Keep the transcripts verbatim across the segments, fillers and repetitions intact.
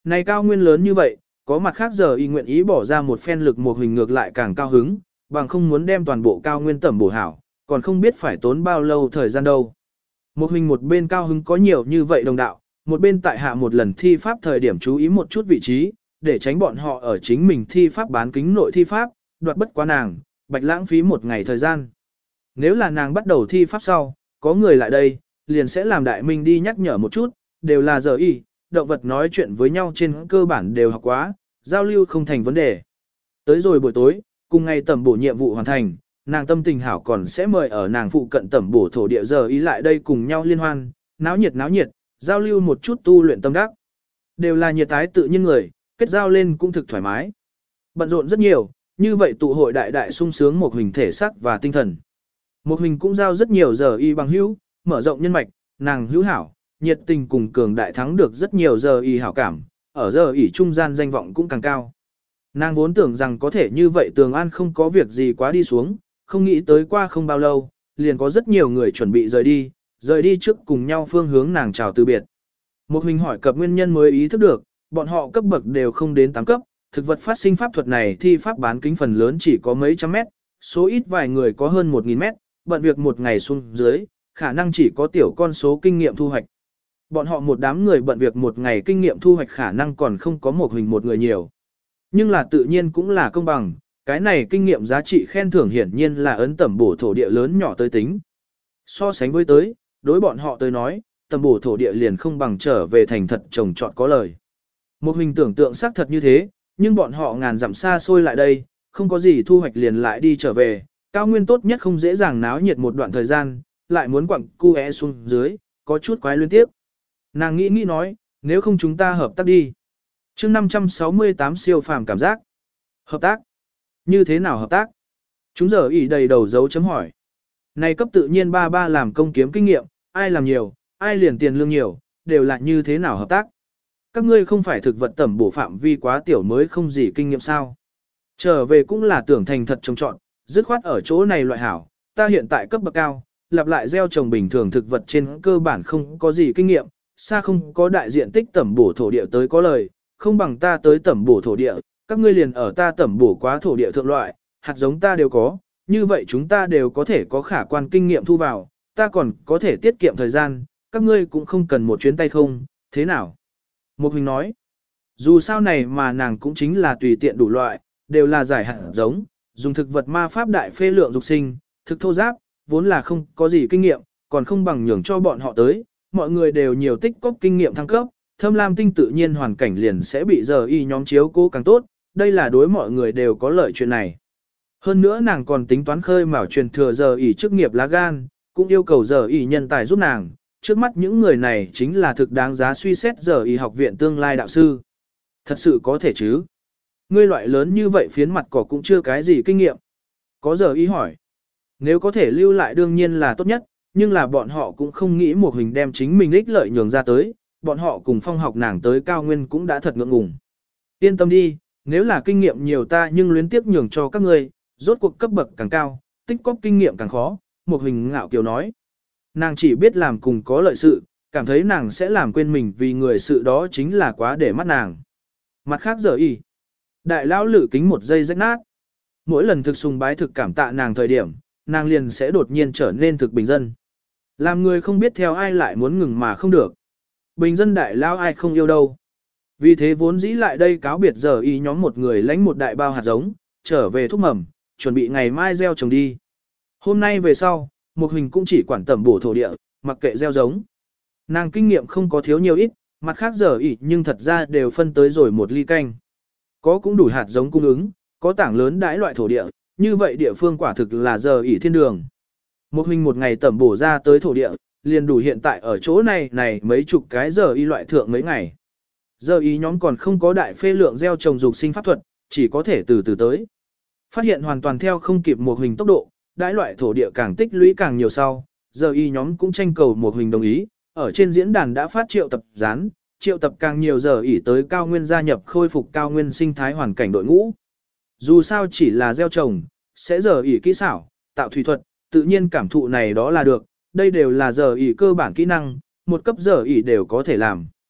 Này cao nguyên lớn như vậy, có mặt khác giờ y nguyện ý bỏ ra một phen lực một hình ngược lại càng cao hứng, bằng không muốn đem toàn bộ cao nguyên tẩm bổ hảo, còn không biết phải tốn bao lâu thời gian đâu. Một hình một bên cao hứng có nhiều như vậy đồng đạo, một bên tại hạ một lần thi pháp thời điểm chú ý một chút vị trí, để tránh bọn họ ở chính mình thi pháp bán kính nội thi pháp, đoạt bất quá nàng, bạch lãng phí một ngày thời gian. Nếu là nàng bắt đầu thi pháp sau, có người lại đây, liền sẽ làm đại minh đi nhắc nhở một chút, đều là giờ y, động vật nói chuyện với nhau trên cơ bản đều học quá, giao lưu không thành vấn đề. Tới rồi buổi tối, cùng ngày tẩm bổ nhiệm vụ hoàn thành, nàng tâm tình hảo còn sẽ mời ở nàng phụ cận tẩm bổ thổ địa giờ y lại đây cùng nhau liên hoan, náo nhiệt náo nhiệt, giao lưu một chút tu luyện tâm đắc. Đều là nhiệt ái tự nhiên người, kết giao lên cũng thực thoải mái. Bận rộn rất nhiều, như vậy tụ hội đại đại sung sướng một hình thể sắc và tinh thần. Một hình cũng giao rất nhiều giờ y bằng hữu, mở rộng nhân mạch, nàng hữu hảo, nhiệt tình cùng cường đại thắng được rất nhiều giờ y hảo cảm, ở giờ y trung gian danh vọng cũng càng cao. Nàng vốn tưởng rằng có thể như vậy Tường An không có việc gì quá đi xuống, không nghĩ tới qua không bao lâu, liền có rất nhiều người chuẩn bị rời đi, rời đi trước cùng nhau phương hướng nàng chào từ biệt. Một hình hỏi cập nguyên nhân mới ý thức được, bọn họ cấp bậc đều không đến tám cấp, thực vật phát sinh pháp thuật này thi pháp bán kính phần lớn chỉ có mấy trăm mét, số ít vài người có hơn một nghìn mét, bận việc một ngày xuống dưới, khả năng chỉ có tiểu con số kinh nghiệm thu hoạch. Bọn họ một đám người bận việc một ngày kinh nghiệm thu hoạch khả năng còn không có một hình một người nhiều. Nhưng là tự nhiên cũng là công bằng, cái này kinh nghiệm giá trị khen thưởng hiển nhiên là ấn tẩm bổ thổ địa lớn nhỏ tới tính. So sánh với tới, đối bọn họ tới nói, tẩm bổ thổ địa liền không bằng trở về thành thật trồng trọt có lời. Một hình tưởng tượng xác thật như thế, nhưng bọn họ ngàn dặm xa xôi lại đây, không có gì thu hoạch liền lại đi trở về, cao nguyên tốt nhất không dễ dàng náo nhiệt một đoạn thời gian, lại muốn quặng cu é xuống dưới, có chút quái liên tiếp. Nàng nghĩ nghĩ nói, nếu không chúng ta hợp tác đi. chương năm trăm sáu mươi tám siêu phàm cảm giác. Hợp tác? Như thế nào hợp tác? Chúng giờ ỉ đầy đầu dấu chấm hỏi. Này cấp tự nhiên ba ba làm công kiếm kinh nghiệm, ai làm nhiều, ai liền tiền lương nhiều, đều là như thế nào hợp tác? Các ngươi không phải thực vật tẩm bổ phạm vi quá tiểu mới không gì kinh nghiệm sao? Trở về cũng là tưởng thành thật trồng trọn, dứt khoát ở chỗ này loại hảo, ta hiện tại cấp bậc cao, lặp lại gieo trồng bình thường thực vật trên cơ bản không có gì kinh nghiệm, xa không có đại diện tích tẩm bổ thổ địa tới có lời, không bằng ta tới tẩm bổ thổ địa, các ngươi liền ở ta tẩm bổ quá thổ địa thượng loại, hạt giống ta đều có, như vậy chúng ta đều có thể có khả quan kinh nghiệm thu vào, ta còn có thể tiết kiệm thời gian, các ngươi cũng không cần một chuyến tay không, thế nào? Một hình nói, dù sao này mà nàng cũng chính là tùy tiện đủ loại, đều là giải hạt giống, dùng thực vật ma pháp đại phê lượng dục sinh, thực thô giáp, vốn là không có gì kinh nghiệm, còn không bằng nhường cho bọn họ tới, mọi người đều nhiều tích cóp kinh nghiệm thăng cấp, thâm lam tinh tự nhiên hoàn cảnh liền sẽ bị giờ y nhóm chiếu cố càng tốt, đây là đối mọi người đều có lợi chuyện này. Hơn nữa nàng còn tính toán khơi mào truyền thừa giờ y chức nghiệp lá gan, cũng yêu cầu giờ y nhân tài giúp nàng, trước mắt những người này chính là thực đáng giá suy xét giờ y học viện tương lai đạo sư. Thật sự có thể chứ? Ngươi loại lớn như vậy phiến mặt cỏ cũng chưa cái gì kinh nghiệm. Có giờ y hỏi. Nếu có thể lưu lại đương nhiên là tốt nhất, nhưng là bọn họ cũng không nghĩ một hình đem chính mình ích lợi nhường ra tới, bọn họ cùng phong học nàng tới cao nguyên cũng đã thật ngượng ngùng. Yên tâm đi, nếu là kinh nghiệm nhiều ta nhưng luyến tiếp nhường cho các ngươi, rốt cuộc cấp bậc càng cao, tích cóp kinh nghiệm càng khó, một hình ngạo kiều nói. Nàng chỉ biết làm cùng có lợi sự, cảm thấy nàng sẽ làm quên mình vì người sự đó chính là quá để mắt nàng. Mặt khác giờ y. Đại lão lử kính một giây rách nát. Mỗi lần thực sùng bái thực cảm tạ nàng thời điểm, nàng liền sẽ đột nhiên trở nên thực bình dân. Làm người không biết theo ai lại muốn ngừng mà không được. Bình dân đại lao ai không yêu đâu. Vì thế vốn dĩ lại đây cáo biệt giờ y nhóm một người lãnh một đại bao hạt giống, trở về thúc mầm, chuẩn bị ngày mai gieo trồng đi. Hôm nay về sau, một hình cũng chỉ quản tẩm bổ thổ địa, mặc kệ gieo giống. Nàng kinh nghiệm không có thiếu nhiều ít, mặt khác giờ y nhưng thật ra đều phân tới rồi một ly canh. Có cũng đủ hạt giống cung ứng, có tảng lớn đãi loại thổ địa, như vậy địa phương quả thực là giờ ỉ thiên đường. Một hình một ngày tẩm bổ ra tới thổ địa, liền đủ hiện tại ở chỗ này này mấy chục cái giờ y loại thượng mấy ngày. Giờ y nhóm còn không có đại phê lượng gieo trồng dục sinh pháp thuật, chỉ có thể từ từ tới. Phát hiện hoàn toàn theo không kịp một hình tốc độ, đãi loại thổ địa càng tích lũy càng nhiều sau, giờ y nhóm cũng tranh cầu một hình đồng ý, ở trên diễn đàn đã phát triệu tập dán, triệu tập càng nhiều giờ ỉ tới cao nguyên gia nhập khôi phục cao nguyên sinh thái hoàn cảnh đội ngũ. Dù sao chỉ là gieo trồng, sẽ giờ ỉ kỹ xảo, tạo thủy thuật, tự nhiên cảm thụ này đó là được, đây đều là giờ ỉ cơ bản kỹ năng, một cấp giờ ỉ đều có thể làm.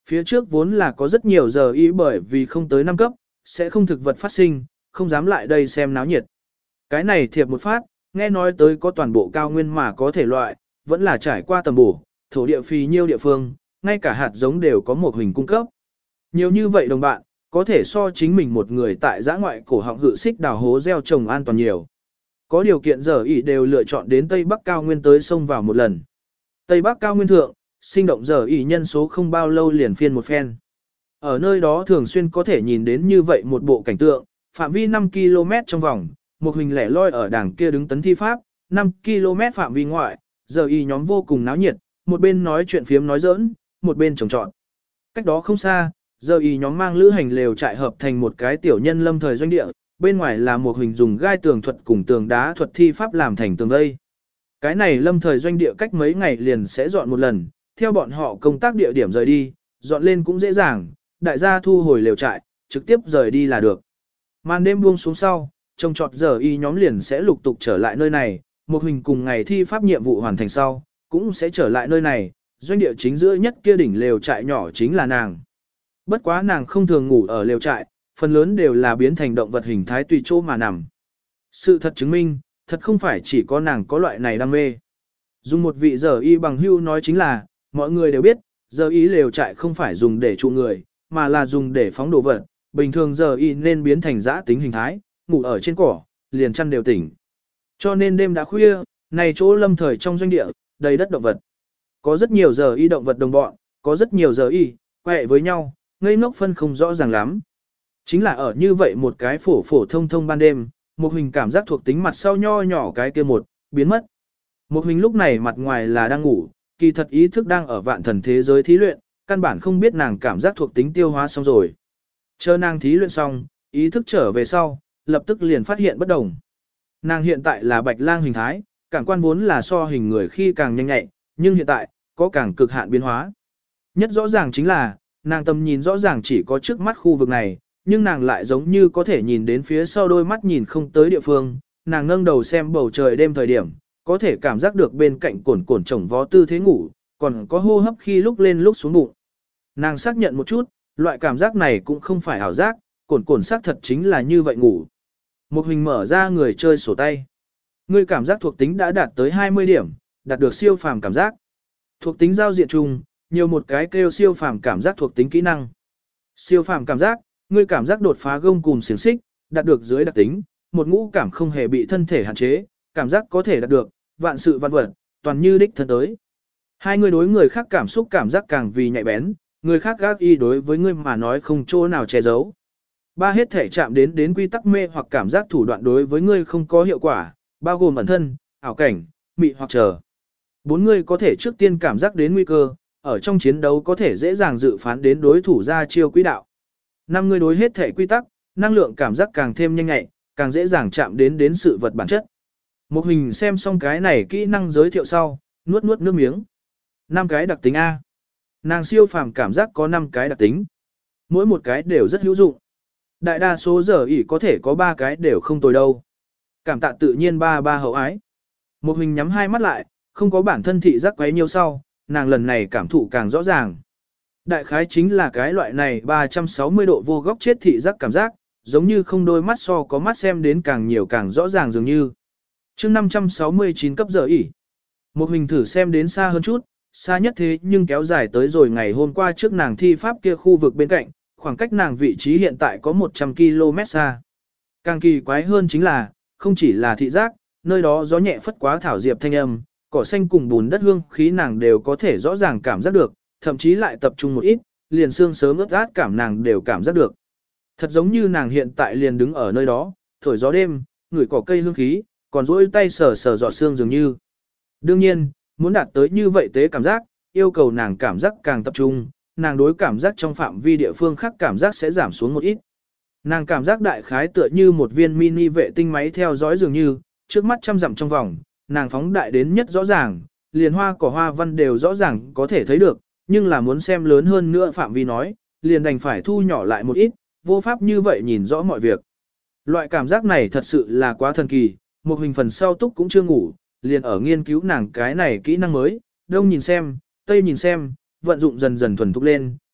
Phía trước vốn là có rất nhiều giờ y bởi vì không tới năm cấp, sẽ không thực vật phát sinh, không dám lại đây xem náo nhiệt. Cái này thiệp một phát, nghe nói tới có toàn bộ cao nguyên mà có thể loại, vẫn là trải qua tầm bổ, thổ địa phì nhiêu địa phương, ngay cả hạt giống đều có một hình cung cấp. Nhiều như vậy đồng bạn, có thể so chính mình một người tại giã ngoại cổ họng hự xích đào hố gieo trồng an toàn nhiều. Có điều kiện giờ ỉ đều lựa chọn đến Tây Bắc cao nguyên tới sông vào một lần. Tây Bắc cao nguyên thượng, sinh động giờ ỉ nhân số không bao lâu liền phiên một phen. Ở nơi đó thường xuyên có thể nhìn đến như vậy một bộ cảnh tượng, phạm vi năm ki lô mét trong vòng, một hình lẻ loi ở đảng kia đứng tấn thi pháp, năm ki lô mét phạm vi ngoại, giờ y nhóm vô cùng náo nhiệt, một bên nói chuyện phiếm nói giỡn, một bên trồng trọt. Cách đó không xa, giờ y nhóm mang lữ hành lều trại hợp thành một cái tiểu nhân lâm thời doanh địa, bên ngoài là một hình dùng gai tường thuật cùng tường đá thuật thi pháp làm thành tường vây. Cái này lâm thời doanh địa cách mấy ngày liền sẽ dọn một lần, theo bọn họ công tác địa điểm rời đi, dọn lên cũng dễ dàng, đại gia thu hồi lều trại, trực tiếp rời đi là được. Màn đêm buông xuống sau, trông trọt giờ y nhóm liền sẽ lục tục trở lại nơi này, một hình cùng ngày thi pháp nhiệm vụ hoàn thành sau, cũng sẽ trở lại nơi này, doanh địa chính giữa nhất kia đỉnh lều trại nhỏ chính là nàng. Bất quá nàng không thường ngủ ở lều trại, phần lớn đều là biến thành động vật hình thái tùy chỗ mà nằm. Sự thật chứng minh, thật không phải chỉ có nàng có loại này đam mê. Dùng một vị giờ y bằng hưu nói chính là, mọi người đều biết, giờ y lều trại không phải dùng để trụ người, mà là dùng để phóng đồ vật. Bình thường giờ y nên biến thành giã tính hình thái, ngủ ở trên cỏ, liền chăn đều tỉnh. Cho nên đêm đã khuya, này chỗ lâm thời trong doanh địa, đầy đất động vật. Có rất nhiều giờ y động vật đồng bọn, có rất nhiều giờ y, quẹ với nhau, ngây ngốc phân không rõ ràng lắm. Chính là ở như vậy một cái phổ phổ thông thông ban đêm, một hình cảm giác thuộc tính mặt sau nho nhỏ cái kia một, biến mất. Một hình lúc này mặt ngoài là đang ngủ, kỳ thật ý thức đang ở vạn thần thế giới thí luyện, căn bản không biết nàng cảm giác thuộc tính tiêu hóa xong rồi. Chờ nàng thí luyện xong, ý thức trở về sau, lập tức liền phát hiện bất đồng. Nàng hiện tại là bạch lang hình thái, cảm quan vốn là so hình người khi càng nhanh nhạy, nhưng hiện tại, có càng cực hạn biến hóa. Nhất rõ ràng chính là, nàng tầm nhìn rõ ràng chỉ có trước mắt khu vực này, nhưng nàng lại giống như có thể nhìn đến phía sau đôi mắt nhìn không tới địa phương, nàng nâng đầu xem bầu trời đêm thời điểm, có thể cảm giác được bên cạnh cồn cồn chồng vó tư thế ngủ, còn có hô hấp khi lúc lên lúc xuống bụng. Nàng xác nhận một chút, loại cảm giác này cũng không phải ảo giác, cồn cồn xác thật chính là như vậy ngủ. Một hình mở ra người chơi sổ tay. Người cảm giác thuộc tính đã đạt tới hai mươi điểm, đạt được siêu phàm cảm giác. Thuộc tính giao diện chung, nhiều một cái kêu siêu phàm cảm giác thuộc tính kỹ năng. Siêu phàm cảm giác, ngươi cảm giác đột phá gông cùng xiềng xích, đạt được dưới đặc tính, một ngũ cảm không hề bị thân thể hạn chế, cảm giác có thể đạt được, vạn sự vạn vật, toàn như đích thân tới. Hai người đối người khác cảm xúc cảm giác càng vì nhạy bén, người khác gác y đối với ngươi mà nói không chỗ nào che giấu. Ba hết thể chạm đến đến quy tắc mê hoặc cảm giác thủ đoạn đối với ngươi không có hiệu quả, bao gồm ẩn thân, ảo cảnh, mị hoặc chờ. Bốn người có thể trước tiên cảm giác đến nguy cơ, ở trong chiến đấu có thể dễ dàng dự phán đến đối thủ ra chiêu quỹ đạo. Năm người đối hết thể quy tắc, năng lượng cảm giác càng thêm nhanh nhạy, càng dễ dàng chạm đến đến sự vật bản chất. Một hình xem xong cái này kỹ năng giới thiệu sau, nuốt nuốt nước miếng. Năm cái đặc tính A. Nàng siêu phàm cảm giác có năm cái đặc tính. Mỗi một cái đều rất hữu dụng. Đại đa số giờ ỉ có thể có ba cái đều không tồi đâu. Cảm tạ tự nhiên ba ba hậu ái. Một hình nhắm hai mắt lại, không có bản thân thị giác quấy nhiều sau, nàng lần này cảm thụ càng rõ ràng. Đại khái chính là cái loại này ba trăm sáu mươi độ vô góc chết thị giác cảm giác, giống như không đôi mắt so có mắt xem đến càng nhiều càng rõ ràng dường như. chương năm trăm sáu mươi chín cấp giờ ỉ. Một hình thử xem đến xa hơn chút, xa nhất thế nhưng kéo dài tới rồi ngày hôm qua trước nàng thi pháp kia khu vực bên cạnh, khoảng cách nàng vị trí hiện tại có một trăm ki lô mét xa. Càng kỳ quái hơn chính là, không chỉ là thị giác, nơi đó gió nhẹ phất quá thảo diệp thanh âm, cỏ xanh cùng bùn đất hương khí nàng đều có thể rõ ràng cảm giác được, thậm chí lại tập trung một ít, liền xương sớm ướt át cảm nàng đều cảm giác được. Thật giống như nàng hiện tại liền đứng ở nơi đó, thổi gió đêm, ngửi cỏ cây hương khí, còn duỗi tay sờ sờ giọt xương dường như. Đương nhiên, muốn đạt tới như vậy tế cảm giác, yêu cầu nàng cảm giác càng tập trung, nàng đối cảm giác trong phạm vi địa phương khác cảm giác sẽ giảm xuống một ít. Nàng cảm giác đại khái tựa như một viên mini vệ tinh máy theo dõi dường như, trước mắt trăm dặm trong vòng, nàng phóng đại đến nhất rõ ràng, liền hoa cỏ hoa văn đều rõ ràng có thể thấy được, nhưng là muốn xem lớn hơn nữa phạm vi nói, liền đành phải thu nhỏ lại một ít, vô pháp như vậy nhìn rõ mọi việc. Loại cảm giác này thật sự là quá thần kỳ, một hình phần sau túc cũng chưa ngủ, liền ở nghiên cứu nàng cái này kỹ năng mới, đông nhìn xem, tây nhìn xem, vận dụng dần dần thuần thục lên,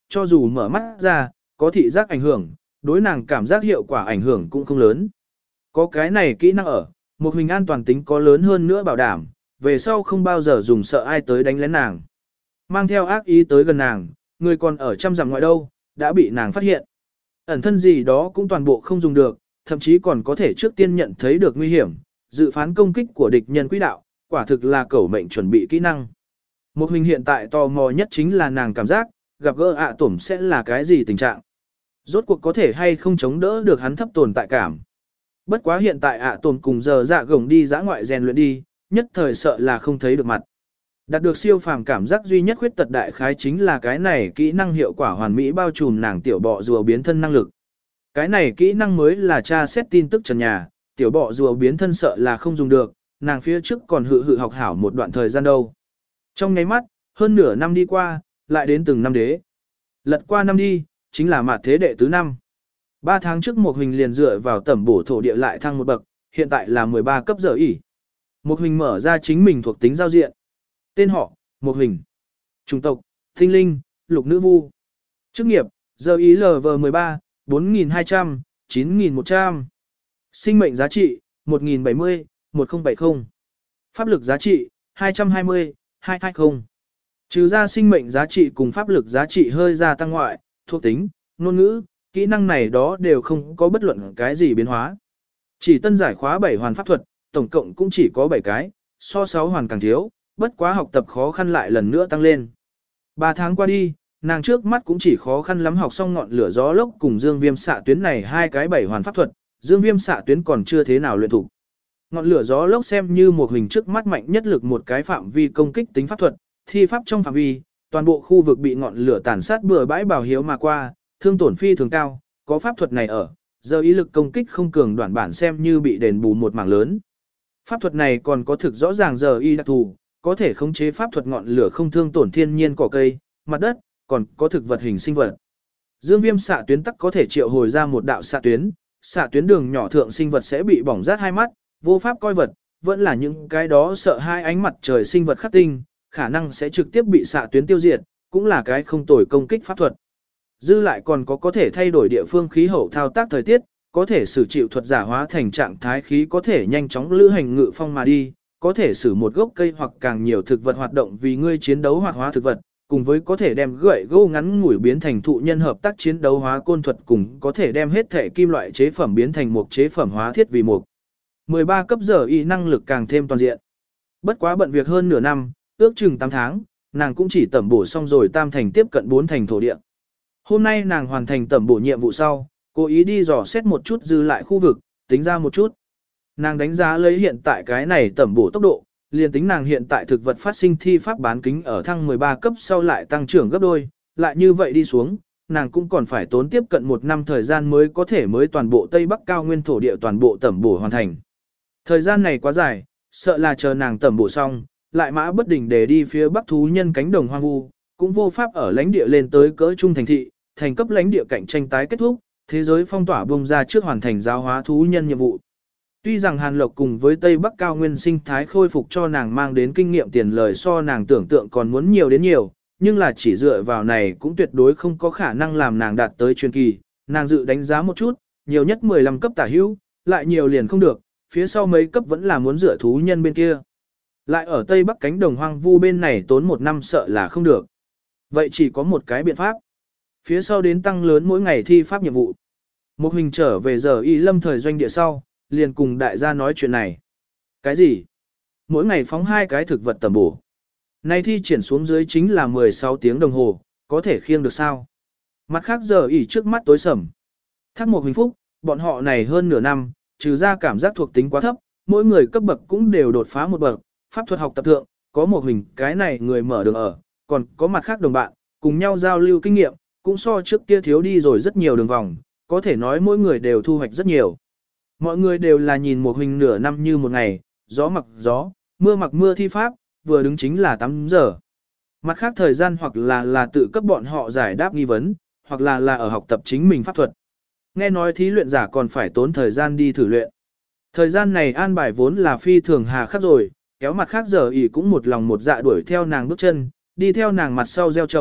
cho dù mở mắt ra, có thị giác ảnh hưởng, đối nàng cảm giác hiệu quả ảnh hưởng cũng không lớn. Có cái này kỹ năng ở, một hình an toàn tính có lớn hơn nữa bảo đảm, về sau không bao giờ dùng sợ ai tới đánh lén nàng. Mang theo ác ý tới gần nàng, người còn ở trăm dặm ngoại đâu, đã bị nàng phát hiện. Ẩn thân gì đó cũng toàn bộ không dùng được, thậm chí còn có thể trước tiên nhận thấy được nguy hiểm, dự phán công kích của địch nhân quỹ đạo, quả thực là cẩu mệnh chuẩn bị kỹ năng. Một hình hiện tại tò mò nhất chính là nàng cảm giác, gặp gỡ ạ tổm sẽ là cái gì tình trạng. Rốt cuộc có thể hay không chống đỡ được hắn thấp tồn tại cảm. Bất quá hiện tại ạ tổm cùng giờ dạ gồng đi dã ngoại rèn luyện đi, nhất thời sợ là không thấy được mặt. Đạt được siêu phàm cảm giác duy nhất khuyết tật đại khái chính là cái này kỹ năng hiệu quả hoàn mỹ bao trùm nàng tiểu bọ rùa biến thân năng lực. Cái này kỹ năng mới là tra xét tin tức trần nhà, tiểu bọ rùa biến thân sợ là không dùng được, nàng phía trước còn hự hự học hảo một đoạn thời gian đâu. Trong nháy mắt, hơn nửa năm đi qua, lại đến từng năm đế. Lật qua năm đi, chính là mạt thế đệ tứ năm. Ba tháng trước một hình liền dựa vào tẩm bổ thổ địa lại thăng một bậc, hiện tại là mười ba cấp giờ ỉ. Một hình mở ra chính mình thuộc tính giao diện. Tên họ, một hình. Chủng tộc, tinh linh, lục nữ vu. Chức nghiệp, giờ ý lv mười ba, bốn nghìn hai trăm, chín nghìn một trăm. Sinh mệnh giá trị, một nghìn bảy mươi, một nghìn bảy mươi. Pháp lực giá trị, hai trăm hai mươi, hai trăm hai mươi. Trừ ra sinh mệnh giá trị cùng pháp lực giá trị hơi gia tăng ngoại, thuộc tính, ngôn ngữ, kỹ năng này đó đều không có bất luận cái gì biến hóa. Chỉ tân giải khóa bảy hoàn pháp thuật, tổng cộng cũng chỉ có bảy cái, so sáu hoàn càng thiếu, bất quá học tập khó khăn lại lần nữa tăng lên. ba tháng qua đi, nàng trước mắt cũng chỉ khó khăn lắm học xong ngọn lửa gió lốc cùng dương viêm xạ tuyến này hai cái bảy hoàn pháp thuật, dương viêm xạ tuyến còn chưa thế nào luyện thủ. Ngọn lửa gió lốc xem như một hình trước mắt mạnh nhất lực một cái phạm vi công kích tính pháp thuật, thi pháp trong phạm vi, toàn bộ khu vực bị ngọn lửa tàn sát bừa bãi bảo hiếu mà qua, thương tổn phi thường cao, có pháp thuật này ở, giờ ý lực công kích không cường đoạn bản xem như bị đền bù một mảng lớn. Pháp thuật này còn có thực rõ ràng giờ y đặc thù, có thể khống chế pháp thuật ngọn lửa không thương tổn thiên nhiên cỏ cây, mặt đất, còn có thực vật hình sinh vật. Dương viêm xạ tuyến tắc có thể triệu hồi ra một đạo xạ tuyến, xạ tuyến đường nhỏ thượng sinh vật sẽ bị bỏng rát hai mắt, vô pháp coi vật, vẫn là những cái đó sợ hai ánh mặt trời sinh vật khắc tinh, khả năng sẽ trực tiếp bị xạ tuyến tiêu diệt, cũng là cái không tồi công kích pháp thuật. Dư lại còn có có thể thay đổi địa phương khí hậu thao tác thời tiết, có thể sử chịu thuật giả hóa thành trạng thái khí có thể nhanh chóng lữ hành ngự phong mà đi, có thể sử một gốc cây hoặc càng nhiều thực vật hoạt động vì ngươi chiến đấu hoạt hóa thực vật, cùng với có thể đem gậy gỗ ngắn ngủi biến thành thụ nhân hợp tác chiến đấu hóa côn thuật, cùng có thể đem hết thể kim loại chế phẩm biến thành một chế phẩm hóa thiết vì một. mười ba cấp giờ y năng lực càng thêm toàn diện. Bất quá bận việc hơn nửa năm, ước chừng tám tháng, nàng cũng chỉ tẩm bổ xong rồi tam thành tiếp cận bốn thành thổ địa. Hôm nay nàng hoàn thành tẩm bổ nhiệm vụ sau, cố ý đi dò xét một chút dư lại khu vực, tính ra một chút. Nàng đánh giá lấy hiện tại cái này tẩm bổ tốc độ, liền tính nàng hiện tại thực vật phát sinh thi pháp bán kính ở thăng mười ba cấp sau lại tăng trưởng gấp đôi, lại như vậy đi xuống, nàng cũng còn phải tốn tiếp cận một năm thời gian mới có thể mới toàn bộ Tây Bắc cao nguyên thổ địa toàn bộ tẩm bổ hoàn thành. Thời gian này quá dài, sợ là chờ nàng tẩm bổ xong, lại mã bất định để đi phía Bắc thú nhân cánh đồng hoang vu, cũng vô pháp ở lãnh địa lên tới cỡ trung thành thị, thành cấp lãnh địa cạnh tranh tái kết thúc, thế giới phong tỏa bung ra trước hoàn thành giáo hóa thú nhân nhiệm vụ. Tuy rằng Hàn Lộc cùng với Tây Bắc cao nguyên sinh thái khôi phục cho nàng mang đến kinh nghiệm tiền lời so nàng tưởng tượng còn muốn nhiều đến nhiều, nhưng là chỉ dựa vào này cũng tuyệt đối không có khả năng làm nàng đạt tới truyền kỳ, nàng dự đánh giá một chút, nhiều nhất mười lăm cấp tả hữu, lại nhiều liền không được, phía sau mấy cấp vẫn là muốn dựa thú nhân bên kia. Lại ở Tây Bắc cánh đồng hoang vu bên này tốn một năm sợ là không được. Vậy chỉ có một cái biện pháp. Phía sau đến tăng lớn mỗi ngày thi pháp nhiệm vụ. Một hình trở về giờ y lâm thời doanh địa sau, liền cùng đại gia nói chuyện này. Cái gì? Mỗi ngày phóng hai cái thực vật tầm bổ. Nay thi triển xuống dưới chính là mười sáu tiếng đồng hồ, có thể khiêng được sao? Mặt khác giờ y trước mắt tối sầm. Thác một hình phúc, bọn họ này hơn nửa năm, trừ ra cảm giác thuộc tính quá thấp, mỗi người cấp bậc cũng đều đột phá một bậc, pháp thuật học tập thượng, có một hình cái này người mở đường ở, còn có mặt khác đồng bạn, cùng nhau giao lưu kinh nghiệm, cũng so trước kia thiếu đi rồi rất nhiều đường vòng, có thể nói mỗi người đều thu hoạch rất nhiều. Mọi người đều là nhìn một hình nửa năm như một ngày, gió mặc gió, mưa mặc mưa thi pháp, vừa đứng chính là tám giờ. Mặt khác thời gian hoặc là là tự cấp bọn họ giải đáp nghi vấn, hoặc là là ở học tập chính mình pháp thuật. Nghe nói thí luyện giả còn phải tốn thời gian đi thử luyện. Thời gian này an bài vốn là phi thường hà khắc rồi, kéo mặt khác giờ ỉ cũng một lòng một dạ đuổi theo nàng bước chân, đi theo nàng mặt sau gieo trồng,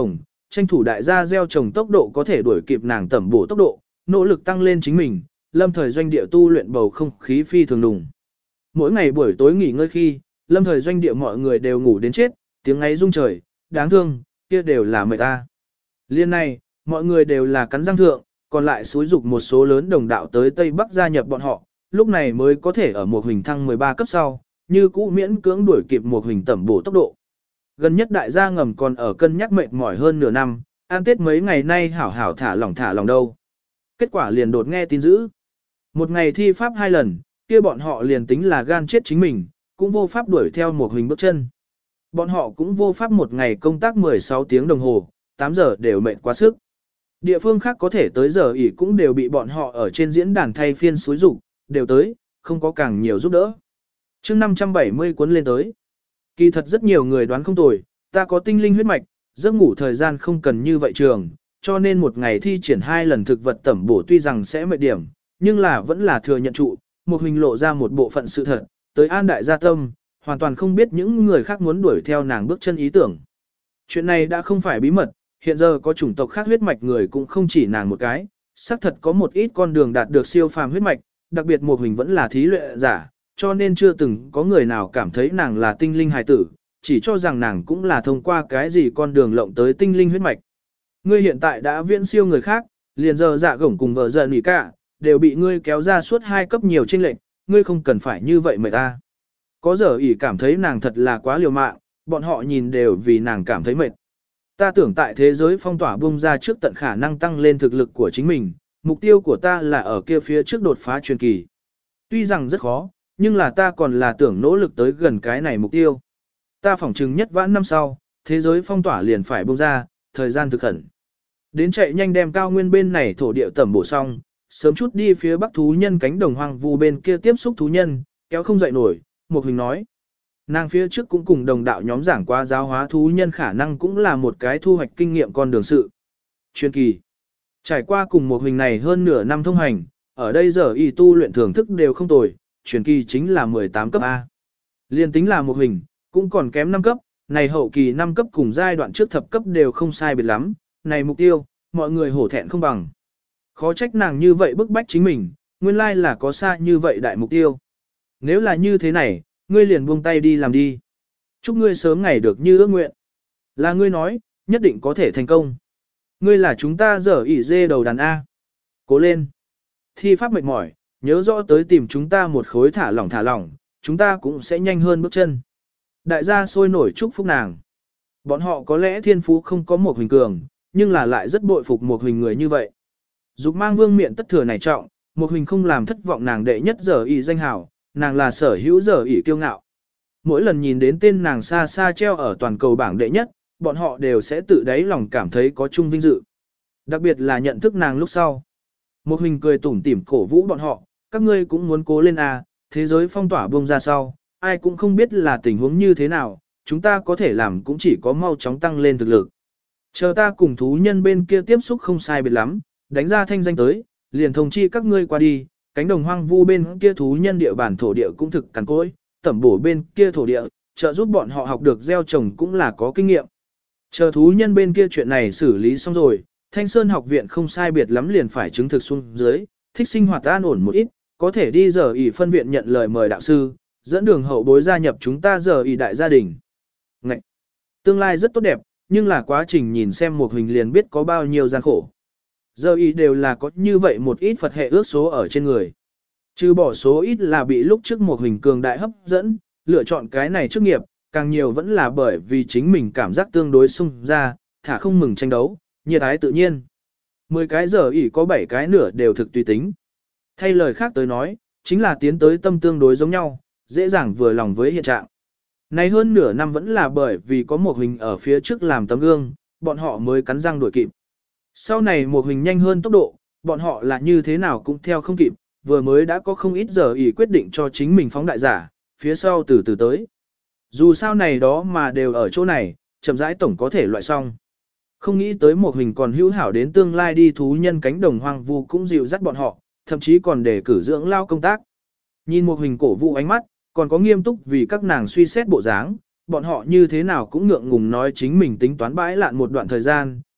tranh thủ đại gia gieo trồng tốc độ có thể đuổi kịp nàng tẩm bổ tốc độ, nỗ lực tăng lên chính mình, lâm thời doanh địa tu luyện bầu không khí phi thường đùng. Mỗi ngày buổi tối nghỉ ngơi khi, lâm thời doanh địa mọi người đều ngủ đến chết, tiếng ấy rung trời, đáng thương, kia đều là mệt ta. Liên này, mọi người đều là cắn răng thượng, còn lại xúi dục một số lớn đồng đạo tới Tây Bắc gia nhập bọn họ, lúc này mới có thể ở một hình thăng mười ba cấp sau, như cũ miễn cưỡng đuổi kịp một hình tẩm bổ tốc độ. Gần nhất đại gia ngầm còn ở cân nhắc mệt mỏi hơn nửa năm, ăn tết mấy ngày nay hảo hảo thả lỏng thả lỏng đâu. Kết quả liền đột nghe tin dữ. Một ngày thi pháp hai lần, kia bọn họ liền tính là gan chết chính mình, cũng vô pháp đuổi theo một hình bước chân. Bọn họ cũng vô pháp một ngày công tác mười sáu tiếng đồng hồ, tám giờ đều mệt quá sức. Địa phương khác có thể tới giờ ỉ cũng đều bị bọn họ ở trên diễn đàn thay phiên xúi rụng, đều tới, không có càng nhiều giúp đỡ. chương năm trăm bảy mươi cuốn lên tới. Kỳ thật rất nhiều người đoán không tồi, ta có tinh linh huyết mạch, giấc ngủ thời gian không cần như vậy trường, cho nên một ngày thi triển hai lần thực vật tẩm bổ tuy rằng sẽ mệt điểm, nhưng là vẫn là thừa nhận trụ, một hình lộ ra một bộ phận sự thật, tới an đại gia tâm, hoàn toàn không biết những người khác muốn đuổi theo nàng bước chân ý tưởng. Chuyện này đã không phải bí mật, hiện giờ có chủng tộc khác huyết mạch người cũng không chỉ nàng một cái, xác thật có một ít con đường đạt được siêu phàm huyết mạch, đặc biệt một hình vẫn là thí luyện giả, cho nên chưa từng có người nào cảm thấy nàng là tinh linh hài tử, chỉ cho rằng nàng cũng là thông qua cái gì con đường lộng tới tinh linh huyết mạch. Ngươi hiện tại đã viễn siêu người khác, liền giờ dạ gổng cùng vợ giận nghỉ cả, đều bị ngươi kéo ra suốt hai cấp nhiều chênh lệnh, ngươi không cần phải như vậy mời ta. Có giờ ỉ cảm thấy nàng thật là quá liều mạng, bọn họ nhìn đều vì nàng cảm thấy mệt. Ta tưởng tại thế giới phong tỏa bung ra trước tận khả năng tăng lên thực lực của chính mình, mục tiêu của ta là ở kia phía trước đột phá truyền kỳ. Tuy rằng rất khó, nhưng là ta còn là tưởng nỗ lực tới gần cái này mục tiêu. Ta phỏng chừng nhất vãn năm sau, thế giới phong tỏa liền phải bung ra, thời gian thực khẩn. Đến chạy nhanh đem cao nguyên bên này thổ địa tẩm bổ xong, sớm chút đi phía bắc thú nhân cánh đồng hoang vu bên kia tiếp xúc thú nhân, kéo không dậy nổi, một hình nói. Nàng phía trước cũng cùng đồng đạo nhóm giảng qua giáo hóa thú nhân khả năng cũng là một cái thu hoạch kinh nghiệm con đường sự. Chuyên kỳ. Trải qua cùng một hình này hơn nửa năm thông hành, ở đây giờ y tu luyện thưởng thức đều không tồi, truyền kỳ chính là mười tám cấp A. Liên tính là một hình, cũng còn kém năm cấp, này hậu kỳ năm cấp cùng giai đoạn trước thập cấp đều không sai biệt lắm, này mục tiêu, mọi người hổ thẹn không bằng. Khó trách nàng như vậy bức bách chính mình, nguyên lai là có xa như vậy đại mục tiêu. Nếu là như thế này, ngươi liền buông tay đi làm đi. Chúc ngươi sớm ngày được như ước nguyện. Là ngươi nói, nhất định có thể thành công. Ngươi là chúng ta dở ỉ dê đầu đàn A. Cố lên. Thi pháp mệt mỏi, nhớ rõ tới tìm chúng ta một khối thả lỏng thả lỏng, chúng ta cũng sẽ nhanh hơn bước chân. Đại gia sôi nổi chúc phúc nàng. Bọn họ có lẽ thiên phú không có một hình cường, nhưng là lại rất bội phục một hình người như vậy. Dục mang vương miện tất thừa này trọng, một hình không làm thất vọng nàng đệ nhất giờ ỉ danh hảo, nàng là sở hữu giờ ỉ kiêu ngạo. Mỗi lần nhìn đến tên nàng xa xa treo ở toàn cầu bảng đệ nhất, bọn họ đều sẽ tự đáy lòng cảm thấy có chung vinh dự. Đặc biệt là nhận thức nàng lúc sau. Một hình cười tủm tỉm cổ vũ bọn họ, các ngươi cũng muốn cố lên à, thế giới phong tỏa bông ra sau, ai cũng không biết là tình huống như thế nào, chúng ta có thể làm cũng chỉ có mau chóng tăng lên thực lực. Chờ ta cùng thú nhân bên kia tiếp xúc không sai biệt lắm, đánh ra thanh danh tới, liền thông chi các ngươi qua đi, cánh đồng hoang vu bên kia thú nhân địa bản thổ địa cũng thực cằn cỗi, tẩm bổ bên kia thổ địa, trợ giúp bọn họ học được gieo trồng cũng là có kinh nghiệm. Chờ thú nhân bên kia chuyện này xử lý xong rồi, Thanh Sơn học viện không sai biệt lắm liền phải chứng thực xuống dưới, thích sinh hoạt an ổn một ít, có thể đi giờ ỉ phân viện nhận lời mời đạo sư, dẫn đường hậu bối gia nhập chúng ta giờ ỉ đại gia đình. Ngậy! Tương lai rất tốt đẹp, nhưng là quá trình nhìn xem một hình liền biết có bao nhiêu gian khổ. Giờ ỉ đều là có như vậy một ít Phật hệ ước số ở trên người. Trừ bỏ số ít là bị lúc trước một hình cường đại hấp dẫn, lựa chọn cái này chức nghiệp, càng nhiều vẫn là bởi vì chính mình cảm giác tương đối sung ra, thả không mừng tranh đấu, nhiệt ái tự nhiên. Mười cái giờ ỉ có bảy cái nửa đều thực tùy tính. Thay lời khác tới nói, chính là tiến tới tâm tương đối giống nhau, dễ dàng vừa lòng với hiện trạng. Này hơn nửa năm vẫn là bởi vì có một hình ở phía trước làm tấm gương, bọn họ mới cắn răng đuổi kịp. Sau này một hình nhanh hơn tốc độ, bọn họ là như thế nào cũng theo không kịp, vừa mới đã có không ít giờ ỉ quyết định cho chính mình phóng đại giả, phía sau từ từ tới. Dù sao này đó mà đều ở chỗ này, chậm rãi tổng có thể loại xong. Không nghĩ tới một hình còn hữu hảo đến tương lai đi thú nhân cánh đồng hoang vu cũng dịu dắt bọn họ, thậm chí còn để cử dưỡng lao công tác. Nhìn một hình cổ vũ ánh mắt, còn có nghiêm túc vì các nàng suy xét bộ dáng, bọn họ như thế nào cũng ngượng ngùng nói chính mình tính toán bãi lạn một đoạn thời gian,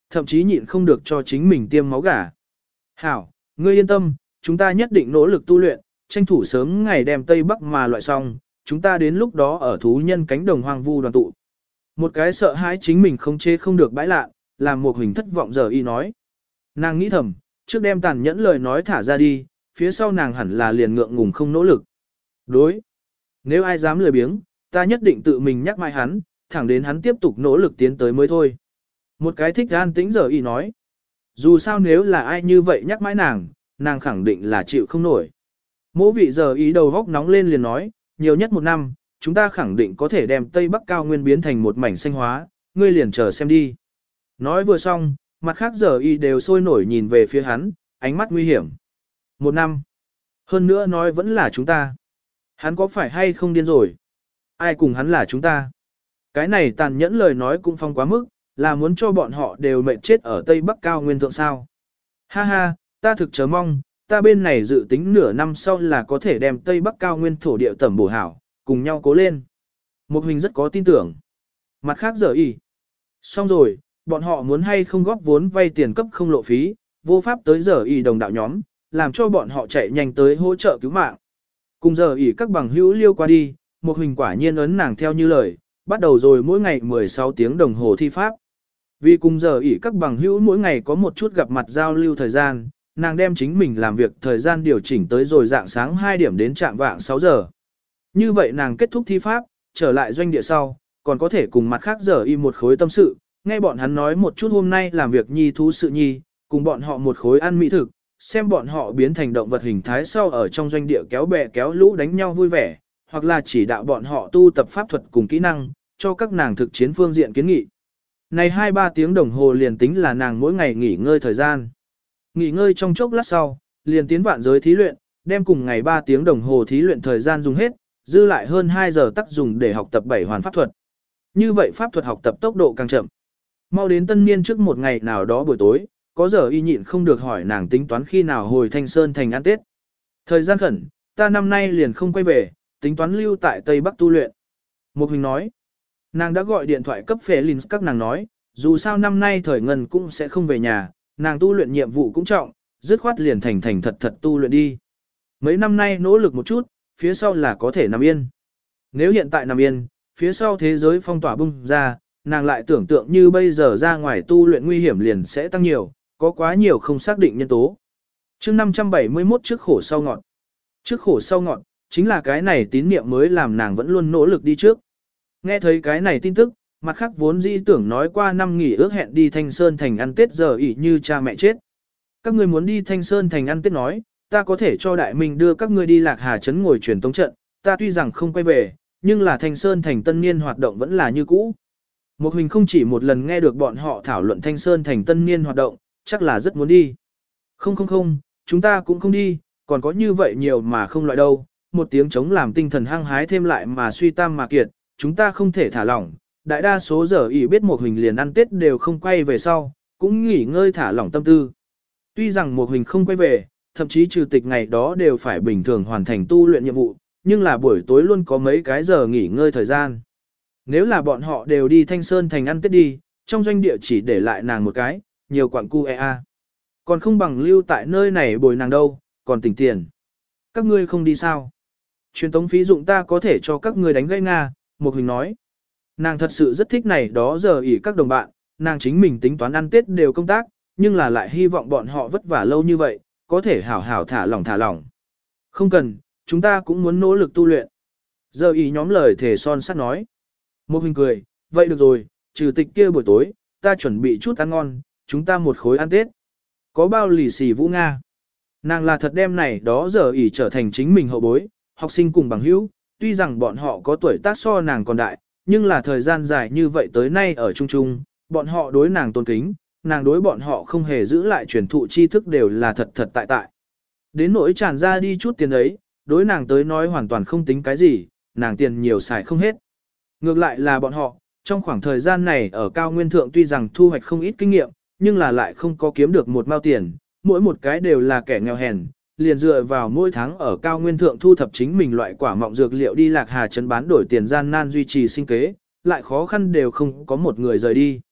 thậm chí nhịn không được cho chính mình tiêm máu gà. Hảo, ngươi yên tâm, chúng ta nhất định nỗ lực tu luyện, tranh thủ sớm ngày đem Tây Bắc mà loại xong, chúng ta đến lúc đó ở thú nhân cánh đồng hoang vu đoàn tụ. Một cái sợ hãi chính mình không chế không được bãi lạ, làm một hình thất vọng giờ y nói. Nàng nghĩ thầm, trước đem tàn nhẫn lời nói thả ra đi, phía sau nàng hẳn là liền ngượng ngùng không nỗ lực. Đối. Nếu ai dám lười biếng, ta nhất định tự mình nhắc mai hắn, thẳng đến hắn tiếp tục nỗ lực tiến tới mới thôi. Một cái thích an tĩnh giờ y nói. Dù sao nếu là ai như vậy nhắc mãi nàng, nàng khẳng định là chịu không nổi. Mỗ vị giờ ý đầu góc nóng lên liền nói, nhiều nhất một năm, chúng ta khẳng định có thể đem Tây Bắc cao nguyên biến thành một mảnh xanh hóa, ngươi liền chờ xem đi. Nói vừa xong, mặt khác giờ y đều sôi nổi nhìn về phía hắn, ánh mắt nguy hiểm. Một năm. Hơn nữa nói vẫn là chúng ta. Hắn có phải hay không điên rồi? Ai cùng hắn là chúng ta? Cái này tàn nhẫn lời nói cũng phong quá mức, là muốn cho bọn họ đều mệt chết ở Tây Bắc cao nguyên thượng sao. Ha ha, ta thực chờ mong, ta bên này dự tính nửa năm sau là có thể đem Tây Bắc cao nguyên thổ địa tẩm bổ hảo, cùng nhau cố lên. Một hình rất có tin tưởng. Mặt khác giờ y. Xong rồi, bọn họ muốn hay không góp vốn vay tiền cấp không lộ phí, vô pháp tới giờ y đồng đạo nhóm, làm cho bọn họ chạy nhanh tới hỗ trợ cứu mạng. Cùng giờ y các bằng hữu liêu qua đi, một hình quả nhiên ấn nàng theo như lời, bắt đầu rồi mỗi ngày mười sáu tiếng đồng hồ thi pháp. Vì cùng giờ ỉ các bằng hữu mỗi ngày có một chút gặp mặt giao lưu thời gian, nàng đem chính mình làm việc thời gian điều chỉnh tới rồi dạng sáng hai điểm đến trạng vạng sáu giờ. Như vậy nàng kết thúc thi pháp, trở lại doanh địa sau, còn có thể cùng mặt khác giờ y một khối tâm sự, nghe bọn hắn nói một chút hôm nay làm việc nhi thú sự nhi, cùng bọn họ một khối ăn mỹ thực, xem bọn họ biến thành động vật hình thái sau ở trong doanh địa kéo bè kéo lũ đánh nhau vui vẻ, hoặc là chỉ đạo bọn họ tu tập pháp thuật cùng kỹ năng, cho các nàng thực chiến phương diện kiến nghị. Này hai ba tiếng đồng hồ liền tính là nàng mỗi ngày nghỉ ngơi thời gian. Nghỉ ngơi trong chốc lát sau, liền tiến vạn giới thí luyện, đem cùng ngày ba tiếng đồng hồ thí luyện thời gian dùng hết, dư lại hơn hai giờ tác dùng để học tập bảy hoàn pháp thuật. Như vậy pháp thuật học tập tốc độ càng chậm. Mau đến tân niên trước một ngày nào đó buổi tối, có giờ y nhịn không được hỏi nàng tính toán khi nào hồi Thanh Sơn thành ăn Tết. Thời gian khẩn, ta năm nay liền không quay về, tính toán lưu tại Tây Bắc tu luyện. Một hình nói, nàng đã gọi điện thoại cấp phê Linh các nàng nói, dù sao năm nay thời ngân cũng sẽ không về nhà, nàng tu luyện nhiệm vụ cũng trọng, dứt khoát liền thành thành thật thật tu luyện đi. Mấy năm nay nỗ lực một chút, phía sau là có thể nằm yên. Nếu hiện tại nằm yên, phía sau thế giới phong tỏa bung ra, nàng lại tưởng tượng như bây giờ ra ngoài tu luyện nguy hiểm liền sẽ tăng nhiều, có quá nhiều không xác định nhân tố. Chương năm trăm bảy mươi mốt trước khổ sau ngọn. Trước khổ sau ngọn, chính là cái này tín niệm mới làm nàng vẫn luôn nỗ lực đi trước. Nghe thấy cái này tin tức, mặt khác vốn dĩ tưởng nói qua năm nghỉ ước hẹn đi Thanh Sơn thành ăn Tết giờ ỉ như cha mẹ chết. Các người muốn đi Thanh Sơn thành ăn Tết nói, ta có thể cho Đại Minh đưa các ngươi đi Lạc Hà Trấn ngồi truyền tống trận, ta tuy rằng không quay về, nhưng là Thanh Sơn thành tân niên hoạt động vẫn là như cũ. Một hình không chỉ một lần nghe được bọn họ thảo luận Thanh Sơn thành tân niên hoạt động, chắc là rất muốn đi. Không không không, chúng ta cũng không đi, còn có như vậy nhiều mà không loại đâu, một tiếng chống làm tinh thần hăng hái thêm lại mà suy tam mà kiệt, chúng ta không thể thả lỏng. Đại đa số giờ ỉ biết một hình liền ăn Tết đều không quay về sau, cũng nghỉ ngơi thả lỏng tâm tư. Tuy rằng một hình không quay về, thậm chí trừ tịch ngày đó đều phải bình thường hoàn thành tu luyện nhiệm vụ, nhưng là buổi tối luôn có mấy cái giờ nghỉ ngơi thời gian. Nếu là bọn họ đều đi Thanh Sơn thành ăn Tết đi, trong doanh địa chỉ để lại nàng một cái, nhiều quặng cu e a. Còn không bằng lưu tại nơi này bồi nàng đâu, còn tỉnh tiền. Các ngươi không đi sao? Truyền tống phí dụng ta có thể cho các ngươi đánh gây Nga, một hình nói. Nàng thật sự rất thích này đó giờ ỉ các đồng bạn, nàng chính mình tính toán ăn Tết đều công tác, nhưng là lại hy vọng bọn họ vất vả lâu như vậy, có thể hảo hảo thả lỏng thả lỏng. Không cần, chúng ta cũng muốn nỗ lực tu luyện. Giờ ỉ nhóm lời thể son sắt nói. Một hình cười, vậy được rồi, trừ tịch kia buổi tối, ta chuẩn bị chút ăn ngon, chúng ta một khối ăn Tết. Có bao lì xì Vũ Nga. Nàng là thật đem này đó giờ ỉ trở thành chính mình hậu bối, học sinh cùng bằng hữu, tuy rằng bọn họ có tuổi tác so nàng còn đại, nhưng là thời gian dài như vậy tới nay ở chung chung, bọn họ đối nàng tôn kính, nàng đối bọn họ không hề giữ lại truyền thụ tri thức đều là thật thật tại tại. Đến nỗi tràn ra đi chút tiền ấy, đối nàng tới nói hoàn toàn không tính cái gì, nàng tiền nhiều xài không hết. Ngược lại là bọn họ, trong khoảng thời gian này ở cao nguyên thượng tuy rằng thu hoạch không ít kinh nghiệm, nhưng là lại không có kiếm được một mao tiền, mỗi một cái đều là kẻ nghèo hèn, liền dựa vào mỗi tháng ở cao nguyên thượng thu thập chính mình loại quả mọng dược liệu đi Lạc Hà Trấn bán đổi tiền gian nan duy trì sinh kế, lại khó khăn đều không có một người rời đi.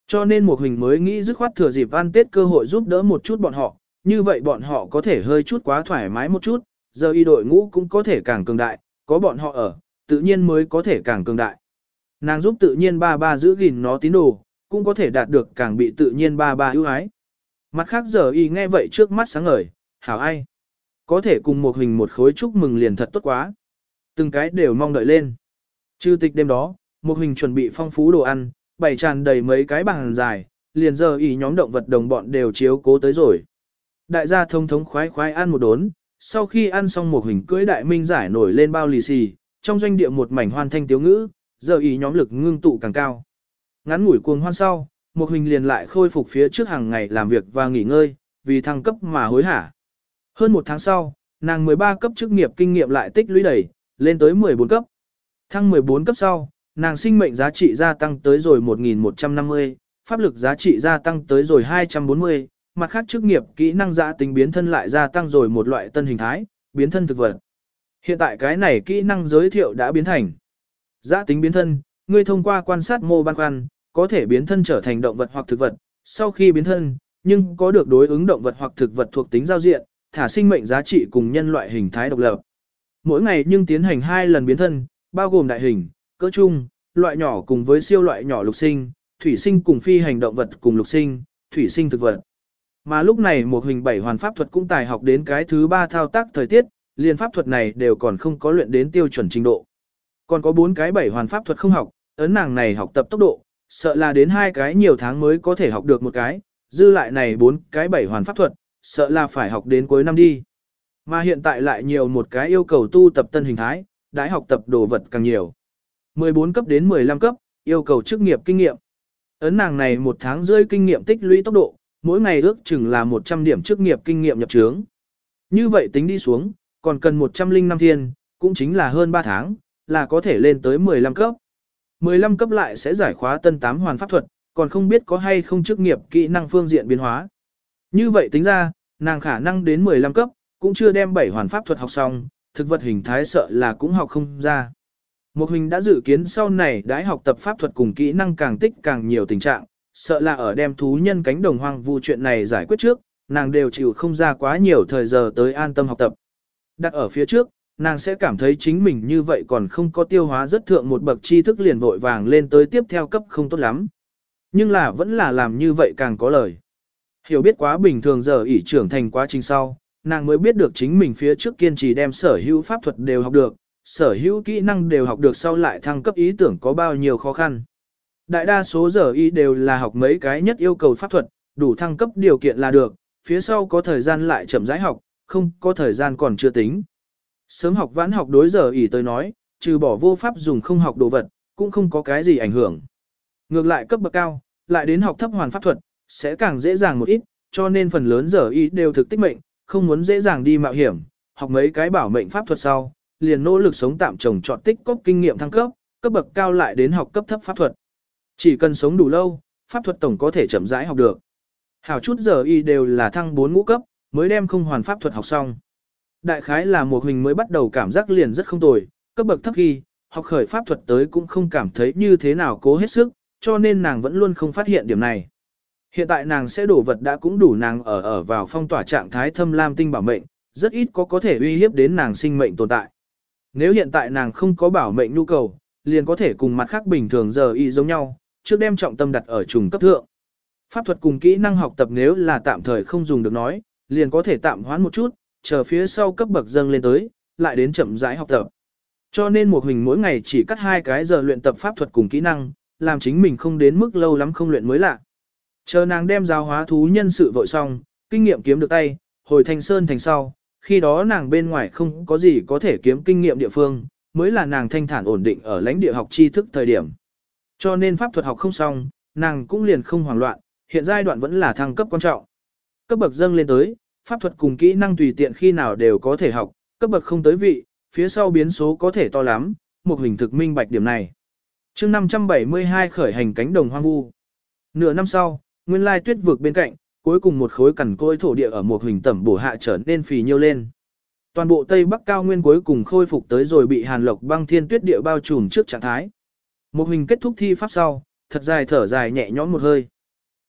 Cho nên một hình mới nghĩ dứt khoát thừa dịp ăn Tết cơ hội giúp đỡ một chút bọn họ, như vậy bọn họ có thể hơi chút quá thoải mái một chút, giờ y đội ngũ cũng có thể càng cường đại, có bọn họ ở, tự nhiên mới có thể càng cường đại. Nàng giúp tự nhiên ba ba giữ gìn nó tín đồ, cũng có thể đạt được càng bị tự nhiên ba ba ưu ái. Mặt khác giờ y nghe vậy trước mắt sáng ngời, hảo ai. Có thể cùng một hình một khối chúc mừng liền thật tốt quá. Từng cái đều mong đợi lên. Trừ tịch đêm đó, một hình chuẩn bị phong phú đồ ăn, bày tràn đầy mấy cái bàn dài, liền giờ y nhóm động vật đồng bọn đều chiếu cố tới rồi. Đại gia thông thống khoái khoái ăn một đốn, sau khi ăn xong một hình cưới đại minh giải nổi lên bao lì xì, trong doanh địa một mảnh hoan thanh tiếu ngữ, giờ y nhóm lực ngưng tụ càng cao. Ngắn ngủi cuồng hoan sau, một hình liền lại khôi phục phía trước hàng ngày làm việc và nghỉ ngơi, vì thăng cấp mà hối hả. Hơn một tháng sau, nàng mười ba cấp chức nghiệp kinh nghiệm lại tích lũy đẩy, lên tới mười bốn cấp. Thăng mười bốn cấp sau, nàng sinh mệnh giá trị gia tăng tới rồi một nghìn một trăm năm mươi, pháp lực giá trị gia tăng tới rồi hai trăm bốn mươi, mặt khác chức nghiệp kỹ năng giá tính biến thân lại gia tăng rồi một loại tân hình thái, biến thân thực vật. Hiện tại cái này kỹ năng giới thiệu đã biến thành giá tính biến thân, ngươi thông qua quan sát mô ban quan, có thể biến thân trở thành động vật hoặc thực vật, sau khi biến thân, nhưng có được đối ứng động vật hoặc thực vật thuộc tính giao diện, thả sinh mệnh giá trị cùng nhân loại hình thái độc lập. Mỗi ngày nhưng tiến hành hai lần biến thân, bao gồm đại hình, cỡ trung, loại nhỏ cùng với siêu loại nhỏ lục sinh, thủy sinh cùng phi hành động vật cùng lục sinh, thủy sinh thực vật. Mà lúc này một hình bảy hoàn pháp thuật cũng tài học đến cái thứ ba thao tác thời tiết, liền pháp thuật này đều còn không có luyện đến tiêu chuẩn trình độ. Còn có bốn cái bảy hoàn pháp thuật không học, ấn nàng này học tập tốc độ, sợ là đến hai cái nhiều tháng mới có thể học được một cái, dư lại này bốn cái bảy hoàn pháp thuật, sợ là phải học đến cuối năm đi. Mà hiện tại lại nhiều một cái yêu cầu tu tập tân hình thái, đãi học tập đồ vật càng nhiều. mười bốn cấp đến mười lăm cấp, yêu cầu chức nghiệp kinh nghiệm. Ấn nàng này một tháng rơi kinh nghiệm tích lũy tốc độ, mỗi ngày ước chừng là một trăm điểm chức nghiệp kinh nghiệm nhập trướng. Như vậy tính đi xuống, còn cần một trăm linh năm thiên, cũng chính là hơn ba tháng, là có thể lên tới mười lăm cấp. mười lăm cấp lại sẽ giải khóa tân tám hoàn pháp thuật, còn không biết có hay không chức nghiệp kỹ năng phương diện biến hóa. Như vậy tính ra, nàng khả năng đến mười lăm cấp, cũng chưa đem bảy hoàn pháp thuật học xong, thực vật hình thái sợ là cũng học không ra. Một hình đã dự kiến sau này đãi học tập pháp thuật cùng kỹ năng càng tích càng nhiều tình trạng, sợ là ở đem thú nhân cánh đồng hoang vu chuyện này giải quyết trước, nàng đều chịu không ra quá nhiều thời giờ tới an tâm học tập. Đặt ở phía trước, nàng sẽ cảm thấy chính mình như vậy còn không có tiêu hóa rất thượng một bậc tri thức liền vội vàng lên tới tiếp theo cấp không tốt lắm. Nhưng là vẫn là làm như vậy càng có lời. Hiểu biết quá bình thường giờ ỷ trưởng thành quá trình sau, nàng mới biết được chính mình phía trước kiên trì đem sở hữu pháp thuật đều học được, sở hữu kỹ năng đều học được sau lại thăng cấp ý tưởng có bao nhiêu khó khăn. Đại đa số giờ y đều là học mấy cái nhất yêu cầu pháp thuật, đủ thăng cấp điều kiện là được, phía sau có thời gian lại chậm rãi học, không có thời gian còn chưa tính. Sớm học vãn học đối giờ ỷ tới nói, trừ bỏ vô pháp dùng không học đồ vật, cũng không có cái gì ảnh hưởng. Ngược lại cấp bậc cao, lại đến học thấp hoàn pháp thuật, sẽ càng dễ dàng một ít, cho nên phần lớn giờ y đều thực tích mệnh, không muốn dễ dàng đi mạo hiểm, học mấy cái bảo mệnh pháp thuật sau, liền nỗ lực sống tạm trồng trọt tích cóp kinh nghiệm thăng cấp, cấp bậc cao lại đến học cấp thấp pháp thuật. Chỉ cần sống đủ lâu, pháp thuật tổng có thể chậm rãi học được. Hảo chút giờ y đều là thăng bốn ngũ cấp, mới đem không hoàn pháp thuật học xong. Đại khái là một hình mới bắt đầu cảm giác liền rất không tồi, cấp bậc thấp khi, học khởi pháp thuật tới cũng không cảm thấy như thế nào cố hết sức, cho nên nàng vẫn luôn không phát hiện điểm này. Hiện tại nàng sẽ đổ vật đã cũng đủ nàng ở ở vào phong tỏa trạng thái thâm lam tinh bảo mệnh, rất ít có có thể uy hiếp đến nàng sinh mệnh tồn tại. Nếu hiện tại nàng không có bảo mệnh nhu cầu, liền có thể cùng mặt khác bình thường giờ y giống nhau, trước đem trọng tâm đặt ở trùng cấp thượng. Pháp thuật cùng kỹ năng học tập nếu là tạm thời không dùng được nói, liền có thể tạm hoãn một chút, chờ phía sau cấp bậc dâng lên tới, lại đến chậm rãi học tập. Cho nên một hình mỗi ngày chỉ cắt hai cái giờ luyện tập pháp thuật cùng kỹ năng, làm chính mình không đến mức lâu lắm không luyện mới lạ. Chờ nàng đem giáo hóa thú nhân sự vội xong, kinh nghiệm kiếm được tay, hồi Thanh Sơn thành sau, khi đó nàng bên ngoài không có gì có thể kiếm kinh nghiệm địa phương, mới là nàng thanh thản ổn định ở lãnh địa học tri thức thời điểm. Cho nên pháp thuật học không xong, nàng cũng liền không hoảng loạn, hiện giai đoạn vẫn là thăng cấp quan trọng. Cấp bậc dâng lên tới, pháp thuật cùng kỹ năng tùy tiện khi nào đều có thể học, cấp bậc không tới vị, phía sau biến số có thể to lắm, một hình thực minh bạch điểm này. chương năm trăm bảy mươi hai khởi hành cánh đồng hoang vu. Nửa năm sau, nguyên lai tuyết vực bên cạnh, cuối cùng một khối cằn cỗi thổ địa ở một hình tẩm bổ hạ trở nên phì nhiêu lên. Toàn bộ Tây Bắc cao nguyên cuối cùng khôi phục tới rồi bị hàn lộc băng thiên tuyết địa bao trùm trước trạng thái. Một hình kết thúc thi pháp sau, thật dài thở dài nhẹ nhõm một hơi.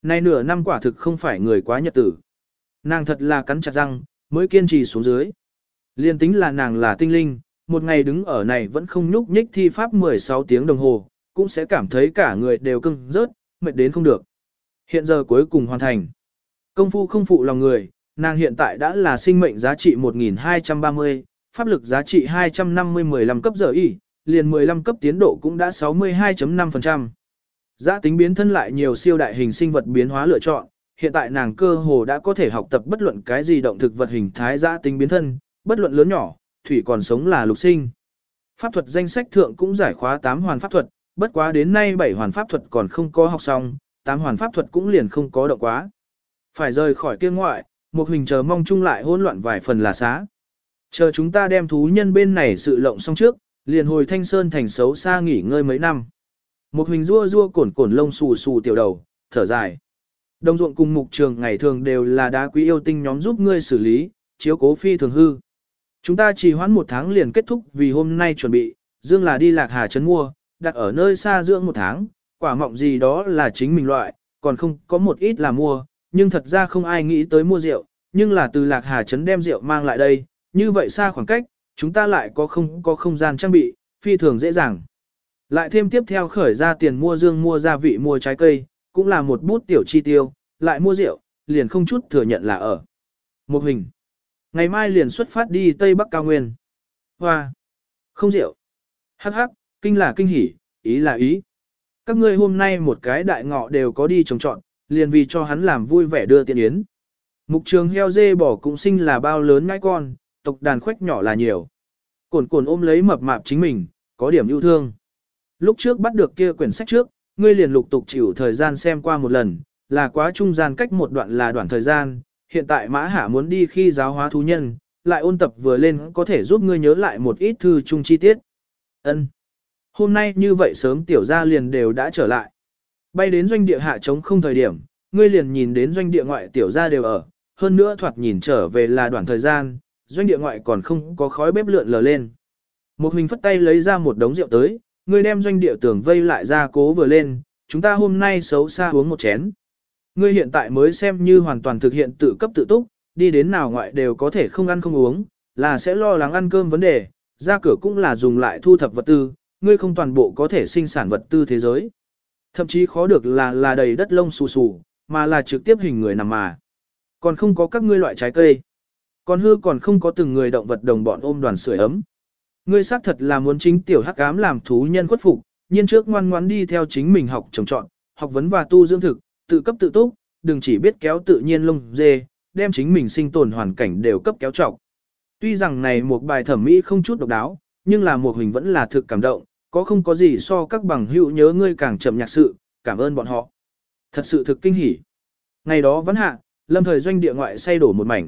Nay nửa năm quả thực không phải người quá nhật tử. Nàng thật là cắn chặt răng, mới kiên trì xuống dưới. Liên tính là nàng là tinh linh, một ngày đứng ở này vẫn không nhúc nhích thi pháp mười sáu tiếng đồng hồ, cũng sẽ cảm thấy cả người đều cưng rớt, mệt đến không được. Hiện giờ cuối cùng hoàn thành. Công phu không phụ lòng người, nàng hiện tại đã là sinh mệnh giá trị một nghìn hai trăm ba mươi, pháp lực giá trị hai trăm năm mươi mười lăm cấp giờ y, liền mười lăm cấp tiến độ cũng đã sáu mươi hai phẩy năm phần trăm. Giá tính biến thân lại nhiều siêu đại hình sinh vật biến hóa lựa chọn, hiện tại nàng cơ hồ đã có thể học tập bất luận cái gì động thực vật hình thái giá tính biến thân, bất luận lớn nhỏ, thủy còn sống là lục sinh. Pháp thuật danh sách thượng cũng giải khóa tám hoàn pháp thuật, bất quá đến nay bảy hoàn pháp thuật còn không có học xong, tám hoàn pháp thuật cũng liền không có động quá. Phải rời khỏi kia ngoại, một hình chờ mong chung lại hỗn loạn vài phần là xá. Chờ chúng ta đem thú nhân bên này sự lộng xong trước, liền hồi Thanh Sơn thành xấu xa nghỉ ngơi mấy năm. Một hình rua rua cổn cổn lông xù xù tiểu đầu, thở dài. Đồng ruộng cùng mục trường ngày thường đều là đá quý yêu tinh nhóm giúp ngươi xử lý, chiếu cố phi thường hư. Chúng ta chỉ hoãn một tháng liền kết thúc vì hôm nay chuẩn bị, dương là đi Lạc Hà trấn mua, đặt ở nơi xa dưỡng một tháng, quả mọng gì đó là chính mình loại, còn không có một ít là mua, nhưng thật ra không ai nghĩ tới mua rượu, nhưng là từ Lạc Hà trấn đem rượu mang lại đây, như vậy xa khoảng cách, chúng ta lại có không có không gian trang bị, phi thường dễ dàng. Lại thêm tiếp theo khởi ra tiền mua dương mua gia vị mua trái cây, cũng là một bút tiểu chi tiêu, lại mua rượu, liền không chút thừa nhận là ở. Một hình. Ngày mai liền xuất phát đi Tây Bắc Cao Nguyên. Hoa. Không rượu. Hắc hắc, kinh là kinh hỉ, ý là ý. Các ngươi hôm nay một cái đại ngọ đều có đi trồng trọn, liền vì cho hắn làm vui vẻ đưa tiện yến. Mục trường heo dê bò cũng sinh là bao lớn ngai con, tộc đàn khoách nhỏ là nhiều. Cồn cồn ôm lấy mập mạp chính mình, có điểm yêu thương. Lúc trước bắt được kia quyển sách trước, ngươi liền lục tục chịu thời gian xem qua một lần, là quá trung gian cách một đoạn là đoạn thời gian, hiện tại Mã Hạ muốn đi khi giáo hóa thú nhân, lại ôn tập vừa lên có thể giúp ngươi nhớ lại một ít thư chung chi tiết. Ân. Hôm nay như vậy sớm tiểu gia liền đều đã trở lại. Bay đến doanh địa hạ trống không thời điểm, ngươi liền nhìn đến doanh địa ngoại tiểu gia đều ở, hơn nữa thoạt nhìn trở về là đoạn thời gian, doanh địa ngoại còn không có khói bếp lượn lờ lên. Một hình phất tay lấy ra một đống rượu tới, ngươi đem doanh địa tường vây lại ra cố vừa lên, chúng ta hôm nay xấu xa uống một chén. Ngươi hiện tại mới xem như hoàn toàn thực hiện tự cấp tự túc, đi đến nào ngoại đều có thể không ăn không uống, là sẽ lo lắng ăn cơm vấn đề, ra cửa cũng là dùng lại thu thập vật tư, ngươi không toàn bộ có thể sinh sản vật tư thế giới. Thậm chí khó được là là đầy đất lông xù xù, mà là trực tiếp hình người nằm mà. Còn không có các ngươi loại trái cây. Còn hư còn không có từng người động vật đồng bọn ôm đoàn sưởi ấm. Ngươi xác thật là muốn chính tiểu hắc ám làm thú nhân khuất phục, nhiên trước ngoan ngoãn đi theo chính mình học trồng trọt, học vấn và tu dưỡng thực, tự cấp tự túc, đừng chỉ biết kéo tự nhiên lông dê, đem chính mình sinh tồn hoàn cảnh đều cấp kéo trọng. Tuy rằng này một bài thẩm mỹ không chút độc đáo, nhưng là một hình vẫn là thực cảm động, có không có gì so các bằng hữu nhớ ngươi càng chậm nhạc sự, cảm ơn bọn họ. Thật sự thực kinh hỉ. Ngày đó vẫn hạ, lâm thời doanh địa ngoại say đổ một mảnh.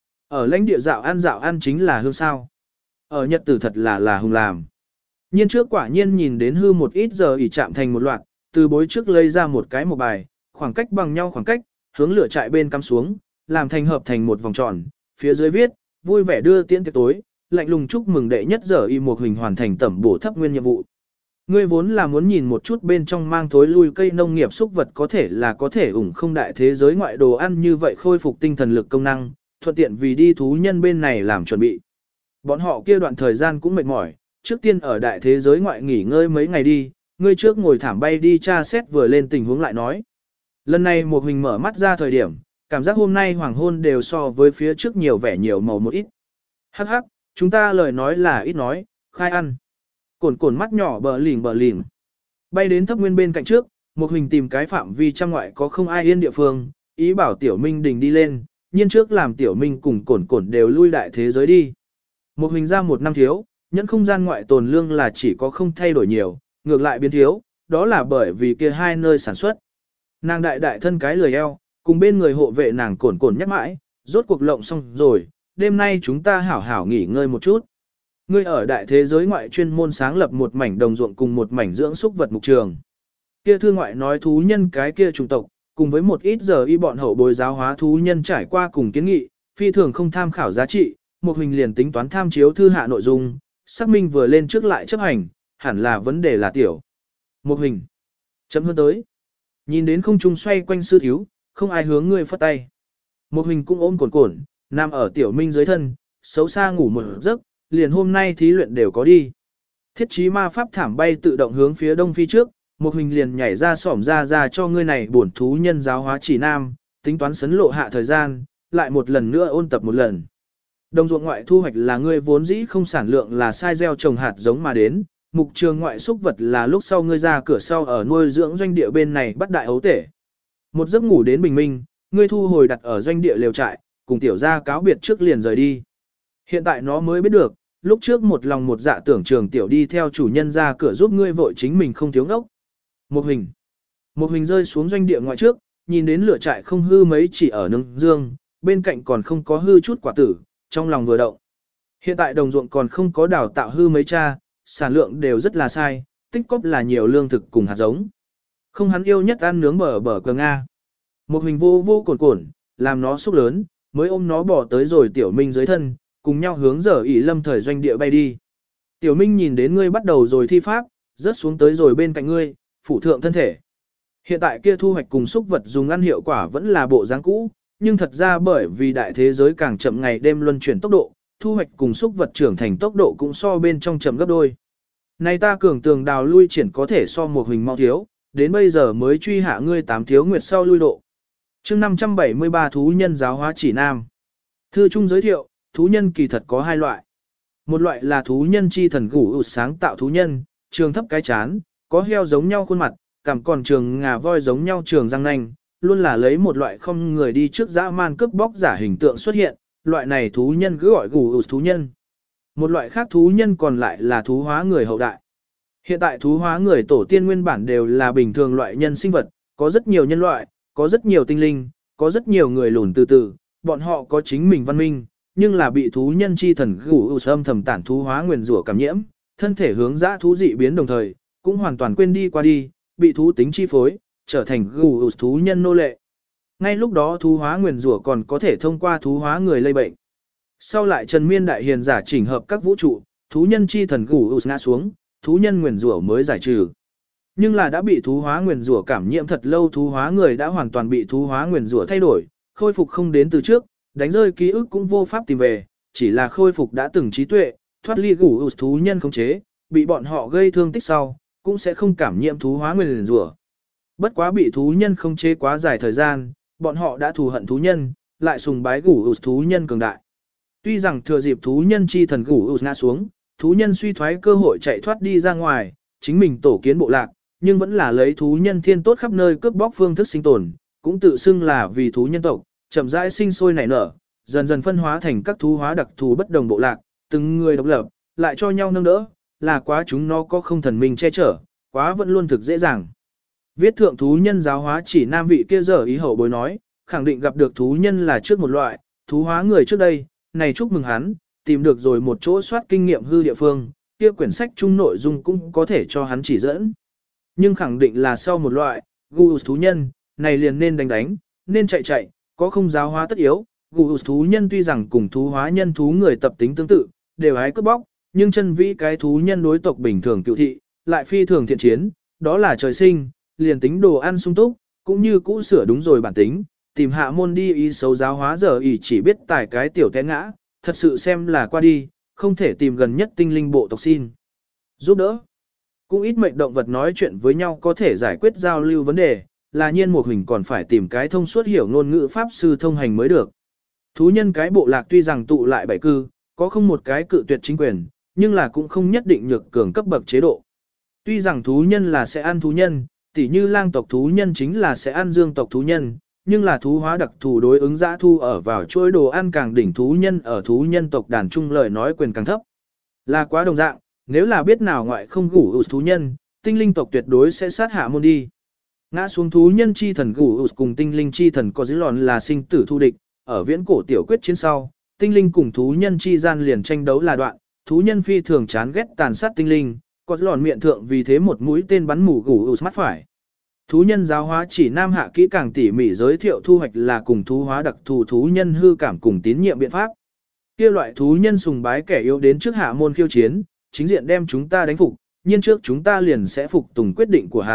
Ở lãnh địa dạo ăn dạo ăn chính là hương sao. Ở nhật tử thật là là hùng làm. Nhiên trước quả nhiên nhìn đến hư một ít giờ ỉ chạm thành một loạt, từ bối trước lấy ra một cái một bài, khoảng cách bằng nhau khoảng cách, hướng lửa trại bên cắm xuống, làm thành hợp thành một vòng tròn, phía dưới viết, vui vẻ đưa tiễn tiệc tối, lạnh lùng chúc mừng đệ nhất giờ y một hình hoàn thành tẩm bổ thấp nguyên nhiệm vụ. Ngươi vốn là muốn nhìn một chút bên trong mang thối lui cây nông nghiệp xúc vật có thể là có thể ủng không đại thế giới ngoại đồ ăn như vậy khôi phục tinh thần lực công năng, thuận tiện vì đi thú nhân bên này làm chuẩn bị. Bọn họ kia đoạn thời gian cũng mệt mỏi, trước tiên ở đại thế giới ngoại nghỉ ngơi mấy ngày đi, ngươi trước ngồi thảm bay đi tra xét vừa lên tình huống lại nói. Lần này một hình mở mắt ra thời điểm, cảm giác hôm nay hoàng hôn đều so với phía trước nhiều vẻ nhiều màu một ít. Hắc hắc, chúng ta lời nói là ít nói, khai ăn. Cồn cồn mắt nhỏ bờ lỉnh bờ lỉnh. Bay đến thấp nguyên bên cạnh trước, một hình tìm cái phạm vi trăm ngoại có không ai yên địa phương, ý bảo tiểu minh đình đi lên, nhiên trước làm tiểu minh cùng cồn cồn đều lui đại thế giới đi. Một hình ra một năm thiếu, nhẫn không gian ngoại tồn lương là chỉ có không thay đổi nhiều, ngược lại biến thiếu, đó là bởi vì kia hai nơi sản xuất. Nàng đại đại thân cái lười eo, cùng bên người hộ vệ nàng cồn cồn nhắc mãi, rốt cuộc lộng xong rồi, đêm nay chúng ta hảo hảo nghỉ ngơi một chút. Ngươi ở đại thế giới ngoại chuyên môn sáng lập một mảnh đồng ruộng cùng một mảnh dưỡng súc vật mục trường. Kia thư ngoại nói thú nhân cái kia chủng tộc, cùng với một ít giờ y bọn hậu bồi giáo hóa thú nhân trải qua cùng kiến nghị, phi thường không tham khảo giá trị, một hình liền tính toán tham chiếu thư hạ nội dung, xác minh vừa lên trước lại chấp hành, hẳn là vấn đề là tiểu. Một hình. Chấm hơn tới. Nhìn đến không trung xoay quanh sư thiếu, không ai hướng ngươi phất tay. Một hình cũng ôm cồn cồn, nằm ở tiểu minh dưới thân, xấu xa ngủ một giấc, liền hôm nay thí luyện đều có đi. Thiết trí ma pháp thảm bay tự động hướng phía đông phi trước, một hình liền nhảy ra xỏm ra ra cho ngươi này bổn thú nhân giáo hóa chỉ nam, tính toán sấn lộ hạ thời gian, lại một lần nữa ôn tập một lần. Đồng ruộng ngoại thu hoạch là ngươi vốn dĩ không sản lượng là sai gieo trồng hạt giống mà đến, mục trường ngoại xúc vật là lúc sau ngươi ra cửa sau ở nuôi dưỡng doanh địa bên này bắt đại ấu tể. Một giấc ngủ đến bình minh, ngươi thu hồi đặt ở doanh địa lều trại, cùng tiểu gia cáo biệt trước liền rời đi. Hiện tại nó mới biết được, lúc trước một lòng một dạ tưởng trường tiểu đi theo chủ nhân ra cửa giúp ngươi vội chính mình không thiếu ngốc. Một hình. Một hình rơi xuống doanh địa ngoại trước, nhìn đến lửa trại không hư mấy chỉ ở nương dương, bên cạnh còn không có hư chút quả tử, trong lòng vừa động. Hiện tại đồng ruộng còn không có đào tạo hư mấy cha, sản lượng đều rất là sai, tích cóp là nhiều lương thực cùng hạt giống. Không hắn yêu nhất ăn nướng bờ bờ cờ Nga. Một hình vô vô cồn cồn, làm nó xúc lớn, mới ôm nó bỏ tới rồi tiểu minh dưới thân, cùng nhau hướng giờ ỉ lâm thời doanh địa bay đi. Tiểu minh nhìn đến ngươi bắt đầu rồi thi pháp, rớt xuống tới rồi bên cạnh ngươi, phủ thượng thân thể. Hiện tại kia thu hoạch cùng xúc vật dùng ăn hiệu quả vẫn là bộ dáng cũ, nhưng thật ra bởi vì đại thế giới càng chậm ngày đêm luân chuyển tốc độ, thu hoạch cùng xúc vật trưởng thành tốc độ cũng so bên trong chậm gấp đôi. Này ta cường tường đào lui triển có thể so một hình mau thiếu, đến bây giờ mới truy hạ ngươi tám thiếu nguyệt sau lui độ. chương năm trăm bảy mươi ba thú nhân giáo hóa chỉ nam. Thư trung giới thiệu, thú nhân kỳ thật có hai loại. Một loại là thú nhân chi thần gủ ụt sáng tạo thú nhân, trường thấp cái chán, có heo giống nhau khuôn mặt, cảm còn trường ngà voi giống nhau trường răng nanh, luôn là lấy một loại không người đi trước dã man cướp bóc giả hình tượng xuất hiện, loại này thú nhân cứ gọi gủ ụt thú nhân. Một loại khác thú nhân còn lại là thú hóa người hậu đại. Hiện tại thú hóa người tổ tiên nguyên bản đều là bình thường loại nhân sinh vật, có rất nhiều nhân loại, có rất nhiều tinh linh, có rất nhiều người lùn từ từ, bọn họ có chính mình văn minh, nhưng là bị thú nhân chi thần gủ ụt âm thầm tản thú hóa nguyền rủa cảm nhiễm, thân thể hướng dã thú dị biến đồng thời, cũng hoàn toàn quên đi qua đi, bị thú tính chi phối, trở thành gù ụt thú nhân nô lệ. Ngay lúc đó thú hóa nguyền rủa còn có thể thông qua thú hóa người lây bệnh. Sau lại Trần Miên đại hiền giả chỉnh hợp các vũ trụ, thú nhân chi thần gù ụt ngã xuống, thú nhân nguyền rủa mới giải trừ. Nhưng là đã bị thú hóa nguyền rủa cảm nhiễm thật lâu, thú hóa người đã hoàn toàn bị thú hóa nguyền rủa thay đổi, khôi phục không đến từ trước, đánh rơi ký ức cũng vô pháp tìm về, chỉ là khôi phục đã từng trí tuệ, thoát ly gù ụt thú nhân khống chế, bị bọn họ gây thương tích sau, cũng sẽ không cảm nhiễm thú hóa nguyền rủa. Bất quá bị thú nhân khống chế quá dài thời gian, bọn họ đã thù hận thú nhân, lại sùng bái gù ụt thú nhân cường đại. Tuy rằng thừa dịp thú nhân chi thần gù ụt ngã xuống, thú nhân suy thoái cơ hội chạy thoát đi ra ngoài, chính mình tổ kiến bộ lạc, nhưng vẫn là lấy thú nhân thiên tốt khắp nơi cướp bóc phương thức sinh tồn, cũng tự xưng là vì thú nhân tộc, chậm rãi sinh sôi nảy nở, dần dần phân hóa thành các thú hóa đặc thù bất đồng bộ lạc, từng người độc lập, lại cho nhau nâng đỡ, là quá chúng nó có không thần minh che chở, quá vẫn luôn thực dễ dàng. Viết thượng thú nhân giáo hóa chỉ nam vị kia giờ ý hậu bối nói, khẳng định gặp được thú nhân là trước một loại, thú hóa người trước đây, này chúc mừng hắn, tìm được rồi một chỗ soát kinh nghiệm hư địa phương, kia quyển sách chung nội dung cũng có thể cho hắn chỉ dẫn. Nhưng khẳng định là sau một loại, gu thú nhân, này liền nên đánh đánh, nên chạy chạy, có không giáo hóa tất yếu. Gu thú nhân tuy rằng cùng thú hóa nhân thú người tập tính tương tự, đều hái cướp bóc, nhưng chân vĩ cái thú nhân đối tộc bình thường cựu thị, lại phi thường thiện chiến, đó là trời sinh, liền tính đồ ăn sung túc, cũng như cũ sửa đúng rồi bản tính, tìm hạ môn đi ý xấu giáo hóa giờ ý chỉ biết tải cái tiểu té ngã, thật sự xem là qua đi, không thể tìm gần nhất tinh linh bộ tộc xin giúp đỡ. Cũng ít mệnh động vật nói chuyện với nhau có thể giải quyết giao lưu vấn đề, là nhiên một hình còn phải tìm cái thông suốt hiểu ngôn ngữ pháp sư thông hành mới được. Thú nhân cái bộ lạc tuy rằng tụ lại bảy cư, có không một cái cự tuyệt chính quyền, nhưng là cũng không nhất định nhược cường cấp bậc chế độ. Tuy rằng thú nhân là sẽ ăn thú nhân, tỉ như lang tộc thú nhân chính là sẽ ăn dương tộc thú nhân, nhưng là thú hóa đặc thù đối ứng dã thu ở vào chuỗi đồ ăn càng đỉnh thú nhân ở thú nhân tộc đàn trung lời nói quyền càng thấp. Là quá đồng dạng, nếu là biết nào ngoại không gủ ụt thú nhân, tinh linh tộc tuyệt đối sẽ sát hạ môn đi. Ngã xuống thú nhân chi thần gủ ụt cùng tinh linh chi thần có dĩ lòn là sinh tử thu địch, ở viễn cổ tiểu quyết chiến sau, tinh linh cùng thú nhân chi gian liền tranh đấu là đoạn, thú nhân phi thường chán ghét tàn sát tinh linh, có dĩ lòn miệng thượng vì thế một mũi tên bắn mù gủ ụt mắt phải. Thú nhân giáo hóa chỉ nam hạ kỹ càng tỉ mỉ giới thiệu thu hoạch là cùng thú hóa đặc thù thú nhân hư cảm cùng tín nhiệm biện pháp. Kia loại thú nhân sùng bái kẻ yếu đến trước hạ môn khiêu chiến, chính diện đem chúng ta đánh phục, nhiên trước chúng ta liền sẽ phục tùng quyết định của hắn,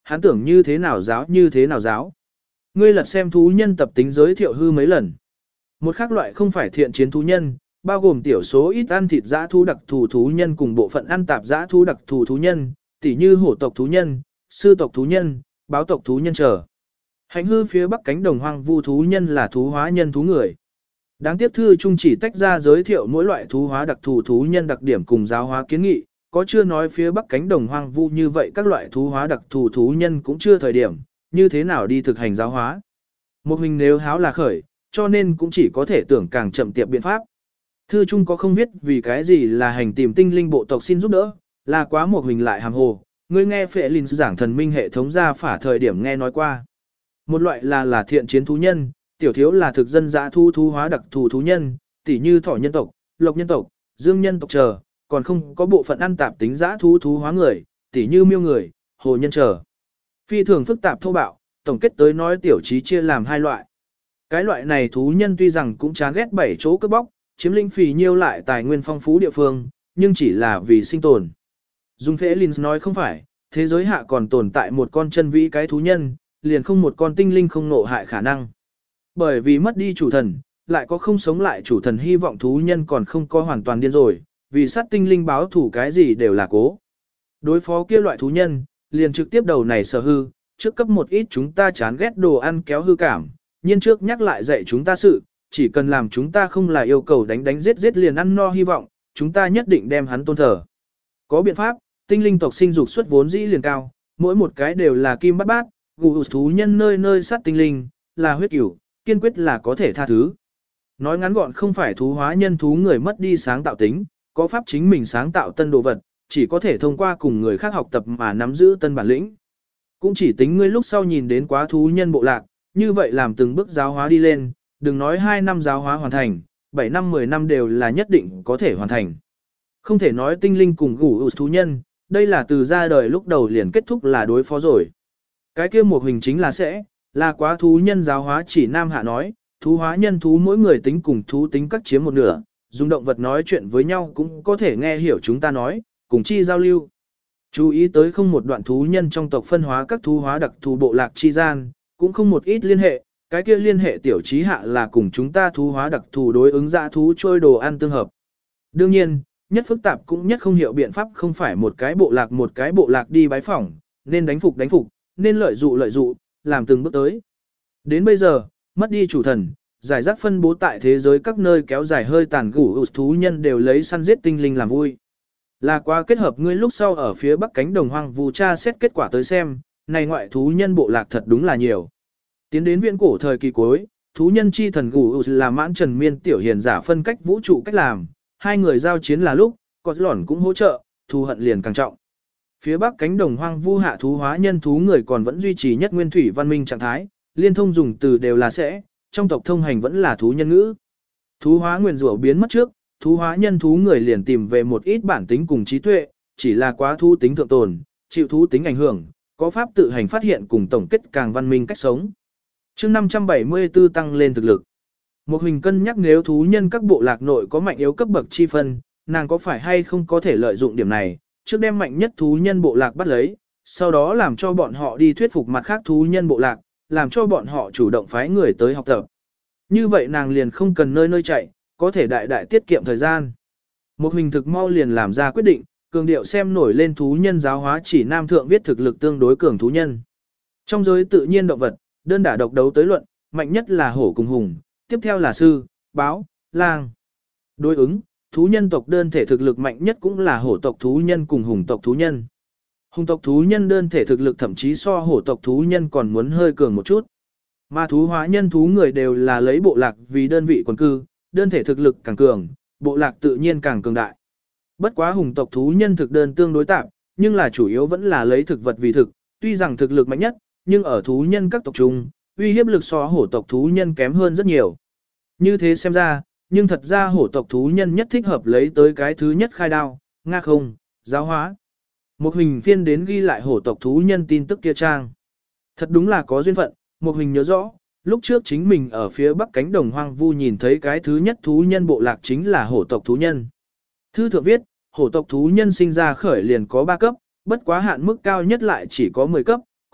hắn tưởng như thế nào giáo như thế nào giáo. Ngươi lật xem thú nhân tập tính giới thiệu hư mấy lần. Một khác loại không phải thiện chiến thú nhân, bao gồm tiểu số ít ăn thịt dã thú đặc thù thú nhân cùng bộ phận ăn tạp dã thú đặc thù thú nhân, tỉ như hổ tộc thú nhân, sư tộc thú nhân, báo tộc thú nhân trở. Hành hư phía bắc cánh đồng hoang vu thú nhân là thú hóa nhân thú người. Đáng tiếc thư chung chỉ tách ra giới thiệu mỗi loại thú hóa đặc thù thú nhân đặc điểm cùng giáo hóa kiến nghị, có chưa nói phía bắc cánh đồng hoang vu như vậy các loại thú hóa đặc thù thú nhân cũng chưa thời điểm, như thế nào đi thực hành giáo hóa. Một hình nếu háo là khởi, cho nên cũng chỉ có thể tưởng càng chậm tiệp biện pháp. Thư chung có không biết vì cái gì là hành tìm tinh linh bộ tộc xin giúp đỡ, là quá một hình lại hàm hồ, ngươi nghe phệ linh giảng thần minh hệ thống ra phả thời điểm nghe nói qua. Một loại là là thiện chiến thú nhân, tiểu thiếu là thực dân dã thu thú hóa đặc thù thú nhân, tỉ như thỏ nhân tộc, lộc nhân tộc, dương nhân tộc chờ, còn không có bộ phận ăn tạp tính dã thú thú hóa người, tỉ như miêu người, hồ nhân chờ. Phi thường phức tạp thô bạo, tổng kết tới nói tiểu trí chia làm hai loại. Cái loại này thú nhân tuy rằng cũng chán ghét bảy chỗ cướp bóc, chiếm lĩnh phì nhiêu lại tài nguyên phong phú địa phương, nhưng chỉ là vì sinh tồn. Dung Phễ Linh nói không phải, thế giới hạ còn tồn tại một con chân vĩ cái thú nhân, liền không một con tinh linh không nộ hại khả năng. Bởi vì mất đi chủ thần, lại có không sống lại chủ thần hy vọng thú nhân còn không có hoàn toàn điên rồi, vì sát tinh linh báo thủ cái gì đều là cố. Đối phó kia loại thú nhân, liền trực tiếp đầu này sở hư, trước cấp một ít chúng ta chán ghét đồ ăn kéo hư cảm, nhiên trước nhắc lại dạy chúng ta sự, chỉ cần làm chúng ta không là yêu cầu đánh đánh giết giết liền ăn no hy vọng, chúng ta nhất định đem hắn tôn thờ. Có biện pháp, tinh linh tộc sinh dục suất vốn dĩ liền cao, mỗi một cái đều là kim bát bát, gù thú nhân nơi nơi sát tinh linh, là huyết cửu, kiên quyết là có thể tha thứ. Nói ngắn gọn không phải thú hóa nhân thú người mất đi sáng tạo tính, có pháp chính mình sáng tạo tân đồ vật, chỉ có thể thông qua cùng người khác học tập mà nắm giữ tân bản lĩnh. Cũng chỉ tính ngươi lúc sau nhìn đến quá thú nhân bộ lạc, như vậy làm từng bước giáo hóa đi lên, đừng nói hai năm giáo hóa hoàn thành, bảy năm mười năm đều là nhất định có thể hoàn thành. Không thể nói tinh linh cùng gủ thú nhân, đây là từ ra đời lúc đầu liền kết thúc là đối phó rồi. Cái kia một hình chính là sẽ, là quá thú nhân giáo hóa chỉ Nam Hạ nói, thú hóa nhân thú mỗi người tính cùng thú tính cắt chiếm một nửa, dùng động vật nói chuyện với nhau cũng có thể nghe hiểu chúng ta nói, cùng chi giao lưu. Chú ý tới không một đoạn thú nhân trong tộc phân hóa các thú hóa đặc thù bộ lạc chi gian, cũng không một ít liên hệ, cái kia liên hệ tiểu trí hạ là cùng chúng ta thú hóa đặc thù đối ứng dã thú trôi đồ ăn tương hợp. Đương nhiên, nhất phức tạp cũng nhất không hiểu biện pháp không phải một cái bộ lạc một cái bộ lạc đi bái phỏng, nên đánh phục đánh phục, nên lợi dụ lợi dụ, làm từng bước tới. Đến bây giờ, mất đi chủ thần, giải rác phân bố tại thế giới các nơi kéo dài hơi tàn gủ thú nhân đều lấy săn giết tinh linh làm vui. Là qua kết hợp ngươi lúc sau ở phía bắc cánh đồng hoang vu tra xét kết quả tới xem, này ngoại thú nhân bộ lạc thật đúng là nhiều. Tiến đến viễn cổ thời kỳ cuối, thú nhân chi thần gủ là mãn trần miên tiểu hiền giả phân cách vũ trụ cách làm, hai người giao chiến là lúc, có lỏn cũng hỗ trợ, thù hận liền càng trọng. Phía bắc cánh đồng hoang vu hạ thú hóa nhân thú người còn vẫn duy trì nhất nguyên thủy văn minh trạng thái, liên thông dùng từ đều là sẽ, trong tộc thông hành vẫn là thú nhân ngữ. Thú hóa nguyên rủa biến mất trước, thú hóa nhân thú người liền tìm về một ít bản tính cùng trí tuệ, chỉ là quá thú tính thượng tồn, chịu thú tính ảnh hưởng, có pháp tự hành phát hiện cùng tổng kết càng văn minh cách sống. Chương năm trăm bảy mươi tư tăng lên thực lực. Một hình cân nhắc nếu thú nhân các bộ lạc nội có mạnh yếu cấp bậc chi phân, nàng có phải hay không có thể lợi dụng điểm này, trước đem mạnh nhất thú nhân bộ lạc bắt lấy, sau đó làm cho bọn họ đi thuyết phục mặt khác thú nhân bộ lạc, làm cho bọn họ chủ động phái người tới học tập. Như vậy nàng liền không cần nơi nơi chạy, có thể đại đại tiết kiệm thời gian. Một hình thực mau liền làm ra quyết định, cường điệu xem nổi lên thú nhân giáo hóa chỉ Nam Thượng viết thực lực tương đối cường thú nhân. Trong giới tự nhiên động vật, đơn đả độc đấu tới luận, mạnh nhất là hổ cùng hùng, tiếp theo là sư, báo, lang. Đối ứng, thú nhân tộc đơn thể thực lực mạnh nhất cũng là hổ tộc thú nhân cùng hùng tộc thú nhân. Hùng tộc thú nhân đơn thể thực lực thậm chí so hổ tộc thú nhân còn muốn hơi cường một chút. Mà thú hóa nhân thú người đều là lấy bộ lạc vì đơn vị quần cư, đơn thể thực lực càng cường, bộ lạc tự nhiên càng cường đại. Bất quá hùng tộc thú nhân thực đơn tương đối tạp, nhưng là chủ yếu vẫn là lấy thực vật vì thực, tuy rằng thực lực mạnh nhất, nhưng ở thú nhân các tộc chung, uy hiếp lực so hổ tộc thú nhân kém hơn rất nhiều. Như thế xem ra, nhưng thật ra hổ tộc thú nhân nhất thích hợp lấy tới cái thứ nhất khai đao, nga không, giáo hóa. Một hình phiên đến ghi lại hổ tộc thú nhân tin tức kia trang. Thật đúng là có duyên phận, một hình nhớ rõ, lúc trước chính mình ở phía bắc cánh đồng hoang vu nhìn thấy cái thứ nhất thú nhân bộ lạc chính là hổ tộc thú nhân. Thư thượng viết, hổ tộc thú nhân sinh ra khởi liền có ba cấp, bất quá hạn mức cao nhất lại chỉ có mười cấp,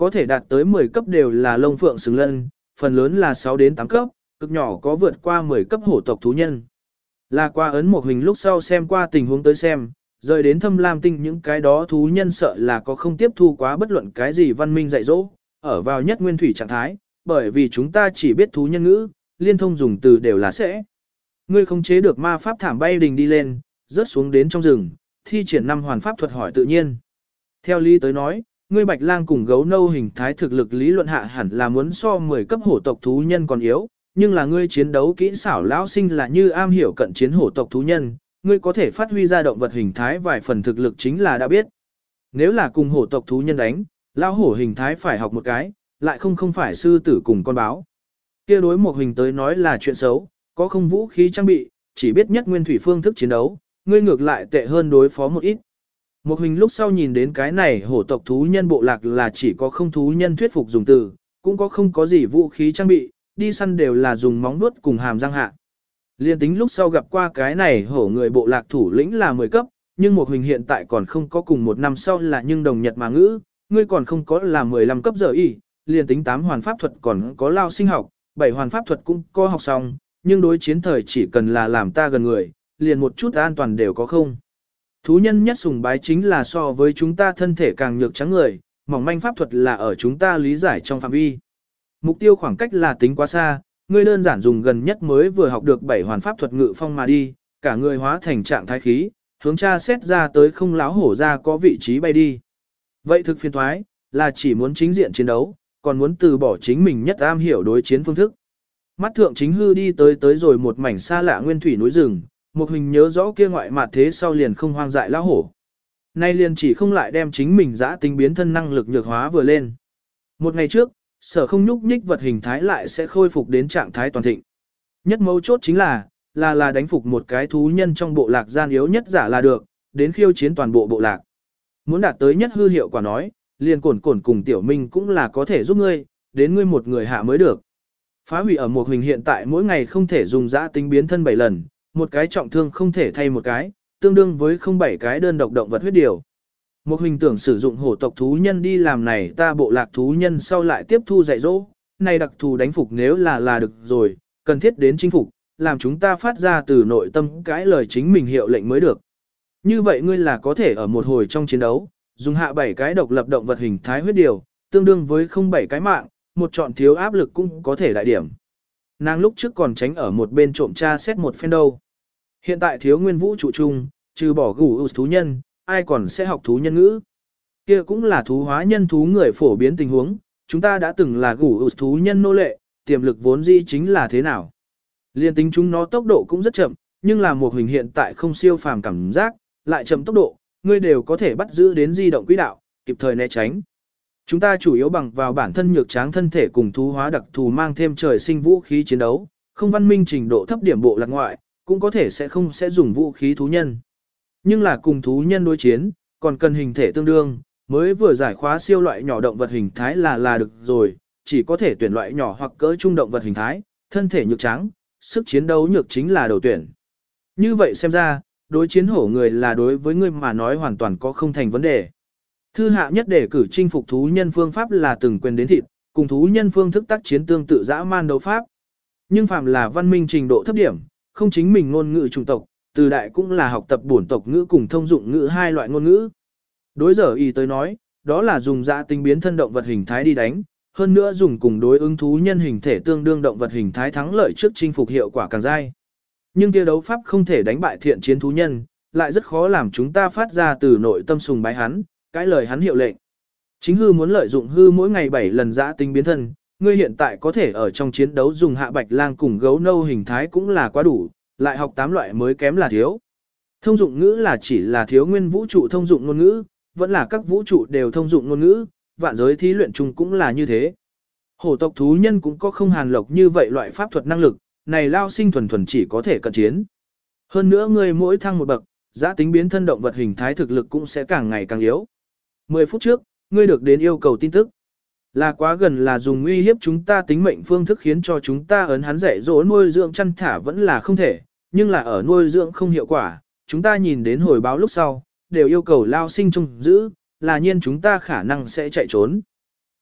có thể đạt tới mười cấp đều là lông phượng xứng lân, phần lớn là sáu đến tám cấp, cực nhỏ có vượt qua mười cấp hổ tộc thú nhân. Là qua ấn một hình lúc sau xem qua tình huống tới xem, rời đến thâm lam tinh những cái đó thú nhân sợ là có không tiếp thu quá bất luận cái gì văn minh dạy dỗ, ở vào nhất nguyên thủy trạng thái, bởi vì chúng ta chỉ biết thú nhân ngữ, liên thông dùng từ đều là sẽ. Ngươi không chế được ma pháp thảm bay đình đi lên, rớt xuống đến trong rừng, thi triển năm hoàn pháp thuật hỏi tự nhiên. Theo lý tới nói, ngươi bạch lang cùng gấu nâu hình thái thực lực lý luận hạ hẳn là muốn so mười cấp hổ tộc thú nhân còn yếu, nhưng là ngươi chiến đấu kỹ xảo lão sinh là như am hiểu cận chiến hổ tộc thú nhân, ngươi có thể phát huy ra động vật hình thái vài phần thực lực chính là đã biết. Nếu là cùng hổ tộc thú nhân đánh, lão hổ hình thái phải học một cái, lại không không phải sư tử cùng con báo. Kia đối một hình tới nói là chuyện xấu, có không vũ khí trang bị, chỉ biết nhất nguyên thủy phương thức chiến đấu, ngươi ngược lại tệ hơn đối phó một ít. Một hình lúc sau nhìn đến cái này hổ tộc thú nhân bộ lạc là chỉ có không thú nhân thuyết phục dùng từ, cũng có không có gì vũ khí trang bị, đi săn đều là dùng móng vuốt cùng hàm răng hạ. Liên tính lúc sau gặp qua cái này hổ người bộ lạc thủ lĩnh là mười cấp, nhưng một hình hiện tại còn không có cùng một năm sau là nhưng đồng nhật mà ngữ, ngươi còn không có là mười lăm cấp giờ y, liên tính tám hoàn pháp thuật còn có lao sinh học, bảy hoàn pháp thuật cũng có học xong, nhưng đối chiến thời chỉ cần là làm ta gần người, liền một chút an toàn đều có không. Thú nhân nhất sùng bái chính là so với chúng ta thân thể càng nhược trắng người, mỏng manh pháp thuật là ở chúng ta lý giải trong phạm vi. Mục tiêu khoảng cách là tính quá xa, ngươi đơn giản dùng gần nhất mới vừa học được bảy hoàn pháp thuật ngự phong mà đi, cả người hóa thành trạng thái khí, hướng tra xét ra tới không láo hổ ra có vị trí bay đi. Vậy thực phiền thoái, là chỉ muốn chính diện chiến đấu, còn muốn từ bỏ chính mình nhất am hiểu đối chiến phương thức. Mắt thượng chính hư đi tới tới rồi một mảnh xa lạ nguyên thủy núi rừng, một hình nhớ rõ kia ngoại mặt thế sau liền không hoang dại lão hổ. Nay liền chỉ không lại đem chính mình giã tính biến thân năng lực nhược hóa vừa lên. Một ngày trước, sở không nhúc nhích vật hình thái lại sẽ khôi phục đến trạng thái toàn thịnh. Nhất mấu chốt chính là, là là đánh phục một cái thú nhân trong bộ lạc gian yếu nhất giả là được, đến khiêu chiến toàn bộ bộ lạc. Muốn đạt tới nhất hư hiệu quả nói, liền cổn cổn cùng tiểu minh cũng là có thể giúp ngươi, đến ngươi một người hạ mới được. Phá hủy ở một hình hiện tại mỗi ngày không thể dùng giã tính biến thân bảy lần, một cái trọng thương không thể thay một cái, tương đương với không bảy cái đơn độc động vật huyết điều. Một hình tưởng sử dụng hổ tộc thú nhân đi làm này ta bộ lạc thú nhân sau lại tiếp thu dạy dỗ, này đặc thù đánh phục nếu là là được rồi, cần thiết đến chinh phục, làm chúng ta phát ra từ nội tâm cái lời chính mình hiệu lệnh mới được. Như vậy ngươi là có thể ở một hồi trong chiến đấu, dùng hạ bảy cái độc lập động vật hình thái huyết điều, tương đương với không bảy cái mạng, một chọn thiếu áp lực cũng có thể đại điểm. Nàng lúc trước còn tránh ở một bên trộm tra xét một phen đâu. Hiện tại thiếu nguyên vũ trụ chung, trừ bỏ gủ thú nhân, ai còn sẽ học thú nhân ngữ. Kia cũng là thú hóa nhân thú người phổ biến tình huống, chúng ta đã từng là gủ thú nhân nô lệ, tiềm lực vốn dĩ chính là thế nào. Liên tính chúng nó tốc độ cũng rất chậm, nhưng là một hình hiện tại không siêu phàm cảm giác, lại chậm tốc độ, ngươi đều có thể bắt giữ đến di động quỹ đạo, kịp thời né tránh. Chúng ta chủ yếu bằng vào bản thân nhược tráng thân thể cùng thú hóa đặc thù mang thêm trời sinh vũ khí chiến đấu, không văn minh trình độ thấp điểm bộ lạc ngoại, cũng có thể sẽ không sẽ dùng vũ khí thú nhân. Nhưng là cùng thú nhân đối chiến, còn cần hình thể tương đương, mới vừa giải khóa siêu loại nhỏ động vật hình thái là là được rồi, chỉ có thể tuyển loại nhỏ hoặc cỡ trung động vật hình thái, thân thể nhược trắng, sức chiến đấu nhược chính là đầu tuyển. Như vậy xem ra, đối chiến hổ người là đối với người mà nói hoàn toàn có không thành vấn đề. Thư hạ nhất để cử chinh phục thú nhân phương pháp là từng quyền đến thịt, cùng thú nhân phương thức tác chiến tương tự dã man đấu pháp. Nhưng phạm là văn minh trình độ thấp điểm, không chính mình ngôn ngữ chủng tộc, từ đại cũng là học tập bổn tộc ngữ cùng thông dụng ngữ hai loại ngôn ngữ. Đối giờ y tới nói, đó là dùng dã tính biến thân động vật hình thái đi đánh, hơn nữa dùng cùng đối ứng thú nhân hình thể tương đương động vật hình thái thắng lợi trước chinh phục hiệu quả càng dai. Nhưng kia đấu pháp không thể đánh bại thiện chiến thú nhân, lại rất khó làm chúng ta phát ra từ nội tâm sùng bái hắn, cái lời hắn hiệu lệnh. Chính hư muốn lợi dụng hư mỗi ngày bảy lần dã tính biến thân, ngươi hiện tại có thể ở trong chiến đấu dùng hạ bạch lang cùng gấu nâu hình thái cũng là quá đủ, lại học tám loại mới kém là thiếu. Thông dụng ngữ là chỉ là thiếu nguyên vũ trụ thông dụng ngôn ngữ, vẫn là các vũ trụ đều thông dụng ngôn ngữ, vạn giới thí luyện chung cũng là như thế. Hổ tộc thú nhân cũng có không hàn lộc như vậy loại pháp thuật năng lực, này lao sinh thuần thuần chỉ có thể cận chiến. Hơn nữa ngươi mỗi thăng một bậc, giá tính biến thân động vật hình thái thực lực cũng sẽ càng ngày càng yếu. mười phút trước, ngươi được đến yêu cầu tin tức. Là quá gần là dùng uy hiếp chúng ta tính mệnh phương thức khiến cho chúng ta ấn hắn dạy dỗ nuôi dưỡng chăn thả vẫn là không thể, nhưng là ở nuôi dưỡng không hiệu quả, chúng ta nhìn đến hồi báo lúc sau, đều yêu cầu lao sinh trông giữ, là nhiên chúng ta khả năng sẽ chạy trốn.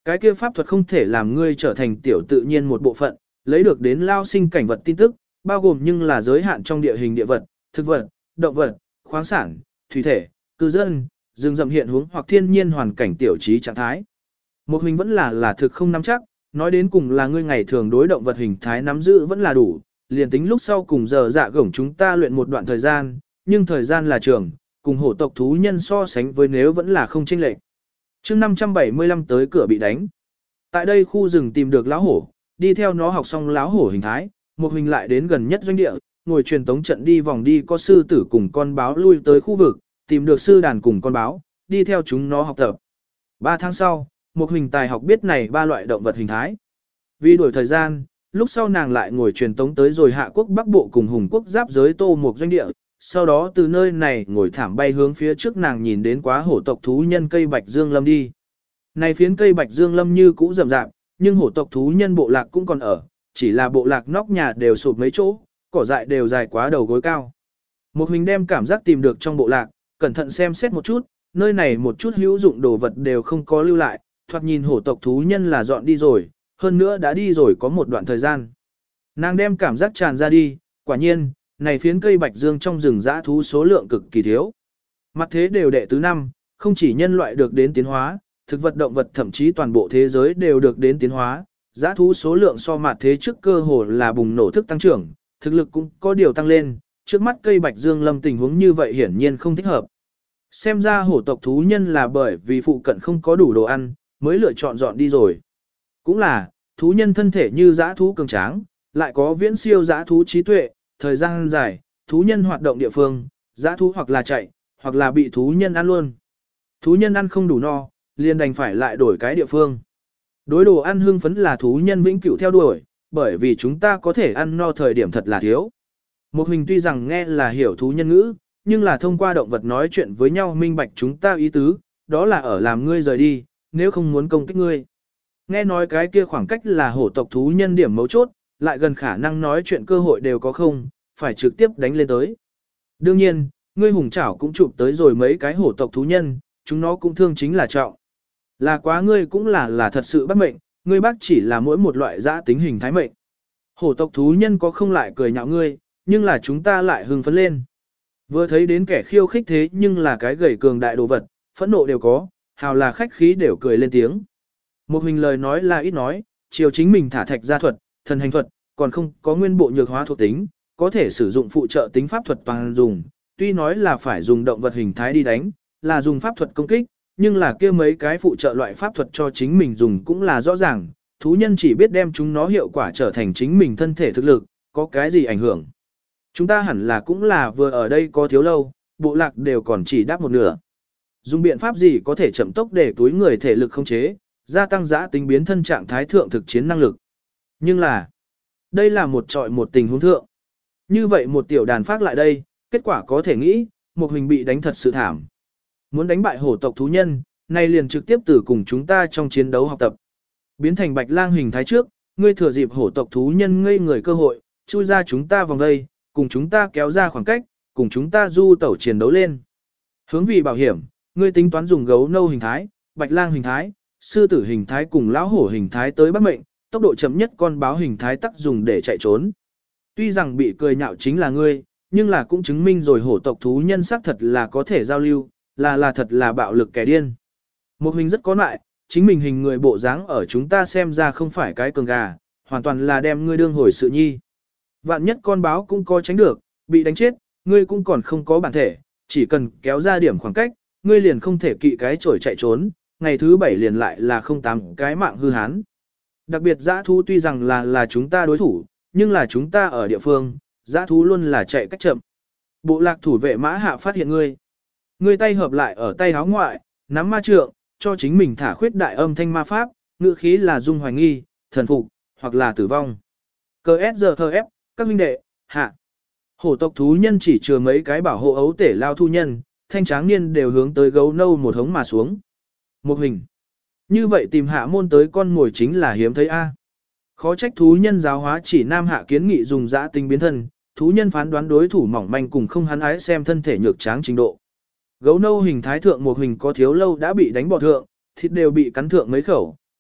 Cái kia pháp thuật không thể làm ngươi trở thành tiểu tự nhiên một bộ phận, lấy được đến lao sinh cảnh vật tin tức, bao gồm nhưng là giới hạn trong địa hình địa vật, thực vật, động vật, khoáng sản, thủy thể, cư dân, rừng rậm hiện huống hoặc thiên nhiên hoàn cảnh tiểu trí trạng thái. Một hình vẫn là là thực không nắm chắc, nói đến cùng là ngươi ngày thường đối động vật hình thái nắm giữ vẫn là đủ, liền tính lúc sau cùng giờ dạ gổng chúng ta luyện một đoạn thời gian, nhưng thời gian là trường, cùng hổ tộc thú nhân so sánh với nếu vẫn là không chênh lệch. Chương năm trăm bảy mươi lăm tới cửa bị đánh. Tại đây khu rừng tìm được lão hổ, đi theo nó học xong lão hổ hình thái, một hình lại đến gần nhất doanh địa, ngồi truyền tống trận đi vòng đi có sư tử cùng con báo lui tới khu vực, tìm được sư đàn cùng con báo, đi theo chúng nó học tập. Ba tháng sau, một hình tài học biết này ba loại động vật hình thái. Vì đuổi thời gian, lúc sau nàng lại ngồi truyền tống tới rồi Hạ Quốc Bắc Bộ cùng Hùng Quốc giáp giới Tô một doanh địa, sau đó từ nơi này ngồi thảm bay hướng phía trước nàng nhìn đến quá hổ tộc thú nhân cây Bạch Dương Lâm đi. Này phiến cây Bạch Dương Lâm như cũ rậm rạp, nhưng hổ tộc thú nhân bộ lạc cũng còn ở, chỉ là bộ lạc nóc nhà đều sụp mấy chỗ, cỏ dại đều dài quá đầu gối cao. Một hình đem cảm giác tìm được trong bộ lạc, cẩn thận xem xét một chút, nơi này một chút hữu dụng đồ vật đều không có lưu lại, thoạt nhìn hổ tộc thú nhân là dọn đi rồi, hơn nữa đã đi rồi có một đoạn thời gian. Nàng đem cảm giác tràn ra đi, quả nhiên, này phiến cây Bạch Dương trong rừng dã thú số lượng cực kỳ thiếu. Mặt thế đều đệ tứ năm, không chỉ nhân loại được đến tiến hóa, thực vật động vật thậm chí toàn bộ thế giới đều được đến tiến hóa, dã thú số lượng so mặt thế trước cơ hồ là bùng nổ thức tăng trưởng, thực lực cũng có điều tăng lên, trước mắt cây Bạch Dương Lâm tình huống như vậy hiển nhiên không thích hợp. Xem ra hổ tộc thú nhân là bởi vì phụ cận không có đủ đồ ăn, mới lựa chọn dọn đi rồi. Cũng là, thú nhân thân thể như dã thú cường tráng, lại có viễn siêu dã thú trí tuệ, thời gian dài, thú nhân hoạt động địa phương, dã thú hoặc là chạy, hoặc là bị thú nhân ăn luôn. Thú nhân ăn không đủ no, liền đành phải lại đổi cái địa phương. Đối đồ ăn hưng phấn là thú nhân vĩnh cửu theo đuổi, bởi vì chúng ta có thể ăn no thời điểm thật là thiếu. Một hình tuy rằng nghe là hiểu thú nhân ngữ, nhưng là thông qua động vật nói chuyện với nhau minh bạch chúng ta ý tứ, đó là ở làm ngươi rời đi, nếu không muốn công kích ngươi. Nghe nói cái kia khoảng cách là hổ tộc thú nhân điểm mấu chốt, lại gần khả năng nói chuyện cơ hội đều có không, phải trực tiếp đánh lên tới. Đương nhiên, ngươi hùng chảo cũng chụp tới rồi mấy cái hổ tộc thú nhân, chúng nó cũng thương chính là trọng. Là quá ngươi cũng là là thật sự bất mệnh, ngươi bác chỉ là mỗi một loại dã tính hình thái mệnh. Hổ tộc thú nhân có không lại cười nhạo ngươi, nhưng là chúng ta lại hưng phấn lên. Vừa thấy đến kẻ khiêu khích thế nhưng là cái gầy cường đại đồ vật, phẫn nộ đều có, hào là khách khí đều cười lên tiếng. Một hình lời nói là ít nói, chiều chính mình thả thạch gia thuật, thần hành thuật, còn không có nguyên bộ nhược hóa thuộc tính, có thể sử dụng phụ trợ tính pháp thuật toàn dùng, tuy nói là phải dùng động vật hình thái đi đánh, là dùng pháp thuật công kích, nhưng là kia mấy cái phụ trợ loại pháp thuật cho chính mình dùng cũng là rõ ràng, thú nhân chỉ biết đem chúng nó hiệu quả trở thành chính mình thân thể thực lực, có cái gì ảnh hưởng. Chúng ta hẳn là cũng là vừa ở đây có thiếu lâu, bộ lạc đều còn chỉ đáp một nửa. Dùng biện pháp gì có thể chậm tốc để túi người thể lực không chế, gia tăng giã tính biến thân trạng thái thượng thực chiến năng lực. Nhưng là, đây là một trọi một tình huống thượng. Như vậy một tiểu đàn phát lại đây, kết quả có thể nghĩ, một hình bị đánh thật sự thảm. Muốn đánh bại hổ tộc thú nhân, nay liền trực tiếp từ cùng chúng ta trong chiến đấu học tập. Biến thành bạch lang hình thái trước, ngươi thừa dịp hổ tộc thú nhân ngây người cơ hội, chui ra chúng ta vòng đây, cùng chúng ta kéo ra khoảng cách, cùng chúng ta du tẩu chiến đấu lên. Hướng vì bảo hiểm, ngươi tính toán dùng gấu nâu hình thái, bạch lang hình thái, sư tử hình thái cùng lão hổ hình thái tới bắt mệnh, tốc độ chậm nhất con báo hình thái tắc dùng để chạy trốn. Tuy rằng bị cười nhạo chính là ngươi, nhưng là cũng chứng minh rồi hổ tộc thú nhân xác thật là có thể giao lưu, là là thật là bạo lực kẻ điên. Một hình rất có lại, chính mình hình người bộ dáng ở chúng ta xem ra không phải cái cường gà, hoàn toàn là đem ngươi đương hồi sự nhi. Vạn nhất con báo cũng có tránh được, bị đánh chết, ngươi cũng còn không có bản thể, chỉ cần kéo ra điểm khoảng cách, ngươi liền không thể kỵ cái chổi chạy trốn, ngày thứ bảy liền lại là không tám cái mạng hư hán. Đặc biệt dã thú tuy rằng là là chúng ta đối thủ, nhưng là chúng ta ở địa phương, dã thú luôn là chạy cách chậm. Bộ lạc thủ vệ mã hạ phát hiện ngươi. Ngươi tay hợp lại ở tay áo ngoại, nắm ma trượng, cho chính mình thả khuyết đại âm thanh ma pháp, ngữ khí là dung hoài nghi, thần phục, hoặc là tử vong. Cơ S giờ thơ ép, các huynh đệ, hạ. Hổ tộc thú nhân chỉ chừa mấy cái bảo hộ ấu tể lao thu nhân, thanh tráng niên đều hướng tới gấu nâu một hống mà xuống. Một hình. Như vậy tìm hạ môn tới con ngồi chính là hiếm thấy A. Khó trách thú nhân giáo hóa chỉ nam hạ kiến nghị dùng dã tinh biến thân, thú nhân phán đoán đối thủ mỏng manh cùng không hắn ái xem thân thể nhược tráng trình độ. Gấu nâu hình thái thượng một hình có thiếu lâu đã bị đánh bỏ thượng, thịt đều bị cắn thượng mấy khẩu,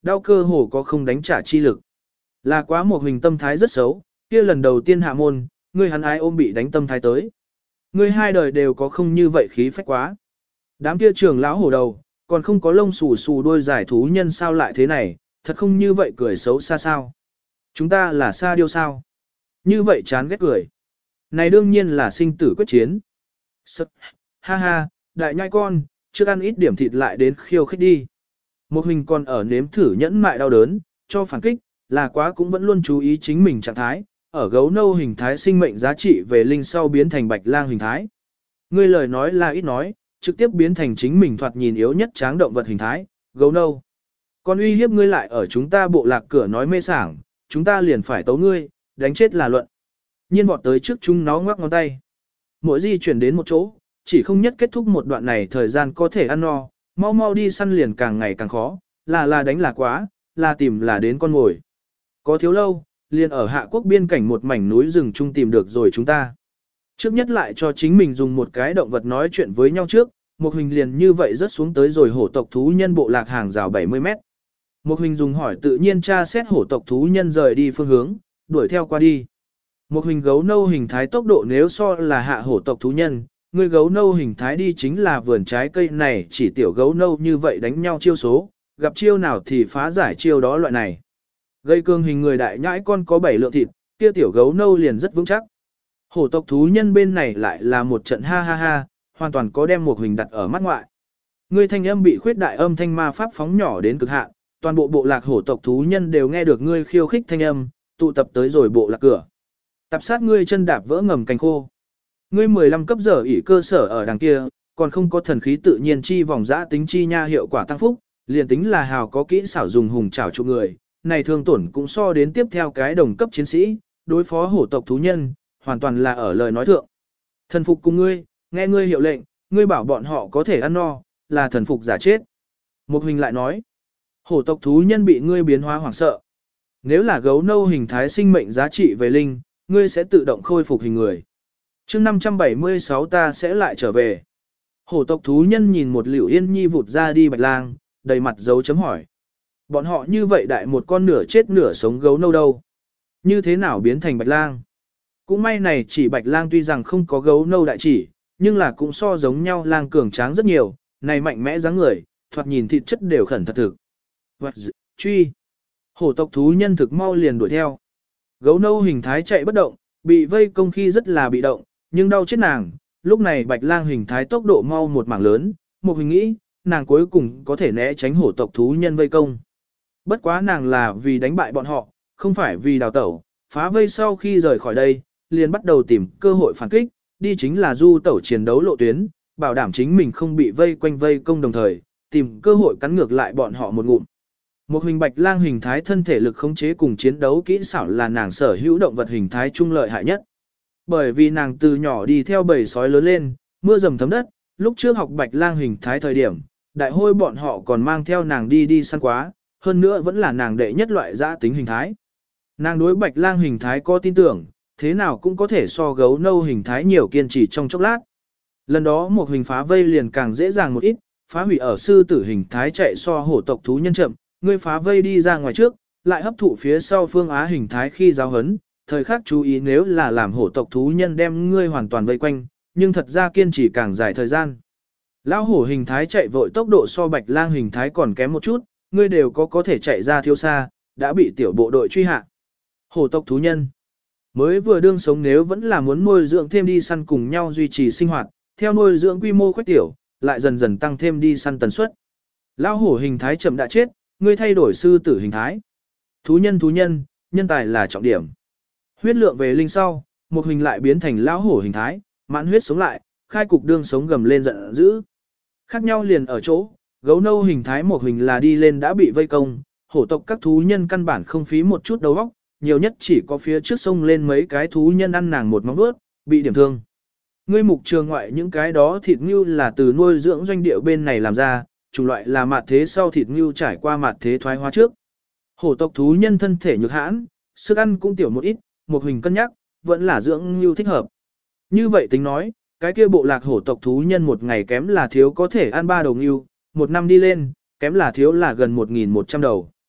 đau cơ hồ có không đánh trả chi lực. Là quá một hình tâm thái rất xấu, kia lần đầu tiên hạ môn, ngươi hắn ái ôm bị đánh tâm thái tới. Ngươi hai đời đều có không như vậy khí phách quá. Đám kia trưởng lão hổ đầu, còn không có lông xù xù đôi giải thú nhân sao lại thế này, thật không như vậy cười xấu xa sao. Chúng ta là sa điêu sao. Như vậy chán ghét cười. Này đương nhiên là sinh tử quyết chiến. Sợ, ha ha, đại nhai con, trước ăn ít điểm thịt lại đến khiêu khích đi. Một hình còn ở nếm thử nhẫn mại đau đớn, cho phản kích, là quá cũng vẫn luôn chú ý chính mình trạng thái, ở gấu nâu hình thái sinh mệnh giá trị về linh sau biến thành bạch lang hình thái. Ngươi lời nói là ít nói, trực tiếp biến thành chính mình thoạt nhìn yếu nhất tráng động vật hình thái, gấu nâu. Còn uy hiếp ngươi lại ở chúng ta bộ lạc cửa nói mê sảng, chúng ta liền phải tấu ngươi, đánh chết là luận. Nhiên vọt tới trước chúng nó ngoắc ngón tay. Mỗi di chuyển đến một chỗ, chỉ không nhất kết thúc một đoạn này thời gian có thể ăn no, mau mau đi săn liền càng ngày càng khó, là là đánh là quá, là tìm là đến con ngồi. Có thiếu lâu, liền ở hạ quốc biên cảnh một mảnh núi rừng chung tìm được rồi chúng ta. Trước nhất lại cho chính mình dùng một cái động vật nói chuyện với nhau trước, một hình liền như vậy rớt xuống tới rồi hổ tộc thú nhân bộ lạc hàng rào bảy mươi mét. Một hình dùng hỏi tự nhiên tra xét hổ tộc thú nhân rời đi phương hướng, đuổi theo qua đi. Một hình gấu nâu hình thái tốc độ nếu so là hạ hổ tộc thú nhân, người gấu nâu hình thái đi chính là vườn trái cây này chỉ tiểu gấu nâu như vậy đánh nhau chiêu số, gặp chiêu nào thì phá giải chiêu đó loại này. Gây cương hình người đại nhãi con có bảy lượng thịt, kia tiểu gấu nâu liền rất vững chắc. Hổ tộc thú nhân bên này lại là một trận ha ha ha, hoàn toàn có đem một hình đặt ở mắt ngoại. Người thanh âm bị khuyết đại âm thanh ma pháp phóng nhỏ đến cực hạn, toàn bộ bộ lạc hổ tộc thú nhân đều nghe được ngươi khiêu khích thanh âm, tụ tập tới rồi bộ lạc cửa. Tập sát ngươi chân đạp vỡ ngầm cành khô. Ngươi mười lăm cấp giờ ỷ cơ sở ở đằng kia, còn không có thần khí tự nhiên chi vòng giã tính chi nha hiệu quả tăng phúc, liền tính là hào có kỹ xảo dùng hùng chảo chụp người, này thương tổn cũng so đến tiếp theo cái đồng cấp chiến sĩ, đối phó hổ tộc thú nhân, hoàn toàn là ở lời nói thượng. Thần phục cùng ngươi, nghe ngươi hiệu lệnh, ngươi bảo bọn họ có thể ăn no, là thần phục giả chết. Một hình lại nói, hổ tộc thú nhân bị ngươi biến hóa hoảng sợ. Nếu là gấu nâu hình thái sinh mệnh giá trị về linh, ngươi sẽ tự động khôi phục hình người. chương năm trăm bảy mươi sáu ta sẽ lại trở về. Hổ tộc thú nhân nhìn một liễu yên nhi vụt ra đi bạch lang, đầy mặt dấu chấm hỏi. Bọn họ như vậy đại một con nửa chết nửa sống gấu nâu đâu. Như thế nào biến thành bạch lang? Cũng may này chỉ bạch lang tuy rằng không có gấu nâu đại chỉ, nhưng là cũng so giống nhau lang cường tráng rất nhiều, này mạnh mẽ dáng người, thoạt nhìn thịt chất đều khẩn thật thực. Vật d... truy. Hổ tộc thú nhân thực mau liền đuổi theo. Gấu nâu hình thái chạy bất động, bị vây công khi rất là bị động, nhưng đau chết nàng. Lúc này bạch lang hình thái tốc độ mau một mảng lớn, một hình nghĩ, nàng cuối cùng có thể né tránh hổ tộc thú nhân vây công. Bất quá nàng là vì đánh bại bọn họ, không phải vì đào tẩu, phá vây sau khi rời khỏi đây, liền bắt đầu tìm cơ hội phản kích, đi chính là du tẩu chiến đấu lộ tuyến, bảo đảm chính mình không bị vây quanh vây công đồng thời, tìm cơ hội cắn ngược lại bọn họ một ngụm. Một hình bạch lang hình thái thân thể lực khống chế cùng chiến đấu kỹ xảo là nàng sở hữu động vật hình thái trung lợi hại nhất. Bởi vì nàng từ nhỏ đi theo bầy sói lớn lên, mưa dầm thấm đất, lúc trước học bạch lang hình thái thời điểm, đại hôi bọn họ còn mang theo nàng đi đi săn quá, hơn nữa vẫn là nàng đệ nhất loại giã tính hình thái. Nàng đối bạch lang hình thái có tin tưởng, thế nào cũng có thể so gấu nâu hình thái nhiều kiên trì trong chốc lát. Lần đó một hình phá vây liền càng dễ dàng một ít, phá hủy ở sư tử hình thái chạy so hổ tộc thú nhân chậm, ngươi phá vây đi ra ngoài trước, lại hấp thụ phía sau phương á hình thái khi giáo hấn, thời khắc chú ý nếu là làm hổ tộc thú nhân đem ngươi hoàn toàn vây quanh, nhưng thật ra kiên trì càng dài thời gian. Lão hổ hình thái chạy vội tốc độ so bạch lang hình thái còn kém một chút, ngươi đều có có thể chạy ra thiếu xa, đã bị tiểu bộ đội truy hạ. Hổ tộc thú nhân mới vừa đương sống nếu vẫn là muốn nuôi dưỡng thêm đi săn cùng nhau duy trì sinh hoạt, theo nuôi dưỡng quy mô khuếch tiểu, lại dần dần tăng thêm đi săn tần suất. Lão hổ hình thái chậm đã chết, ngươi thay đổi sư tử hình thái. Thú nhân thú nhân, nhân tài là trọng điểm. Huyết lượng về linh sau, một hình lại biến thành lão hổ hình thái, mãn huyết sống lại, khai cục đương sống gầm lên giận dữ. Khác nhau liền ở chỗ, gấu nâu hình thái một hình là đi lên đã bị vây công, hổ tộc các thú nhân căn bản không phí một chút đầu óc, nhiều nhất chỉ có phía trước sông lên mấy cái thú nhân ăn nàng một móng vuốt, bị điểm thương. Ngươi mục trường ngoại những cái đó thịt ngưu là từ nuôi dưỡng doanh địa bên này làm ra, chủng loại là mạt thế sau thịt ngưu trải qua mạt thế thoái hóa trước. Hổ tộc thú nhân thân thể nhược hãn, sức ăn cũng tiểu một ít, một hình cân nhắc, vẫn là dưỡng ngưu thích hợp. Như vậy tính nói, cái kia bộ lạc hổ tộc thú nhân một ngày kém là thiếu có thể ăn ba đầu ngưu, một năm đi lên, kém là thiếu là gần một nghìn một trăm đầu.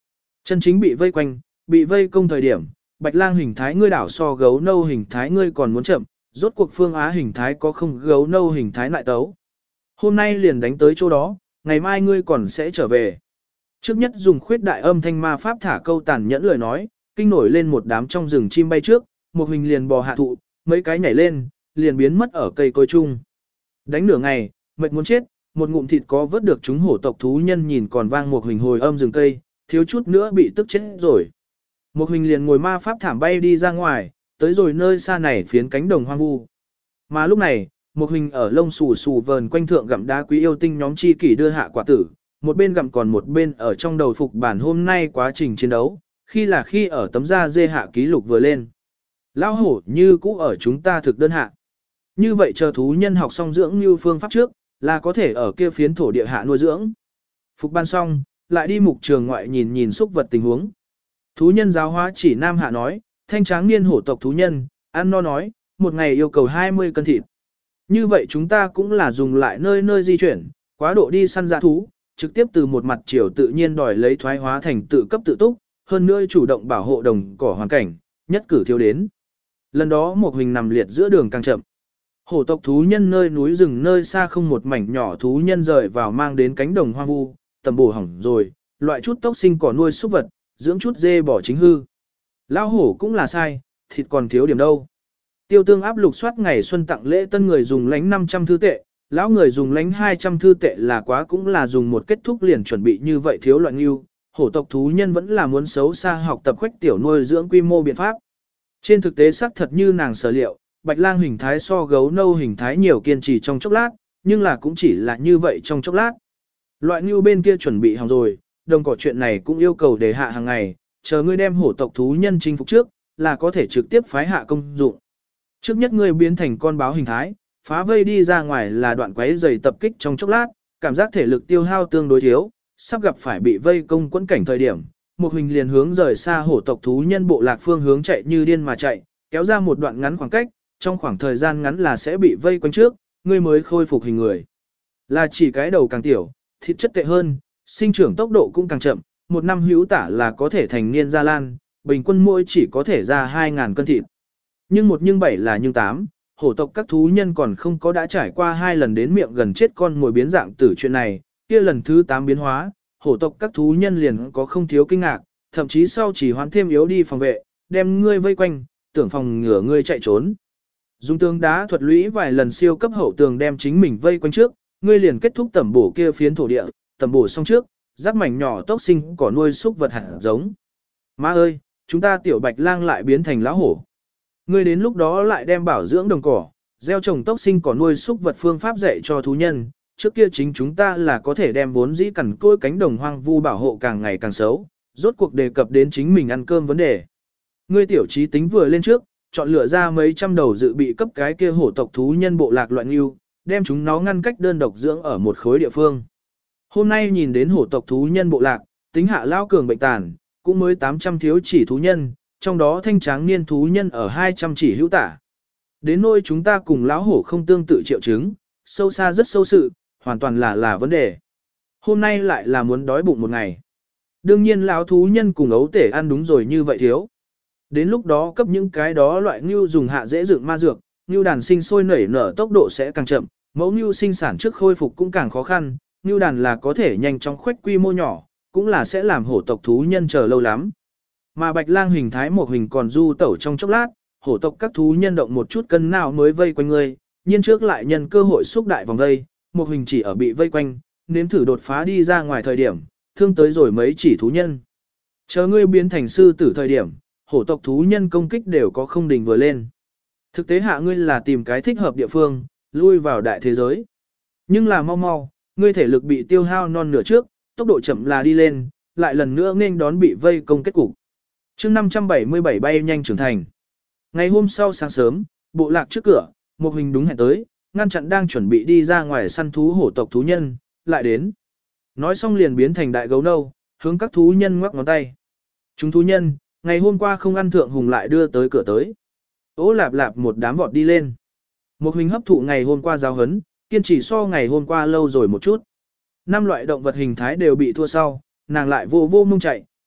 Chân chính bị vây quanh, bị vây công thời điểm, bạch lang hình thái ngươi đảo so gấu nâu hình thái ngươi còn muốn chậm, rốt cuộc phương Á hình thái có không gấu nâu hình thái lại tấu. Hôm nay liền đánh tới chỗ đó, ngày mai ngươi còn sẽ trở về. Trước nhất dùng khuyết đại âm thanh ma pháp thả câu tàn nhẫn lời nói, kinh nổi lên một đám trong rừng chim bay trước, một hình liền bò hạ thụ, mấy cái nhảy lên, liền biến mất ở cây cối chung. Đánh nửa ngày, mệt muốn chết, một ngụm thịt có vớt được chúng hổ tộc thú nhân nhìn còn vang một hình hồi âm rừng cây, thiếu chút nữa bị tức chết rồi. Một hình liền ngồi ma pháp thảm bay đi ra ngoài, tới rồi nơi xa này phiến cánh đồng hoang vu. Mà lúc này, một hình ở lông xù xù vờn quanh thượng gặm đá quý yêu tinh nhóm chi kỷ đưa hạ quả tử, một bên gặm còn một bên ở trong đầu phục bản hôm nay quá trình chiến đấu, khi là khi ở tấm da dê hạ ký lục vừa lên. Lão hổ như cũ ở chúng ta thực đơn hạ. Như vậy chờ thú nhân học xong dưỡng như phương pháp trước, là có thể ở kia phiến thổ địa hạ nuôi dưỡng. Phục ban xong, lại đi mục trường ngoại nhìn nhìn xúc vật tình huống. Thú nhân giáo hóa chỉ nam hạ nói, thanh tráng niên hổ tộc thú nhân, ăn no nói, một ngày yêu cầu hai mươi cân thịt. Như vậy chúng ta cũng là dùng lại nơi nơi di chuyển, quá độ đi săn dã thú, trực tiếp từ một mặt chiều tự nhiên đòi lấy thoái hóa thành tự cấp tự túc, hơn nữa chủ động bảo hộ đồng cỏ hoàn cảnh, nhất cử thiếu đến. Lần đó một hình nằm liệt giữa đường càng chậm. Hổ tộc thú nhân nơi núi rừng nơi xa không một mảnh nhỏ thú nhân rời vào mang đến cánh đồng hoang vu, tầm bổ hỏng rồi, loại chút tốc sinh cỏ nuôi súc vật, dưỡng chút dê bỏ chính hư. Lao hổ cũng là sai, thịt còn thiếu điểm đâu. Tiêu tương áp lục soát ngày xuân tặng lễ tân người dùng lánh năm trăm thư tệ, lão người dùng lánh hai trăm thư tệ là quá cũng là dùng một kết thúc liền chuẩn bị như vậy thiếu loạn yêu. Hổ tộc thú nhân vẫn là muốn xấu xa học tập khoách tiểu nuôi dưỡng quy mô biện pháp. Trên thực tế xác thật như nàng sở liệu, bạch lang hình thái so gấu nâu hình thái nhiều kiên trì trong chốc lát, nhưng là cũng chỉ là như vậy trong chốc lát. Loại như bên kia chuẩn bị hỏng rồi, đồng cỏ chuyện này cũng yêu cầu đề hạ hàng ngày, chờ ngươi đem hổ tộc thú nhân chinh phục trước, là có thể trực tiếp phái hạ công dụng. Trước nhất ngươi biến thành con báo hình thái, phá vây đi ra ngoài là đoạn quấy dày tập kích trong chốc lát, cảm giác thể lực tiêu hao tương đối thiếu, sắp gặp phải bị vây công quẫn cảnh thời điểm, một hình liền hướng rời xa hổ tộc thú nhân bộ lạc phương hướng chạy như điên mà chạy, kéo ra một đoạn ngắn khoảng cách, trong khoảng thời gian ngắn là sẽ bị vây quanh trước, ngươi mới khôi phục hình người. Là chỉ cái đầu càng tiểu, thịt chất tệ hơn, sinh trưởng tốc độ cũng càng chậm, một năm hữu tả là có thể thành niên gia lan, bình quân mỗi chỉ có thể ra hai nghìn cân thịt. Nhưng một nhưng bảy là nhưng tám, hổ tộc các thú nhân còn không có đã trải qua hai lần đến miệng gần chết con mồi biến dạng tử chuyện này, kia lần thứ tám biến hóa, hổ tộc các thú nhân liền có không thiếu kinh ngạc, thậm chí sau chỉ hoán thêm yếu đi phòng vệ, đem ngươi vây quanh, tưởng phòng ngừa ngươi chạy trốn. Dùng tường đá thuật lũy vài lần siêu cấp hậu tường đem chính mình vây quanh trước, ngươi liền kết thúc tẩm bổ kia phiến thổ địa, tẩm bổ xong trước, rắc mảnh nhỏ tốc sinh cỏ nuôi súc vật hạt giống. Má ơi, chúng ta tiểu bạch lang lại biến thành lão hổ. Ngươi đến lúc đó lại đem bảo dưỡng đồng cỏ, gieo trồng tốc sinh cỏ nuôi súc vật phương pháp dạy cho thú nhân, trước kia chính chúng ta là có thể đem vốn dĩ cằn cỗi cánh đồng hoang vu bảo hộ càng ngày càng xấu, rốt cuộc đề cập đến chính mình ăn cơm vấn đề. Ngươi tiểu trí tính vừa lên trước, chọn lựa ra mấy trăm đầu dự bị cấp cái kia hổ tộc thú nhân bộ lạc loạn yêu, đem chúng nó ngăn cách đơn độc dưỡng ở một khối địa phương. Hôm nay nhìn đến hổ tộc thú nhân bộ lạc, tính hạ lao cường bệnh tàn, cũng mới tám trăm thiếu chỉ thú nhân, trong đó thanh tráng niên thú nhân ở hai trăm chỉ hữu tả. Đến nỗi chúng ta cùng lão hổ không tương tự triệu chứng, sâu xa rất sâu sự, hoàn toàn là là vấn đề. Hôm nay lại là muốn đói bụng một ngày. Đương nhiên lão thú nhân cùng ấu tể ăn đúng rồi như vậy thiếu. Đến lúc đó cấp những cái đó loại ngưu dùng hạ dễ dựng ma dược, ngưu đàn sinh sôi nảy nở tốc độ sẽ càng chậm, mẫu ngưu sinh sản trước khôi phục cũng càng khó khăn, ngưu đàn là có thể nhanh chóng khuếch quy mô nhỏ, cũng là sẽ làm hổ tộc thú nhân chờ lâu lắm. Mà bạch lang hình thái một hình còn du tẩu trong chốc lát, hổ tộc các thú nhân động một chút cân nào mới vây quanh ngươi, nhiên trước lại nhân cơ hội xúc đại vòng vây, một hình chỉ ở bị vây quanh, nếm thử đột phá đi ra ngoài thời điểm, thương tới rồi mấy chỉ thú nhân. Chờ ngươi biến thành sư tử thời điểm, hổ tộc thú nhân công kích đều có không đình vừa lên. Thực tế hạ ngươi là tìm cái thích hợp địa phương, lui vào đại thế giới. Nhưng là mau mau, ngươi thể lực bị tiêu hao non nửa trước, tốc độ chậm là đi lên, lại lần nữa nên đón bị vây công kết cục. chương năm trăm bảy mươi bảy bay nhanh trưởng thành. Ngày hôm sau sáng sớm, bộ lạc trước cửa, một hình đúng hẹn tới, ngăn chặn đang chuẩn bị đi ra ngoài săn thú hổ tộc thú nhân, lại đến. Nói xong liền biến thành đại gấu nâu, hướng các thú nhân ngoắc ngón tay. Chúng thú nhân, ngày hôm qua không ăn thượng hùng lại đưa tới cửa tới. Ố lạp lạp một đám vọt đi lên. Một hình hấp thụ ngày hôm qua giáo hấn, kiên trì so ngày hôm qua lâu rồi một chút. Năm loại động vật hình thái đều bị thua sau, nàng lại vô vô mông chạy,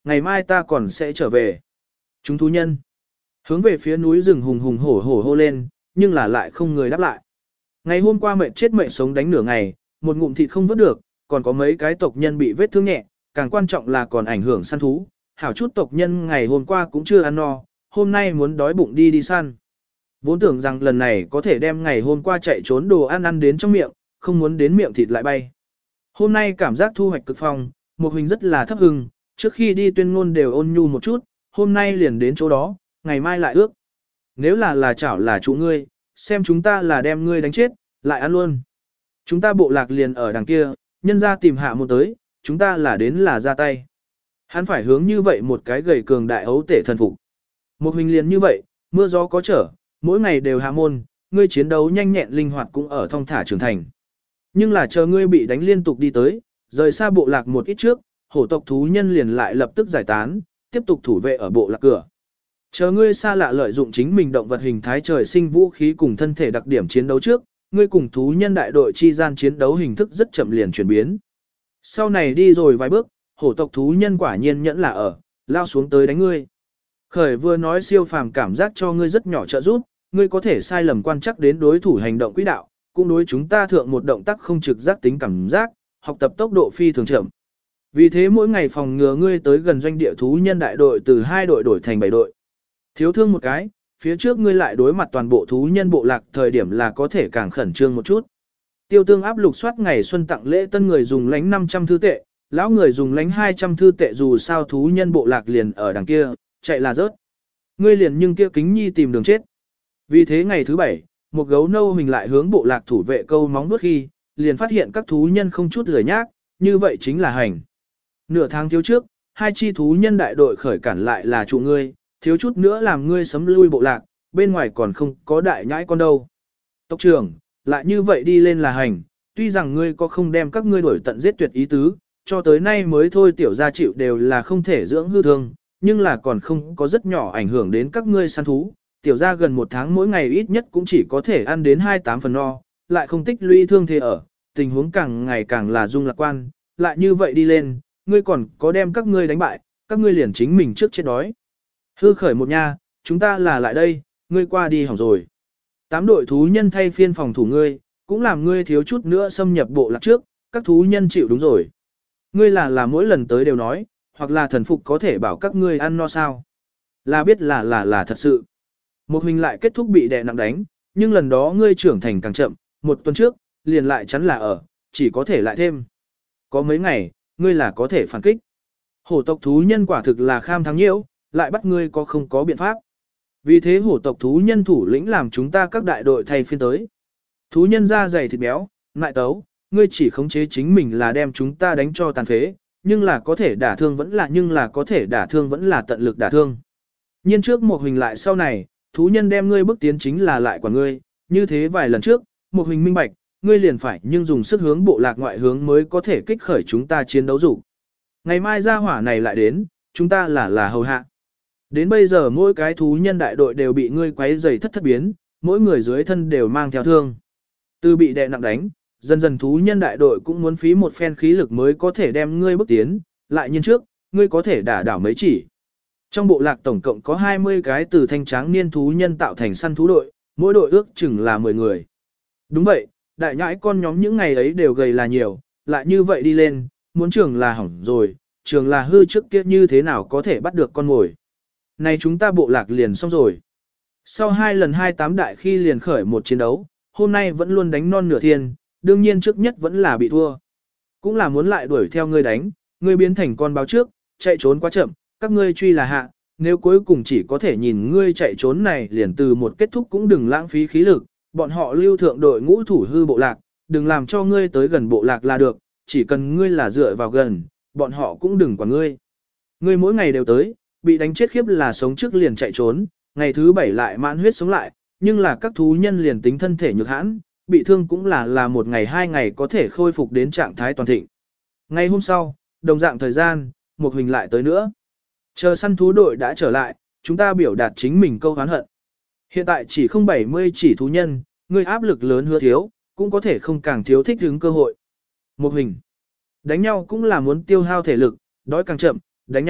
ngày mai ta còn sẽ trở về. Chúng thú nhân hướng về phía núi rừng hùng hùng hổ hổ hô lên, nhưng là lại không người đáp lại. Ngày hôm qua mệt chết mệt sống đánh nửa ngày, một ngụm thịt không vớt được, còn có mấy cái tộc nhân bị vết thương nhẹ, càng quan trọng là còn ảnh hưởng săn thú. Hảo chút tộc nhân ngày hôm qua cũng chưa ăn no, hôm nay muốn đói bụng đi đi săn. Vốn tưởng rằng lần này có thể đem ngày hôm qua chạy trốn đồ ăn ăn đến trong miệng, không muốn đến miệng thịt lại bay. Hôm nay cảm giác thu hoạch cực phong, một hình rất là thấp hưng, trước khi đi tuyên ngôn đều ôn nhu một chút, hôm nay liền đến chỗ đó, ngày mai lại ước. Nếu là là chảo là chủ ngươi, xem chúng ta là đem ngươi đánh chết, lại ăn luôn. Chúng ta bộ lạc liền ở đằng kia, nhân ra tìm hạ một tới, chúng ta là đến là ra tay. Hắn phải hướng như vậy một cái gầy cường đại ấu tể thần phục. Một hình liền như vậy, mưa gió có trở, mỗi ngày đều hạ môn, ngươi chiến đấu nhanh nhẹn linh hoạt cũng ở thong thả trưởng thành. Nhưng là chờ ngươi bị đánh liên tục đi tới, rời xa bộ lạc một ít trước, hổ tộc thú nhân liền lại lập tức giải tán, tiếp tục thủ vệ ở bộ lạc cửa. Chờ ngươi xa lạ lợi dụng chính mình động vật hình thái trời sinh vũ khí cùng thân thể đặc điểm chiến đấu trước, ngươi cùng thú nhân đại đội chi gian chiến đấu hình thức rất chậm liền chuyển biến. Sau này đi rồi vài bước, hổ tộc thú nhân quả nhiên nhẫn là ở, lao xuống tới đánh ngươi. Khởi vừa nói siêu phàm cảm giác cho ngươi rất nhỏ trợ giúp, ngươi có thể sai lầm quan chắc đến đối thủ hành động quỹ đạo, cũng đối chúng ta thượng một động tác không trực giác tính cảm giác, học tập tốc độ phi thường chậm. Vì thế mỗi ngày phòng ngừa ngươi tới gần doanh địa thú nhân đại đội từ hai đội đổi thành bảy đội. Thiếu thương một cái, phía trước ngươi lại đối mặt toàn bộ thú nhân bộ lạc thời điểm là có thể càng khẩn trương một chút. Tiêu tương áp lục soát ngày xuân tặng lễ tân người dùng lánh năm trăm thư tệ, lão người dùng lánh hai trăm thư tệ dù sao thú nhân bộ lạc liền ở đằng kia, chạy là rớt. Ngươi liền nhưng kia kính nhi tìm đường chết. Vì thế ngày thứ bảy, một gấu nâu hình lại hướng bộ lạc thủ vệ câu móng vuốt khi, liền phát hiện các thú nhân không chút lười nhác, như vậy chính là hành. Nửa tháng thiếu trước, hai chi thú nhân đại đội khởi cản lại là trụ ngươi, thiếu chút nữa làm ngươi sấm lui bộ lạc, bên ngoài còn không có đại nhãi con đâu. Tộc trưởng, lại như vậy đi lên là hành, tuy rằng ngươi có không đem các ngươi đuổi tận giết tuyệt ý tứ, cho tới nay mới thôi tiểu gia chịu đều là không thể dưỡng hư thương, nhưng là còn không có rất nhỏ ảnh hưởng đến các ngươi săn thú. Tiểu gia gần một tháng mỗi ngày ít nhất cũng chỉ có thể ăn đến hai mươi tám phần no, lại không tích lũy thương thế ở, tình huống càng ngày càng là dung lạc quan, lại như vậy đi lên, ngươi còn có đem các ngươi đánh bại, các ngươi liền chính mình trước chết đói. Hư khởi một nha, chúng ta là lại đây, ngươi qua đi hỏng rồi. Tám đội thú nhân thay phiên phòng thủ ngươi, cũng làm ngươi thiếu chút nữa xâm nhập bộ lạc trước, các thú nhân chịu đúng rồi. Ngươi là là mỗi lần tới đều nói, hoặc là thần phục có thể bảo các ngươi ăn no sao. Là biết là là là thật sự. Một hình lại kết thúc bị đè nặng đánh, nhưng lần đó ngươi trưởng thành càng chậm, một tuần trước, liền lại chắn là ở, chỉ có thể lại thêm. Có mấy ngày, ngươi là có thể phản kích. Hổ tộc thú nhân quả thực là kham thắng nhiễu, lại bắt ngươi có không có biện pháp. Vì thế hổ tộc thú nhân thủ lĩnh làm chúng ta các đại đội thay phiên tới. Thú nhân da dày thịt béo, ngại tấu, ngươi chỉ khống chế chính mình là đem chúng ta đánh cho tàn phế, nhưng là có thể đả thương vẫn là nhưng là có thể đả thương vẫn là tận lực đả thương. Nhiên trước một hình lại sau này, thú nhân đem ngươi bước tiến chính là lại quả ngươi, như thế vài lần trước, một hình minh bạch, ngươi liền phải nhưng dùng sức hướng bộ lạc ngoại hướng mới có thể kích khởi chúng ta chiến đấu dục. Ngày mai gia hỏa này lại đến, chúng ta là là hầu hạ. Đến bây giờ mỗi cái thú nhân đại đội đều bị ngươi quấy rầy thất thất biến, mỗi người dưới thân đều mang theo thương. Từ bị đè nặng đánh, dần dần thú nhân đại đội cũng muốn phí một phen khí lực mới có thể đem ngươi bước tiến, lại nhiên trước, ngươi có thể đả đảo mấy chỉ. Trong bộ lạc tổng cộng có hai mươi cái từ thanh tráng niên thú nhân tạo thành săn thú đội, mỗi đội ước chừng là mười người. Đúng vậy, đại nhãi con nhóm những ngày ấy đều gầy là nhiều, lại như vậy đi lên, muốn trường là hỏng rồi, trường là hư trước kia như thế nào có thể bắt được con ngồi. Này chúng ta bộ lạc liền xong rồi. Sau hai lần hai tám đại khi liền khởi một chiến đấu, hôm nay vẫn luôn đánh non nửa thiên, đương nhiên trước nhất vẫn là bị thua. Cũng là muốn lại đuổi theo ngươi đánh, ngươi biến thành con báo trước, chạy trốn quá chậm, các ngươi truy là hạ, nếu cuối cùng chỉ có thể nhìn ngươi chạy trốn này liền từ một kết thúc cũng đừng lãng phí khí lực, bọn họ lưu thượng đội ngũ thủ hư bộ lạc, đừng làm cho ngươi tới gần bộ lạc là được, chỉ cần ngươi là dựa vào gần, bọn họ cũng đừng quản ngươi. Ngươi mỗi ngày đều tới, bị đánh chết khiếp là sống trước liền chạy trốn, ngày thứ bảy lại mãn huyết sống lại, nhưng là các thú nhân liền tính thân thể nhược hãn, bị thương cũng là là một ngày hai ngày có thể khôi phục đến trạng thái toàn thịnh. Ngày hôm sau, đồng dạng thời gian, một hình lại tới nữa. Chờ săn thú đội đã trở lại, chúng ta biểu đạt chính mình câu hán hận. Hiện tại chỉ không bảy mươi chỉ thú nhân, người áp lực lớn hứa thiếu, cũng có thể không càng thiếu thích hứng cơ hội. Một hình. Đánh nhau cũng là muốn tiêu hao thể lực, đói càng chậm, đánh nhau,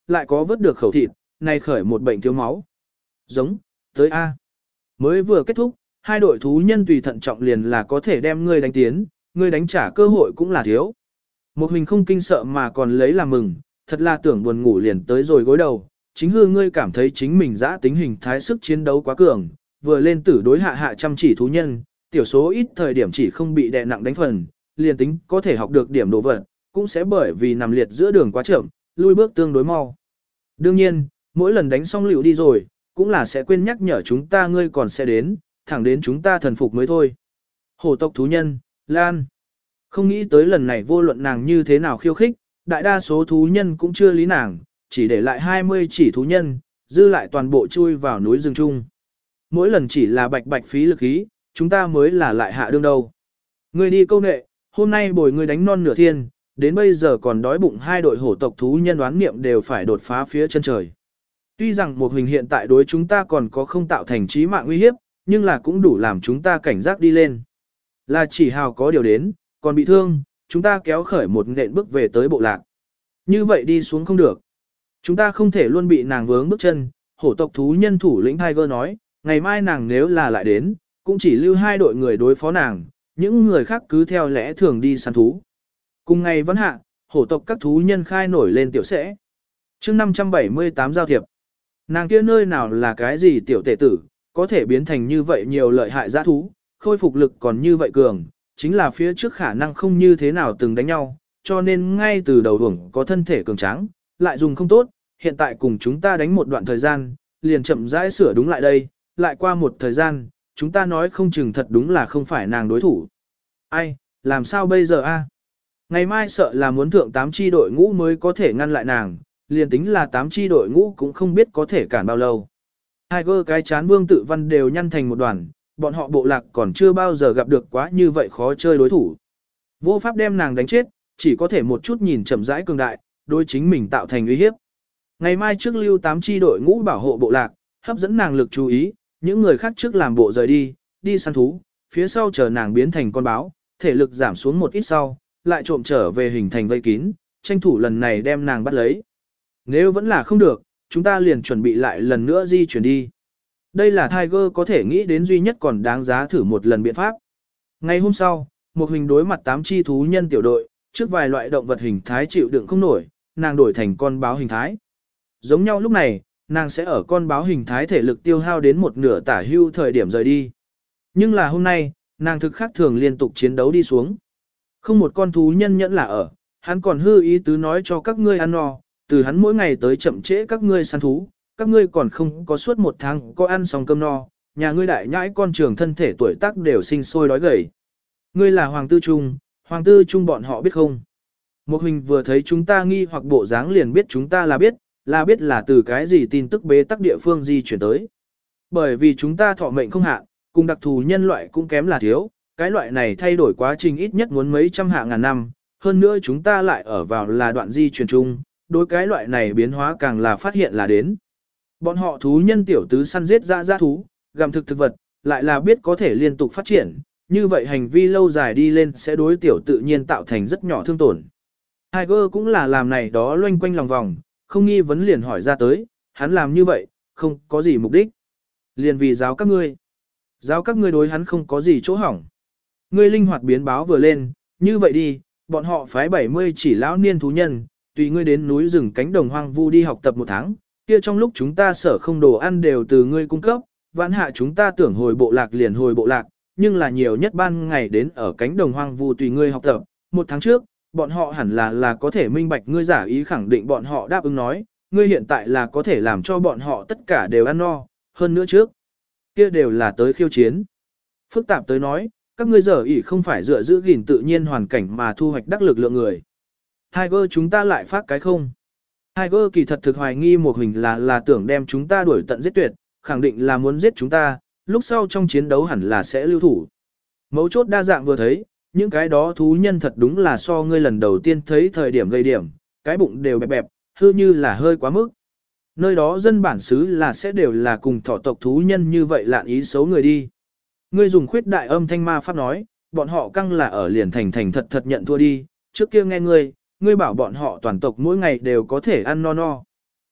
lại có vớt được khẩu thịt, này khởi một bệnh thiếu máu. Giống, tới A. Mới vừa kết thúc, hai đội thú nhân tùy thận trọng liền là có thể đem ngươi đánh tiến, ngươi đánh trả cơ hội cũng là thiếu. Một mình không kinh sợ mà còn lấy làm mừng, thật là tưởng buồn ngủ liền tới rồi gối đầu, chính hư ngươi cảm thấy chính mình dã tính hình thái sức chiến đấu quá cường, vừa lên tử đối hạ hạ chăm chỉ thú nhân, tiểu số ít thời điểm chỉ không bị đè nặng đánh phần, liền tính có thể học được điểm đồ vật, cũng sẽ bởi vì nằm liệt giữa đường quá chậm, lui bước tương đối mau. Đương nhiên, mỗi lần đánh xong liệu đi rồi, cũng là sẽ quên nhắc nhở chúng ta ngươi còn sẽ đến, thẳng đến chúng ta thần phục mới thôi. Hổ tộc thú nhân, Lan. Không nghĩ tới lần này vô luận nàng như thế nào khiêu khích, đại đa số thú nhân cũng chưa lý nàng, chỉ để lại hai mươi chỉ thú nhân, dư lại toàn bộ chui vào núi rừng chung. Mỗi lần chỉ là bạch bạch phí lực ý, chúng ta mới là lại hạ đương đâu. Ngươi đi câu nệ, hôm nay bồi ngươi đánh non nửa thiên, đến bây giờ còn đói bụng hai đội hổ tộc thú nhân đoán niệm đều phải đột phá phía chân trời. Tuy rằng một hình hiện tại đối chúng ta còn có không tạo thành chí mạng uy hiếp, nhưng là cũng đủ làm chúng ta cảnh giác đi lên. Là chỉ hào có điều đến, còn bị thương, chúng ta kéo khởi một nện bước về tới bộ lạc. Như vậy đi xuống không được. Chúng ta không thể luôn bị nàng vướng bước chân, hổ tộc thú nhân thủ lĩnh Tiger nói, ngày mai nàng nếu là lại đến, cũng chỉ lưu hai đội người đối phó nàng, những người khác cứ theo lẽ thường đi săn thú. Cùng ngày vẫn hạ, hổ tộc các thú nhân khai nổi lên tiểu sẽ. chương năm trăm bảy mươi tám giao thiệp. Nàng kia nơi nào là cái gì tiểu tể tử, có thể biến thành như vậy nhiều lợi hại giã thú, khôi phục lực còn như vậy cường, chính là phía trước khả năng không như thế nào từng đánh nhau, cho nên ngay từ đầu hưởng có thân thể cường tráng, lại dùng không tốt, hiện tại cùng chúng ta đánh một đoạn thời gian, liền chậm rãi sửa đúng lại đây, lại qua một thời gian, chúng ta nói không chừng thật đúng là không phải nàng đối thủ. Ai, làm sao bây giờ a? Ngày mai sợ là muốn thượng tám chi đội ngũ mới có thể ngăn lại nàng, liền tính là tám chi đội ngũ cũng không biết có thể cản bao lâu. Tiger cái chán Vương Tự Văn đều nhăn thành một đoàn, bọn họ bộ lạc còn chưa bao giờ gặp được quá như vậy khó chơi đối thủ. Vô pháp đem nàng đánh chết, chỉ có thể một chút nhìn chậm rãi cường đại, đối chính mình tạo thành uy hiếp. Ngày mai trước lưu tám chi đội ngũ bảo hộ bộ lạc, hấp dẫn nàng lực chú ý, những người khác trước làm bộ rời đi, đi săn thú, phía sau chờ nàng biến thành con báo, thể lực giảm xuống một ít sau, lại trộm trở về hình thành vây kín, tranh thủ lần này đem nàng bắt lấy. Nếu vẫn là không được, chúng ta liền chuẩn bị lại lần nữa di chuyển đi. Đây là Tiger có thể nghĩ đến duy nhất còn đáng giá thử một lần biện pháp. Ngày hôm sau, một hình đối mặt tám chi thú nhân tiểu đội, trước vài loại động vật hình thái chịu đựng không nổi, nàng đổi thành con báo hình thái. Giống nhau lúc này, nàng sẽ ở con báo hình thái thể lực tiêu hao đến một nửa tả hưu thời điểm rời đi. Nhưng là hôm nay, nàng thực khác thường liên tục chiến đấu đi xuống. Không một con thú nhân nhẫn là ở, hắn còn hư ý tứ nói cho các ngươi ăn no, từ hắn mỗi ngày tới chậm trễ các ngươi săn thú, các ngươi còn không có suốt một tháng có ăn xong cơm no, nhà ngươi đại nhãi con trường thân thể tuổi tác đều sinh sôi đói gầy. Ngươi là Hoàng Tư Trung, Hoàng Tư Trung bọn họ biết không? Một hình vừa thấy chúng ta nghi hoặc bộ dáng liền biết chúng ta là biết, là biết là từ cái gì tin tức bế tắc địa phương di chuyển tới. Bởi vì chúng ta thọ mệnh không hạn, cùng đặc thù nhân loại cũng kém là thiếu, cái loại này thay đổi quá trình ít nhất muốn mấy trăm hạ ngàn năm, hơn nữa chúng ta lại ở vào là đoạn di chuyển chung, đối cái loại này biến hóa càng là phát hiện là đến. Bọn họ thú nhân tiểu tứ săn giết dã dã thú, gặm thực thực vật, lại là biết có thể liên tục phát triển, như vậy hành vi lâu dài đi lên sẽ đối tiểu tự nhiên tạo thành rất nhỏ thương tổn. Tiger cũng là làm này đó loanh quanh lòng vòng, không nghi vấn liền hỏi ra tới, hắn làm như vậy, không có gì mục đích. Liền vì giáo các ngươi. Giáo các ngươi đối hắn không có gì chỗ hỏng. Ngươi linh hoạt biến báo vừa lên, như vậy đi, bọn họ phái bảy mươi chỉ lão niên thú nhân, tùy ngươi đến núi rừng cánh đồng hoang vu đi học tập một tháng, kia trong lúc chúng ta sở không đồ ăn đều từ ngươi cung cấp, vãn hạ chúng ta tưởng hồi bộ lạc liền hồi bộ lạc, nhưng là nhiều nhất ban ngày đến ở cánh đồng hoang vu tùy ngươi học tập, một tháng trước, bọn họ hẳn là là có thể minh bạch ngươi giả ý khẳng định bọn họ đáp ứng nói, ngươi hiện tại là có thể làm cho bọn họ tất cả đều ăn no, hơn nữa trước, kia đều là tới khiêu chiến. Phức tạp tới nói, các ngươi giờ ý không phải dựa giữ gìn tự nhiên hoàn cảnh mà thu hoạch đắc lực lượng người. Tiger chúng ta lại phát cái không? Tiger kỳ thật thực hoài nghi một hình là là tưởng đem chúng ta đuổi tận giết tuyệt, khẳng định là muốn giết chúng ta, lúc sau trong chiến đấu hẳn là sẽ lưu thủ. Mấu chốt đa dạng vừa thấy, những cái đó thú nhân thật đúng là so ngươi lần đầu tiên thấy thời điểm gây điểm, cái bụng đều bẹp bẹp, hư như là hơi quá mức. Nơi đó dân bản xứ là sẽ đều là cùng thỏ tộc thú nhân như vậy lạn ý xấu người đi. Ngươi dùng khuyết đại âm thanh ma pháp nói, bọn họ căng là ở liền thành thành thật thật nhận thua đi, trước kia nghe ngươi, ngươi bảo bọn họ toàn tộc mỗi ngày đều có thể ăn no no.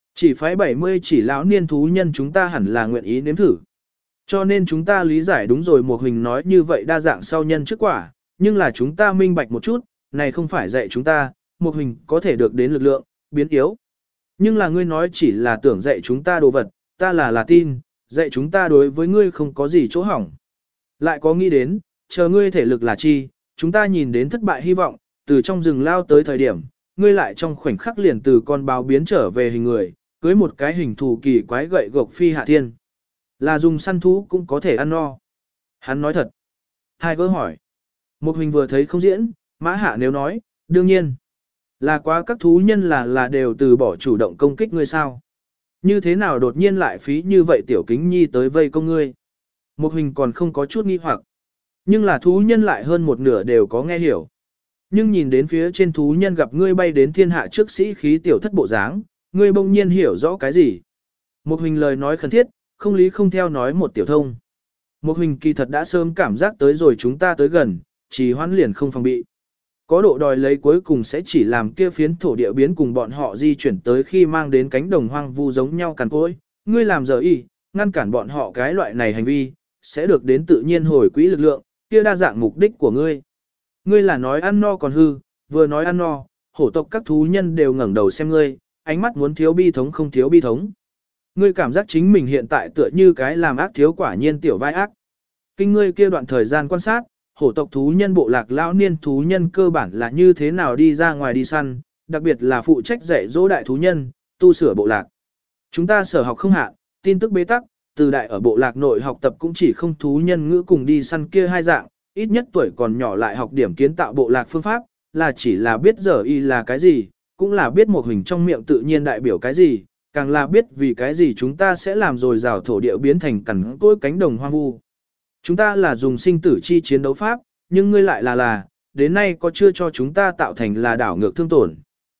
Chỉ phái bảy mươi chỉ lão niên thú nhân chúng ta hẳn là nguyện ý nếm thử. Cho nên chúng ta lý giải đúng rồi, một hình nói như vậy đa dạng sau nhân trước quả, nhưng là chúng ta minh bạch một chút, này không phải dạy chúng ta, một hình có thể được đến lực lượng, biến yếu. Nhưng là ngươi nói chỉ là tưởng dạy chúng ta đồ vật, ta là là tin, dạy chúng ta đối với ngươi không có gì chỗ hỏng. Lại có nghĩ đến, chờ ngươi thể lực là chi, chúng ta nhìn đến thất bại hy vọng, từ trong rừng lao tới thời điểm, ngươi lại trong khoảnh khắc liền từ con báo biến trở về hình người, cưới một cái hình thù kỳ quái gậy gộc phi hạ thiên. Là dùng săn thú cũng có thể ăn no. Hắn nói thật. Hai gỡ hỏi. Một hình vừa thấy không diễn, mã hạ nếu nói, đương nhiên. Là quá các thú nhân là là đều từ bỏ chủ động công kích ngươi sao. Như thế nào đột nhiên lại phí như vậy tiểu kính nhi tới vây công ngươi. Một hình còn không có chút nghi hoặc. Nhưng là thú nhân lại hơn một nửa đều có nghe hiểu. Nhưng nhìn đến phía trên thú nhân gặp ngươi bay đến thiên hạ trước sĩ khí tiểu thất bộ dáng, ngươi bỗng nhiên hiểu rõ cái gì. Một hình lời nói khẩn thiết, không lý không theo nói một tiểu thông. Một hình kỳ thật đã sớm cảm giác tới rồi chúng ta tới gần, chỉ hoãn liền không phòng bị. Có độ đòi lấy cuối cùng sẽ chỉ làm kia phiến thổ địa biến cùng bọn họ di chuyển tới khi mang đến cánh đồng hoang vu giống nhau cằn cỗi. Ngươi làm giờ y, ngăn cản bọn họ cái loại này hành vi, sẽ được đến tự nhiên hồi quỹ lực lượng, kia đa dạng mục đích của ngươi. Ngươi là nói ăn no còn hư, vừa nói ăn no, hổ tộc các thú nhân đều ngẩng đầu xem ngươi, ánh mắt muốn thiếu bi thống không thiếu bi thống. Ngươi cảm giác chính mình hiện tại tựa như cái làm ác thiếu quả nhiên tiểu vai ác. Kinh ngươi kia đoạn thời gian quan sát, hổ tộc thú nhân bộ lạc lão niên thú nhân cơ bản là như thế nào đi ra ngoài đi săn, đặc biệt là phụ trách dạy dỗ đại thú nhân, tu sửa bộ lạc. Chúng ta sở học không hạn, tin tức bế tắc, từ đại ở bộ lạc nội học tập cũng chỉ không thú nhân ngữ cùng đi săn kia hai dạng, ít nhất tuổi còn nhỏ lại học điểm kiến tạo bộ lạc phương pháp, là chỉ là biết giờ y là cái gì, cũng là biết một hình trong miệng tự nhiên đại biểu cái gì, càng là biết vì cái gì chúng ta sẽ làm rồi rào thổ địa biến thành cằn cỗi cánh đồng hoang vu. Chúng ta là dùng sinh tử chi chiến đấu pháp, nhưng ngươi lại là là, đến nay có chưa cho chúng ta tạo thành là đảo ngược thương tổn.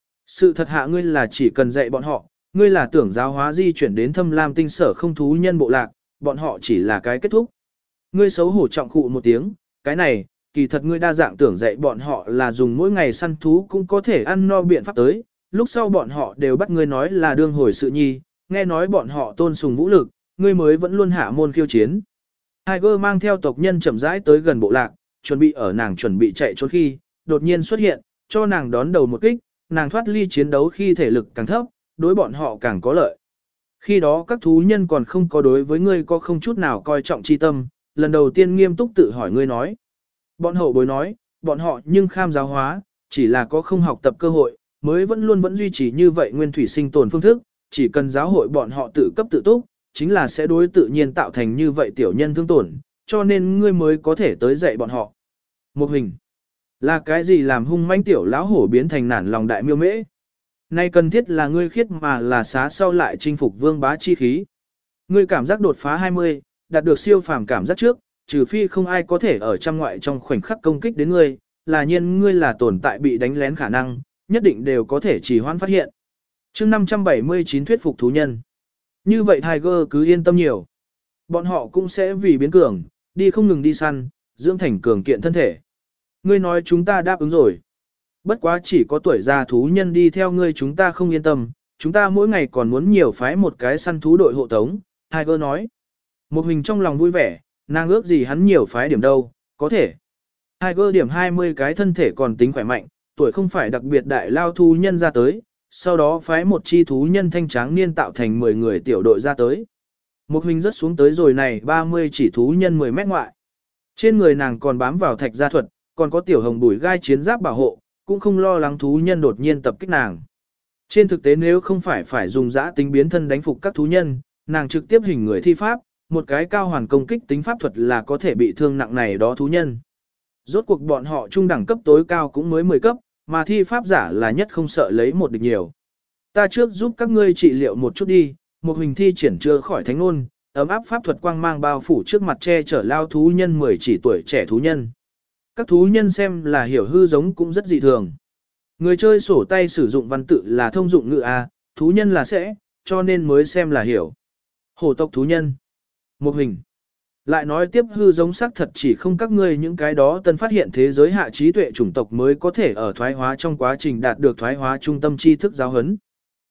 Sự thật hạ ngươi là chỉ cần dạy bọn họ, ngươi là tưởng giáo hóa di chuyển đến thâm lam tinh sở không thú nhân bộ lạc, bọn họ chỉ là cái kết thúc. Ngươi xấu hổ trọng khụ một tiếng, cái này, kỳ thật ngươi đa dạng tưởng dạy bọn họ là dùng mỗi ngày săn thú cũng có thể ăn no biện pháp tới, lúc sau bọn họ đều bắt ngươi nói là đương hồi sự nhi, nghe nói bọn họ tôn sùng vũ lực, ngươi mới vẫn luôn hạ môn khiêu chiến. Tiger mang theo tộc nhân chậm rãi tới gần bộ lạc, chuẩn bị ở nàng chuẩn bị chạy trốn khi, đột nhiên xuất hiện, cho nàng đón đầu một kích, nàng thoát ly chiến đấu khi thể lực càng thấp, đối bọn họ càng có lợi. Khi đó các thú nhân còn không có đối với ngươi có không chút nào coi trọng chi tâm, lần đầu tiên nghiêm túc tự hỏi ngươi nói. Bọn hậu bối nói, bọn họ nhưng kham giáo hóa, chỉ là có không học tập cơ hội, mới vẫn luôn vẫn duy trì như vậy nguyên thủy sinh tồn phương thức, chỉ cần giáo hội bọn họ tự cấp tự túc, chính là sẽ đối tự nhiên tạo thành như vậy tiểu nhân thương tổn, cho nên ngươi mới có thể tới dạy bọn họ. Một hình, là cái gì làm hung manh tiểu lão hổ biến thành nản lòng đại miêu mễ? Nay cần thiết là ngươi khiết mà là xá sau lại chinh phục vương bá chi khí. Ngươi cảm giác đột phá hai mươi, đạt được siêu phàm cảm giác trước, trừ phi không ai có thể ở trăm ngoại trong khoảnh khắc công kích đến ngươi, là nhiên ngươi là tồn tại bị đánh lén khả năng, nhất định đều có thể chỉ hoãn phát hiện. Chương năm trăm bảy mươi chín thuyết phục thú nhân. Như vậy Tiger cứ yên tâm nhiều. Bọn họ cũng sẽ vì biến cường, đi không ngừng đi săn, dưỡng thành cường kiện thân thể. Ngươi nói chúng ta đáp ứng rồi. Bất quá chỉ có tuổi già thú nhân đi theo ngươi chúng ta không yên tâm, chúng ta mỗi ngày còn muốn nhiều phái một cái săn thú đội hộ tống, Tiger nói. Một hình trong lòng vui vẻ, nàng ước gì hắn nhiều phái điểm đâu, có thể. Tiger điểm hai mươi cái thân thể còn tính khỏe mạnh, tuổi không phải đặc biệt đại lao thú nhân ra tới, sau đó phái một chi thú nhân thanh tráng niên tạo thành mười người tiểu đội ra tới. Một hình rất xuống tới rồi này ba mươi chỉ thú nhân mười mét ngoại. Trên người nàng còn bám vào thạch gia thuật, còn có tiểu hồng bùi gai chiến giáp bảo hộ, cũng không lo lắng thú nhân đột nhiên tập kích nàng. Trên thực tế nếu không phải phải dùng giã tính biến thân đánh phục các thú nhân, nàng trực tiếp hình người thi pháp, một cái cao hoàn công kích tính pháp thuật là có thể bị thương nặng này đó thú nhân. Rốt cuộc bọn họ trung đẳng cấp tối cao cũng mới mười cấp, mà thi pháp giả là nhất không sợ lấy một địch nhiều. Ta trước giúp các ngươi trị liệu một chút đi, một hình thi triển chưa khỏi thánh ngôn, ấm áp pháp thuật quang mang bao phủ trước mặt che chở lao thú nhân mười chỉ tuổi trẻ thú nhân. Các thú nhân xem là hiểu hư giống cũng rất dị thường. Người chơi sổ tay sử dụng văn tự là thông dụng ngữ A, thú nhân là sẽ, cho nên mới xem là hiểu. Hổ tộc thú nhân. Một hình. Lại nói tiếp hư giống xác thật chỉ không các ngươi những cái đó tân phát hiện thế giới hạ trí tuệ chủng tộc mới có thể ở thoái hóa trong quá trình đạt được thoái hóa trung tâm tri thức giáo huấn.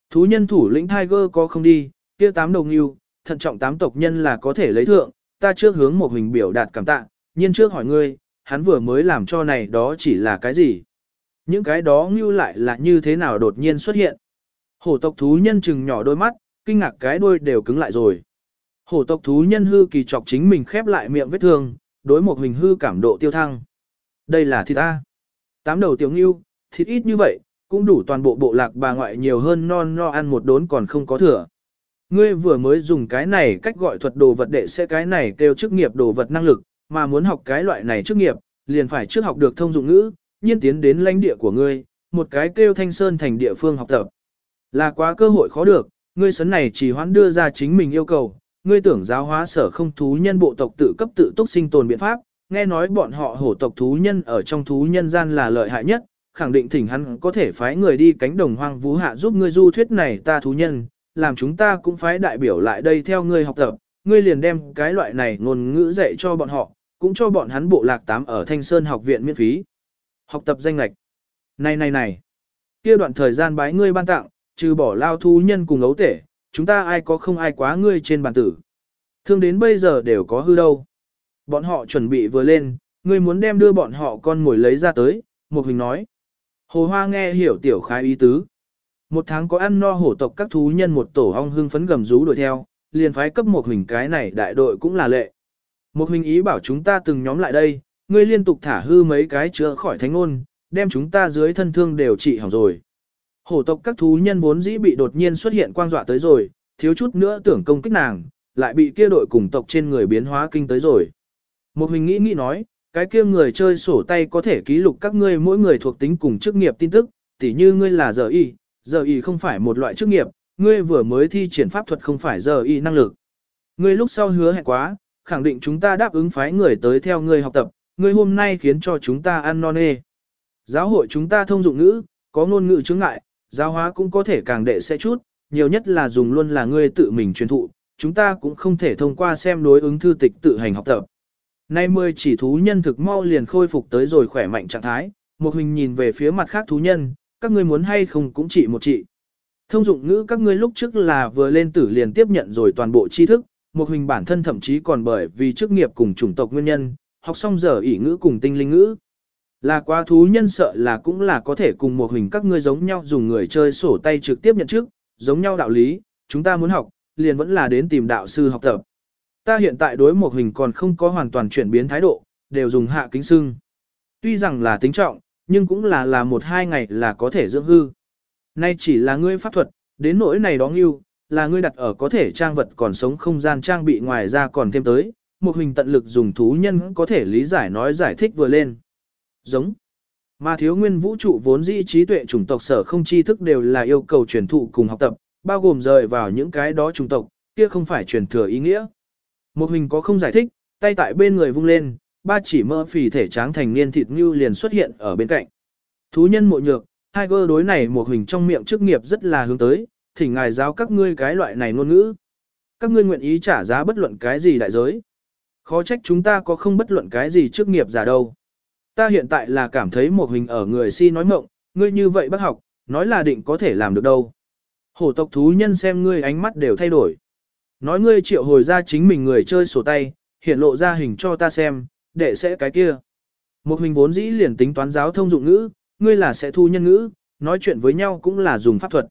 Thú nhân thủ lĩnh Tiger có không đi, kia tám đầu ngưu, thận trọng tám tộc nhân là có thể lấy thượng, ta trước hướng một hình biểu đạt cảm tạ, nhiên trước hỏi ngươi, hắn vừa mới làm cho này đó chỉ là cái gì? Những cái đó ngưu lại là như thế nào đột nhiên xuất hiện? Hổ tộc thú nhân chừng nhỏ đôi mắt, kinh ngạc cái đuôi đều cứng lại rồi. Hổ tộc thú nhân hư kỳ chọc chính mình khép lại miệng vết thương, đối một hình hư cảm độ tiêu thăng. Đây là thịt ta. Tám đầu tiểu ngưu, thịt ít như vậy, cũng đủ toàn bộ bộ lạc bà ngoại nhiều hơn non no ăn một đốn còn không có thừa. Ngươi vừa mới dùng cái này cách gọi thuật đồ vật đệ sẽ cái này kêu chức nghiệp đồ vật năng lực, mà muốn học cái loại này chức nghiệp, liền phải trước học được thông dụng ngữ, nhiên tiến đến lãnh địa của ngươi, một cái kêu Thanh Sơn thành địa phương học tập. Là quá cơ hội khó được, ngươi sấn này chỉ hoãn đưa ra chính mình yêu cầu, ngươi tưởng giáo hóa sở không thú nhân bộ tộc tự cấp tự túc sinh tồn biện pháp, nghe nói bọn họ hổ tộc thú nhân ở trong thú nhân gian là lợi hại nhất, khẳng định thỉnh hắn có thể phái người đi cánh đồng hoang vũ hạ giúp ngươi du thuyết này ta thú nhân, làm chúng ta cũng phái đại biểu lại đây theo ngươi học tập, ngươi liền đem cái loại này ngôn ngữ dạy cho bọn họ, cũng cho bọn hắn bộ lạc tám ở Thanh Sơn học viện miễn phí. Học tập danh lệch. Này này này, kia đoạn thời gian bái ngươi ban tặng, trừ bỏ lao thú nhân cùng ấu tể, chúng ta ai có không ai quá ngươi trên bàn tử. Thương đến bây giờ đều có hư đâu. Bọn họ chuẩn bị vừa lên, ngươi muốn đem đưa bọn họ con ngồi lấy ra tới, một hình nói. Hồ Hoa nghe hiểu tiểu khái ý tứ. Một tháng có ăn no hổ tộc các thú nhân một tổ ong hưng phấn gầm rú đuổi theo, liền phái cấp một hình cái này đại đội cũng là lệ. Một hình ý bảo chúng ta từng nhóm lại đây, ngươi liên tục thả hư mấy cái chữa khỏi thánh ngôn, đem chúng ta dưới thân thương đều trị hỏng rồi. Hổ tộc các thú nhân vốn dĩ bị đột nhiên xuất hiện quang dọa tới rồi, thiếu chút nữa tưởng công kích nàng, lại bị kia đội cùng tộc trên người biến hóa kinh tới rồi. Một hình nghĩ nghĩ nói, cái kia người chơi sổ tay có thể ký lục các ngươi mỗi người thuộc tính cùng chức nghiệp tin tức, tỉ như ngươi là giờ y, giờ y không phải một loại chức nghiệp, ngươi vừa mới thi triển pháp thuật không phải giờ y năng lực. Ngươi lúc sau hứa hẹn quá, khẳng định chúng ta đáp ứng phái người tới theo ngươi học tập, ngươi hôm nay khiến cho chúng ta ăn non nê. Giáo hội chúng ta thông dụng ngữ, có ngôn ngữ chướng ngại, giáo hóa cũng có thể càng đệ sẽ chút, nhiều nhất là dùng luôn là ngươi tự mình truyền thụ, chúng ta cũng không thể thông qua xem đối ứng thư tịch tự hành học tập. Nay mười chỉ thú nhân thực mau liền khôi phục tới rồi khỏe mạnh trạng thái, một hình nhìn về phía mặt khác thú nhân, các ngươi muốn hay không cũng chỉ một trị. Thông dụng ngữ các ngươi lúc trước là vừa lên tử liền tiếp nhận rồi toàn bộ tri thức, một hình bản thân thậm chí còn bởi vì chức nghiệp cùng chủng tộc nguyên nhân, học xong giờ ỷ ngữ cùng tinh linh ngữ. Là quá thú nhân sợ là cũng là có thể cùng một hình các ngươi giống nhau dùng người chơi sổ tay trực tiếp nhận trước, giống nhau đạo lý, chúng ta muốn học, liền vẫn là đến tìm đạo sư học tập. Ta hiện tại đối một hình còn không có hoàn toàn chuyển biến thái độ, đều dùng hạ kính sưng. Tuy rằng là tính trọng, nhưng cũng là là một hai ngày là có thể dưỡng hư. Nay chỉ là ngươi pháp thuật, đến nỗi này đó ngưu, là ngươi đặt ở có thể trang vật còn sống không gian trang bị ngoài ra còn thêm tới, một hình tận lực dùng thú nhân có thể lý giải nói giải thích vừa lên. Giống. Mà thiếu nguyên vũ trụ vốn dĩ trí tuệ chủng tộc sở không tri thức đều là yêu cầu truyền thụ cùng học tập, bao gồm rời vào những cái đó chủng tộc, kia không phải truyền thừa ý nghĩa. Một hình có không giải thích, tay tại bên người vung lên, ba chỉ mỡ phì thể tráng thành niên thịt như liền xuất hiện ở bên cạnh. Thú nhân mộ nhược, Tiger đối này một hình trong miệng chức nghiệp rất là hướng tới, thỉnh ngài giáo các ngươi cái loại này ngôn ngữ. Các ngươi nguyện ý trả giá bất luận cái gì đại giới. Khó trách chúng ta có không bất luận cái gì chức nghiệp giả đâu. Ta hiện tại là cảm thấy một hình ở người si nói mộng, ngươi như vậy bác học, nói là định có thể làm được đâu. Hổ tộc thú nhân xem ngươi ánh mắt đều thay đổi. Nói ngươi triệu hồi ra chính mình người chơi sổ tay, hiện lộ ra hình cho ta xem, đệ sẽ cái kia. Một hình vốn dĩ liền tính toán giáo thông dụng ngữ, ngươi là sẽ thu nhân ngữ, nói chuyện với nhau cũng là dùng pháp thuật.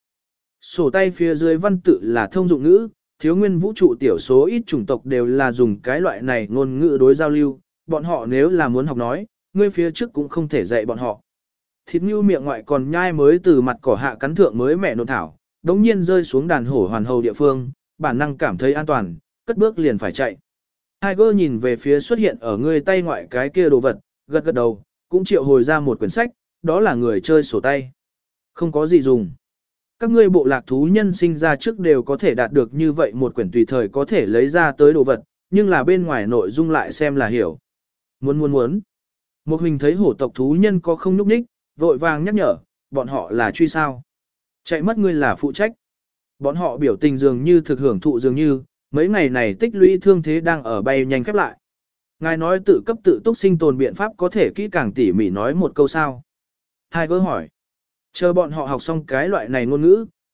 Sổ tay phía dưới văn tự là thông dụng ngữ, thiếu nguyên vũ trụ tiểu số ít chủng tộc đều là dùng cái loại này ngôn ngữ đối giao lưu, bọn họ nếu là muốn học nói, ngươi phía trước cũng không thể dạy bọn họ. Thịt như miệng ngoại còn nhai mới từ mặt cỏ hạ cắn thượng mới mẹ nộn thảo, đống nhiên rơi xuống đàn hổ hoàn hầu địa phương, bản năng cảm thấy an toàn, cất bước liền phải chạy. Tiger nhìn về phía xuất hiện ở ngươi tay ngoại cái kia đồ vật, gật gật đầu, cũng triệu hồi ra một quyển sách, đó là người chơi sổ tay. Không có gì dùng. Các ngươi bộ lạc thú nhân sinh ra trước đều có thể đạt được như vậy một quyển tùy thời có thể lấy ra tới đồ vật, nhưng là bên ngoài nội dung lại xem là hiểu. Muốn muốn muốn. Một hình thấy hổ tộc thú nhân có không nhúc nhích, vội vàng nhắc nhở, bọn họ là truy sao. Chạy mất ngươi là phụ trách. Bọn họ biểu tình dường như thực hưởng thụ dường như, mấy ngày này tích lũy thương thế đang ở bay nhanh khép lại. Ngài nói tự cấp tự túc sinh tồn biện pháp có thể kỹ càng tỉ mỉ nói một câu sao. Tiger hỏi. Chờ bọn họ học xong cái loại này ngôn ngữ,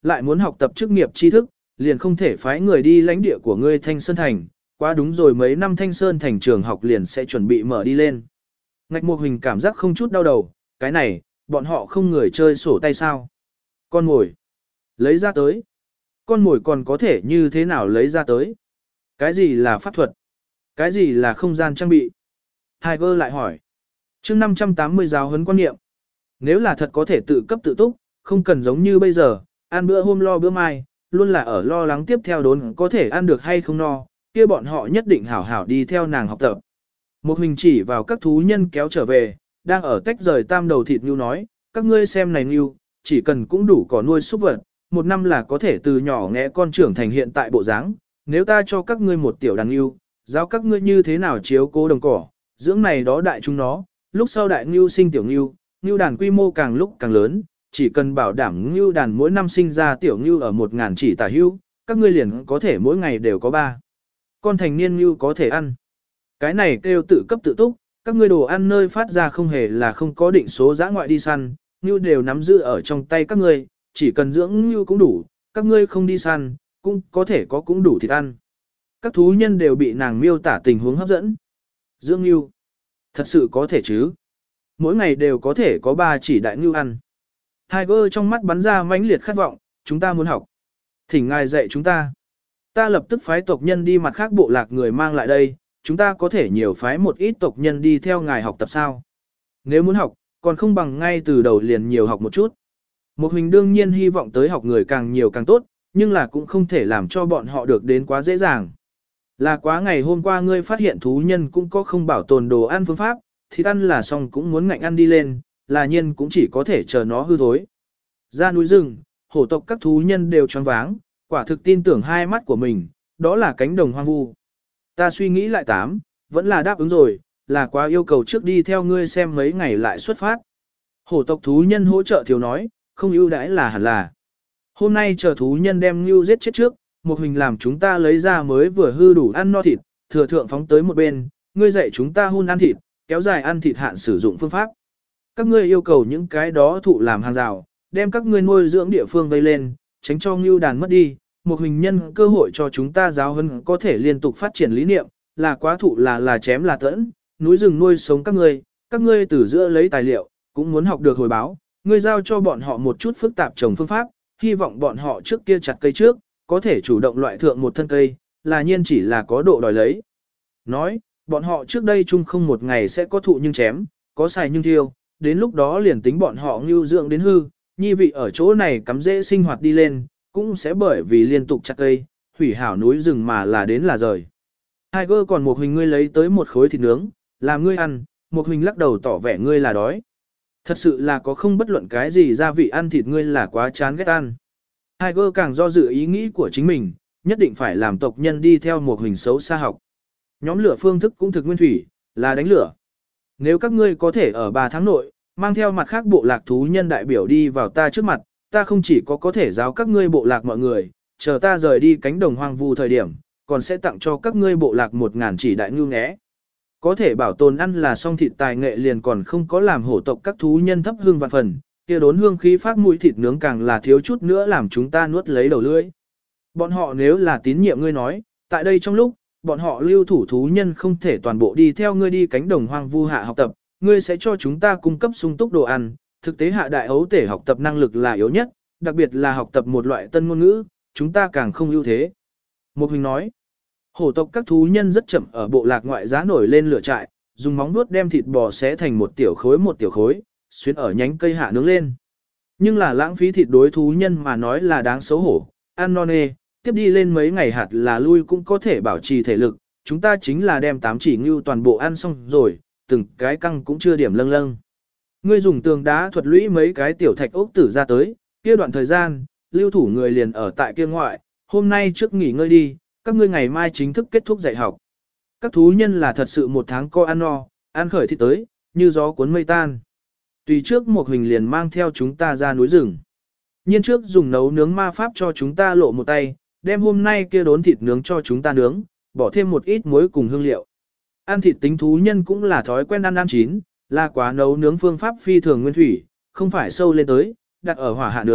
lại muốn học tập chức nghiệp tri thức, liền không thể phái người đi lãnh địa của ngươi Thanh Sơn Thành, quá đúng rồi mấy năm Thanh Sơn Thành trường học liền sẽ chuẩn bị mở đi lên. Ngạch Mục Hình cảm giác không chút đau đầu, cái này, bọn họ không người chơi sổ tay sao. Con mồi, lấy ra tới. Con mồi còn có thể như thế nào lấy ra tới? Cái gì là pháp thuật? Cái gì là không gian trang bị? Tiger lại hỏi. chương năm trăm tám mươi giáo huấn quan niệm. Nếu là thật có thể tự cấp tự túc, không cần giống như bây giờ, ăn bữa hôm lo bữa mai, luôn là ở lo lắng tiếp theo đốn có thể ăn được hay không no, kia bọn họ nhất định hảo hảo đi theo nàng học tập. Một hình chỉ vào các thú nhân kéo trở về, đang ở tách rời tam đầu thịt ngưu nói, các ngươi xem này ngưu, chỉ cần cũng đủ có nuôi súc vật, một năm là có thể từ nhỏ ngẽ con trưởng thành hiện tại bộ dáng. Nếu ta cho các ngươi một tiểu đàn ngưu, giáo các ngươi như thế nào chiếu cố đồng cỏ, dưỡng này đó đại chúng nó, lúc sau đại ngưu sinh tiểu ngưu, ngưu đàn quy mô càng lúc càng lớn, chỉ cần bảo đảm ngưu đàn mỗi năm sinh ra tiểu ngưu ở một ngàn chỉ tả hưu, các ngươi liền có thể mỗi ngày đều có ba con thành niên ngưu có thể ăn. Cái này kêu tự cấp tự túc, các ngươi đồ ăn nơi phát ra không hề là không có định số dã ngoại đi săn, ngưu đều nắm giữ ở trong tay các ngươi, chỉ cần dưỡng ngưu cũng đủ, các ngươi không đi săn, cũng có thể có cũng đủ thịt ăn. Các thú nhân đều bị nàng miêu tả tình huống hấp dẫn. Dưỡng ngưu, thật sự có thể chứ? Mỗi ngày đều có thể có ba chỉ đại ngưu ăn. Tiger trong mắt bắn ra mãnh liệt khát vọng, chúng ta muốn học. Thỉnh ngài dạy chúng ta. Ta lập tức phái tộc nhân đi mặt khác bộ lạc người mang lại đây, chúng ta có thể nhiều phái một ít tộc nhân đi theo ngài học tập sao. Nếu muốn học, còn không bằng ngay từ đầu liền nhiều học một chút. Một hình đương nhiên hy vọng tới học người càng nhiều càng tốt, nhưng là cũng không thể làm cho bọn họ được đến quá dễ dàng. Là quá ngày hôm qua ngươi phát hiện thú nhân cũng có không bảo tồn đồ ăn phương pháp, thì ăn là xong cũng muốn ngạnh ăn đi lên, là nhiên cũng chỉ có thể chờ nó hư thối. Ra núi rừng, hổ tộc các thú nhân đều choáng váng, quả thực tin tưởng hai mắt của mình, đó là cánh đồng hoang vu. Ta suy nghĩ lại tám, vẫn là đáp ứng rồi, là quá yêu cầu trước đi theo ngươi xem mấy ngày lại xuất phát. Hổ tộc thú nhân hỗ trợ thiếu nói, không ưu đãi là hẳn là. Hôm nay chờ thú nhân đem Ngưu giết chết trước, một hình làm chúng ta lấy ra mới vừa hư đủ ăn no thịt, thừa thượng phóng tới một bên, ngươi dạy chúng ta hun ăn thịt, kéo dài ăn thịt hạn sử dụng phương pháp. Các ngươi yêu cầu những cái đó thụ làm hàng rào, đem các ngươi nuôi dưỡng địa phương vây lên, tránh cho Ngưu đàn mất đi. Một hình nhân cơ hội cho chúng ta giáo huấn có thể liên tục phát triển lý niệm, là quá thụ là là chém là tẫn, núi rừng nuôi sống các ngươi, các ngươi từ giữa lấy tài liệu, cũng muốn học được hồi báo, ngươi giao cho bọn họ một chút phức tạp trồng phương pháp, hy vọng bọn họ trước kia chặt cây trước, có thể chủ động loại thượng một thân cây, là nhiên chỉ là có độ đòi lấy. Nói, bọn họ trước đây chung không một ngày sẽ có thụ nhưng chém, có xài nhưng thiêu, đến lúc đó liền tính bọn họ ngưu dưỡng đến hư, nhi vị ở chỗ này cắm dễ sinh hoạt đi lên, cũng sẽ bởi vì liên tục chặt cây, hủy hảo núi rừng mà là đến là rời. Tiger còn một hình ngươi lấy tới một khối thịt nướng, làm ngươi ăn, một hình lắc đầu tỏ vẻ ngươi là đói. Thật sự là có không bất luận cái gì gia vị ăn thịt ngươi là quá chán ghét ăn. Tiger càng do dự ý nghĩ của chính mình, nhất định phải làm tộc nhân đi theo một hình xấu xa học. Nhóm lửa phương thức cũng thực nguyên thủy, là đánh lửa. Nếu các ngươi có thể ở ba tháng nội, mang theo mặt khác bộ lạc thú nhân đại biểu đi vào ta trước mặt, ta không chỉ có có thể giáo các ngươi bộ lạc mọi người, chờ ta rời đi cánh đồng hoang vu thời điểm, còn sẽ tặng cho các ngươi bộ lạc một ngàn chỉ đại ngưu nghé. Có thể bảo tồn ăn là song thịt tài nghệ liền còn không có làm hổ tộc các thú nhân thấp hương vạn phần, kia đốn hương khí phát mũi thịt nướng càng là thiếu chút nữa làm chúng ta nuốt lấy đầu lưỡi. Bọn họ nếu là tín nhiệm ngươi nói, tại đây trong lúc, bọn họ lưu thủ thú nhân không thể toàn bộ đi theo ngươi đi cánh đồng hoang vu hạ học tập, ngươi sẽ cho chúng ta cung cấp sung túc đồ ăn. Thực tế hạ đại ấu tể học tập năng lực là yếu nhất, đặc biệt là học tập một loại tân ngôn ngữ, chúng ta càng không ưu thế. Một hình nói, hổ tộc các thú nhân rất chậm ở bộ lạc ngoại giá nổi lên lửa trại, dùng móng vuốt đem thịt bò xé thành một tiểu khối một tiểu khối, xuyến ở nhánh cây hạ nướng lên. Nhưng là lãng phí thịt đối thú nhân mà nói là đáng xấu hổ, ăn non nê, tiếp đi lên mấy ngày hạt là lui cũng có thể bảo trì thể lực, chúng ta chính là đem tám chỉ ngưu toàn bộ ăn xong rồi, từng cái căng cũng chưa điểm lâng lâng. Ngươi dùng tường đá thuật lũy mấy cái tiểu thạch ốc tử ra tới, kia đoạn thời gian, lưu thủ người liền ở tại kia ngoại, hôm nay trước nghỉ ngơi đi, các ngươi ngày mai chính thức kết thúc dạy học. Các thú nhân là thật sự một tháng co ăn no, ăn khởi thì tới, như gió cuốn mây tan. Tùy trước một hình liền mang theo chúng ta ra núi rừng. Nhiên trước dùng nấu nướng ma pháp cho chúng ta lộ một tay, đem hôm nay kia đốn thịt nướng cho chúng ta nướng, bỏ thêm một ít muối cùng hương liệu. Ăn thịt tính thú nhân cũng là thói quen ăn ăn chín, là quá nấu nướng phương pháp phi thường nguyên thủy, không phải sâu lên tới, đặt ở hỏa hạ nướng,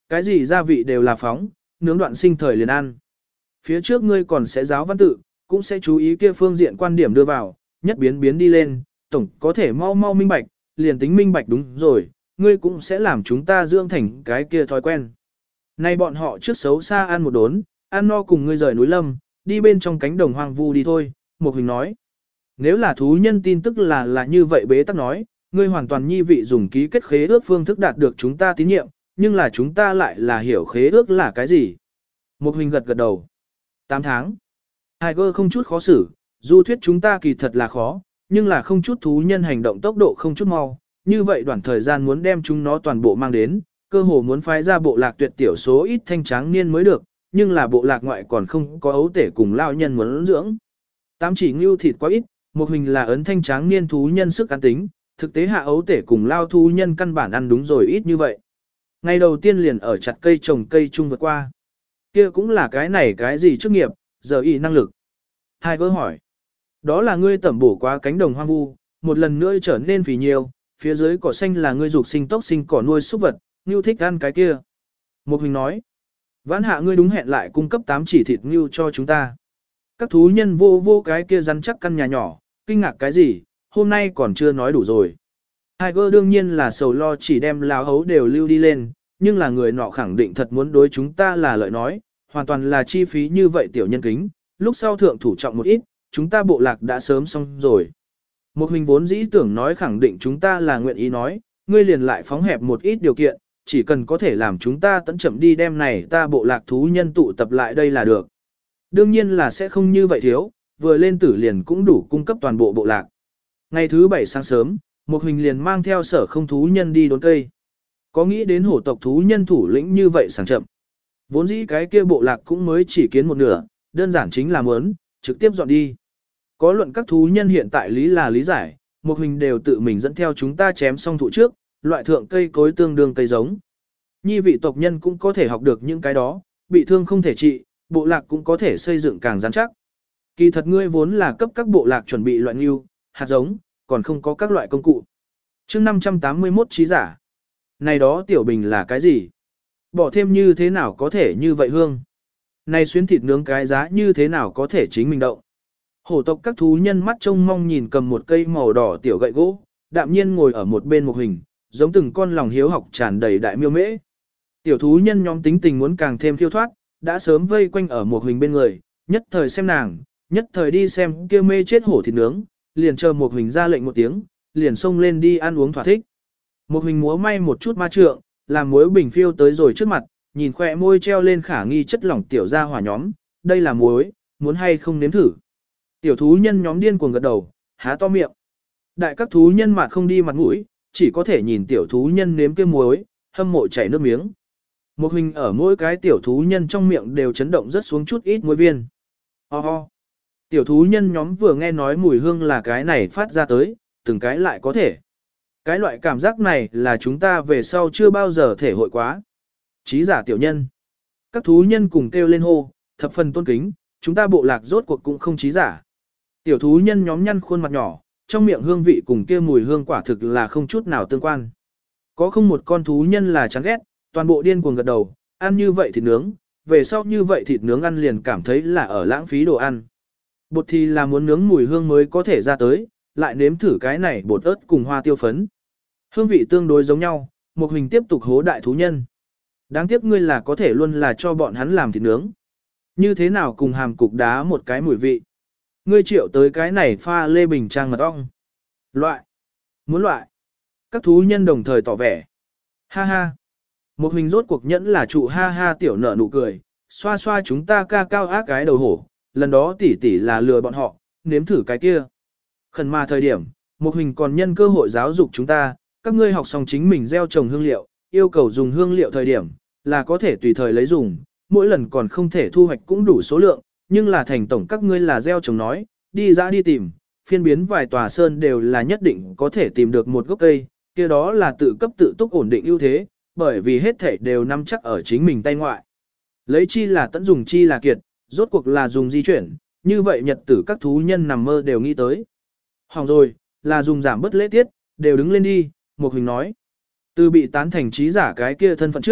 cái gì gia vị đều là phóng, nướng đoạn sinh thời liền ăn. Phía trước ngươi còn sẽ giáo văn tự, cũng sẽ chú ý kia phương diện quan điểm đưa vào, nhất biến biến đi lên, tổng có thể mau mau minh bạch, liền tính minh bạch đúng rồi, ngươi cũng sẽ làm chúng ta dưỡng thành cái kia thói quen. Nay bọn họ trước xấu xa ăn một đốn, ăn no cùng ngươi rời núi lâm, đi bên trong cánh đồng hoang vu đi thôi, Một Huỳnh nói. Nếu là thú nhân tin tức là là như vậy bế tắc nói, ngươi hoàn toàn nhi vị dùng ký kết khế ước phương thức đạt được chúng ta tín nhiệm, nhưng là chúng ta lại là hiểu khế ước là cái gì. Một Huỳnh gật gật đầu. tám tháng. Tiger không chút khó xử, du thuyết chúng ta kỳ thật là khó, nhưng là không chút thú nhân hành động tốc độ không chút mau, như vậy đoạn thời gian muốn đem chúng nó toàn bộ mang đến, cơ hồ muốn phái ra bộ lạc tuyệt tiểu số ít thanh tráng niên mới được, nhưng là bộ lạc ngoại còn không có ấu tể cùng lao nhân muốn dưỡng. Tám chỉ ngưu thịt quá ít, Một Huỳnh là ấn thanh tráng niên thú nhân sức ăn tính, thực tế hạ ấu tể cùng lao thú nhân căn bản ăn đúng rồi ít như vậy. Ngày đầu tiên liền ở chặt cây trồng cây chung vượt qua. Kia cũng là cái này cái gì chức nghiệp, giờ y năng lực. Hai gỡ hỏi. Đó là ngươi tẩm bổ quá cánh đồng hoang vu, một lần nữa trở nên phì nhiều, phía dưới cỏ xanh là ngươi dục sinh tốc sinh cỏ nuôi súc vật, ngưu thích ăn cái kia. Một Huỳnh nói. Vãn hạ ngươi đúng hẹn lại cung cấp tám chỉ thịt ngưu cho chúng ta. Các thú nhân vô vô cái kia rắn chắc căn nhà nhỏ, kinh ngạc cái gì, hôm nay còn chưa nói đủ rồi. Tiger đương nhiên là sầu lo chỉ đem lao hấu đều lưu đi lên, nhưng là người nọ khẳng định thật muốn đối chúng ta là lợi nói, hoàn toàn là chi phí như vậy tiểu nhân kính, lúc sau thượng thủ trọng một ít, chúng ta bộ lạc đã sớm xong rồi. Một Huỳnh vốn dĩ tưởng nói khẳng định chúng ta là nguyện ý nói, ngươi liền lại phóng hẹp một ít điều kiện, chỉ cần có thể làm chúng ta tận chậm đi đem này ta bộ lạc thú nhân tụ tập lại đây là được. Đương nhiên là sẽ không như vậy thiếu, vừa lên tử liền cũng đủ cung cấp toàn bộ bộ lạc. Ngày thứ bảy sáng sớm, Một Huỳnh liền mang theo sở không thú nhân đi đốn cây. Có nghĩ đến hổ tộc thú nhân thủ lĩnh như vậy sảng chậm. Vốn dĩ cái kia bộ lạc cũng mới chỉ kiến một nửa, đơn giản chính là muốn, trực tiếp dọn đi. Có luận các thú nhân hiện tại lý là lý giải, Một Huỳnh đều tự mình dẫn theo chúng ta chém xong thụ trước, loại thượng cây cối tương đương cây giống. Nhi vị tộc nhân cũng có thể học được những cái đó, bị thương không thể trị, bộ lạc cũng có thể xây dựng càng rắn chắc. Kỳ thật ngươi vốn là cấp các bộ lạc chuẩn bị loại ngưu, hạt giống, còn không có các loại công cụ. chương năm trăm tám mươi mốt trí giả. Này đó tiểu bình là cái gì? Bỏ thêm như thế nào có thể như vậy hương? Này xuyến thịt nướng cái giá như thế nào có thể chính mình động? Hổ tộc các thú nhân mắt trông mong nhìn cầm một cây màu đỏ tiểu gậy gỗ, đạm nhiên ngồi ở một bên Một Huỳnh, giống từng con lòng hiếu học tràn đầy đại miêu mễ. Tiểu thú nhân nhóm tính tình muốn càng thêm khiêu thoát, đã sớm vây quanh ở Một Huỳnh bên người, nhất thời xem nàng, nhất thời đi xem kia mê chết hổ thịt nướng, liền chờ Một Huỳnh ra lệnh một tiếng, liền xông lên đi ăn uống thỏa thích. Một Huỳnh múa may một chút ma trượng, làm muối bình phiêu tới rồi trước mặt, nhìn khỏe môi treo lên khả nghi chất lỏng tiểu ra hỏa nhóm, đây là muối, muốn hay không nếm thử. Tiểu thú nhân nhóm điên cuồng gật đầu, há to miệng. Đại các thú nhân mà không đi mặt mũi, chỉ có thể nhìn tiểu thú nhân nếm kia muối, hâm mộ chảy nước miếng. Một Huỳnh ở mỗi cái tiểu thú nhân trong miệng đều chấn động rất xuống chút ít muối viên. Ho ho. Tiểu thú nhân nhóm vừa nghe nói mùi hương là cái này phát ra tới, từng cái lại có thể. Cái loại cảm giác này là chúng ta về sau chưa bao giờ thể hội quá. Trí giả tiểu nhân. Các thú nhân cùng kêu lên hô, thập phần tôn kính, chúng ta bộ lạc rốt cuộc cũng không trí giả. Tiểu thú nhân nhóm nhăn khuôn mặt nhỏ, trong miệng hương vị cùng kia mùi hương quả thực là không chút nào tương quan. Có không một con thú nhân là chán ghét, toàn bộ điên cuồng gật đầu, ăn như vậy thịt nướng, về sau như vậy thịt nướng ăn liền cảm thấy là ở lãng phí đồ ăn. Bột thì là muốn nướng mùi hương mới có thể ra tới, lại nếm thử cái này bột ớt cùng hoa tiêu phấn. Hương vị tương đối giống nhau, Một Huỳnh tiếp tục hố đại thú nhân. Đáng tiếc ngươi là có thể luôn là cho bọn hắn làm thịt nướng. Như thế nào cùng hàm cục đá một cái mùi vị. Ngươi triệu tới cái này pha lê bình trang mật ong. Loại. Muốn loại. Các thú nhân đồng thời tỏ vẻ. Ha ha. Một Huỳnh rốt cuộc nhẫn là trụ ha ha tiểu nở nụ cười, xoa xoa chúng ta ca cao ác cái đầu hổ, lần đó tỷ tỷ là lừa bọn họ, nếm thử cái kia. Khẩn mà thời điểm, Một Huỳnh còn nhân cơ hội giáo dục chúng ta, các ngươi học xong chính mình gieo trồng hương liệu, yêu cầu dùng hương liệu thời điểm, là có thể tùy thời lấy dùng, mỗi lần còn không thể thu hoạch cũng đủ số lượng, nhưng là thành tổng các ngươi là gieo trồng nói, đi ra đi tìm, phiên biến vài tòa sơn đều là nhất định có thể tìm được một gốc cây, kia đó là tự cấp tự túc ổn định ưu thế, bởi vì hết thể đều nắm chắc ở chính mình tay ngoại. Lấy chi là tận dùng chi là kiệt, rốt cuộc là dùng di chuyển, như vậy nhật tử các thú nhân nằm mơ đều nghĩ tới. Hỏng rồi, là dùng giảm bất lễ tiết, đều đứng lên đi, Một Huỳnh nói. Từ bị tán thành trí giả cái kia thân phận trước,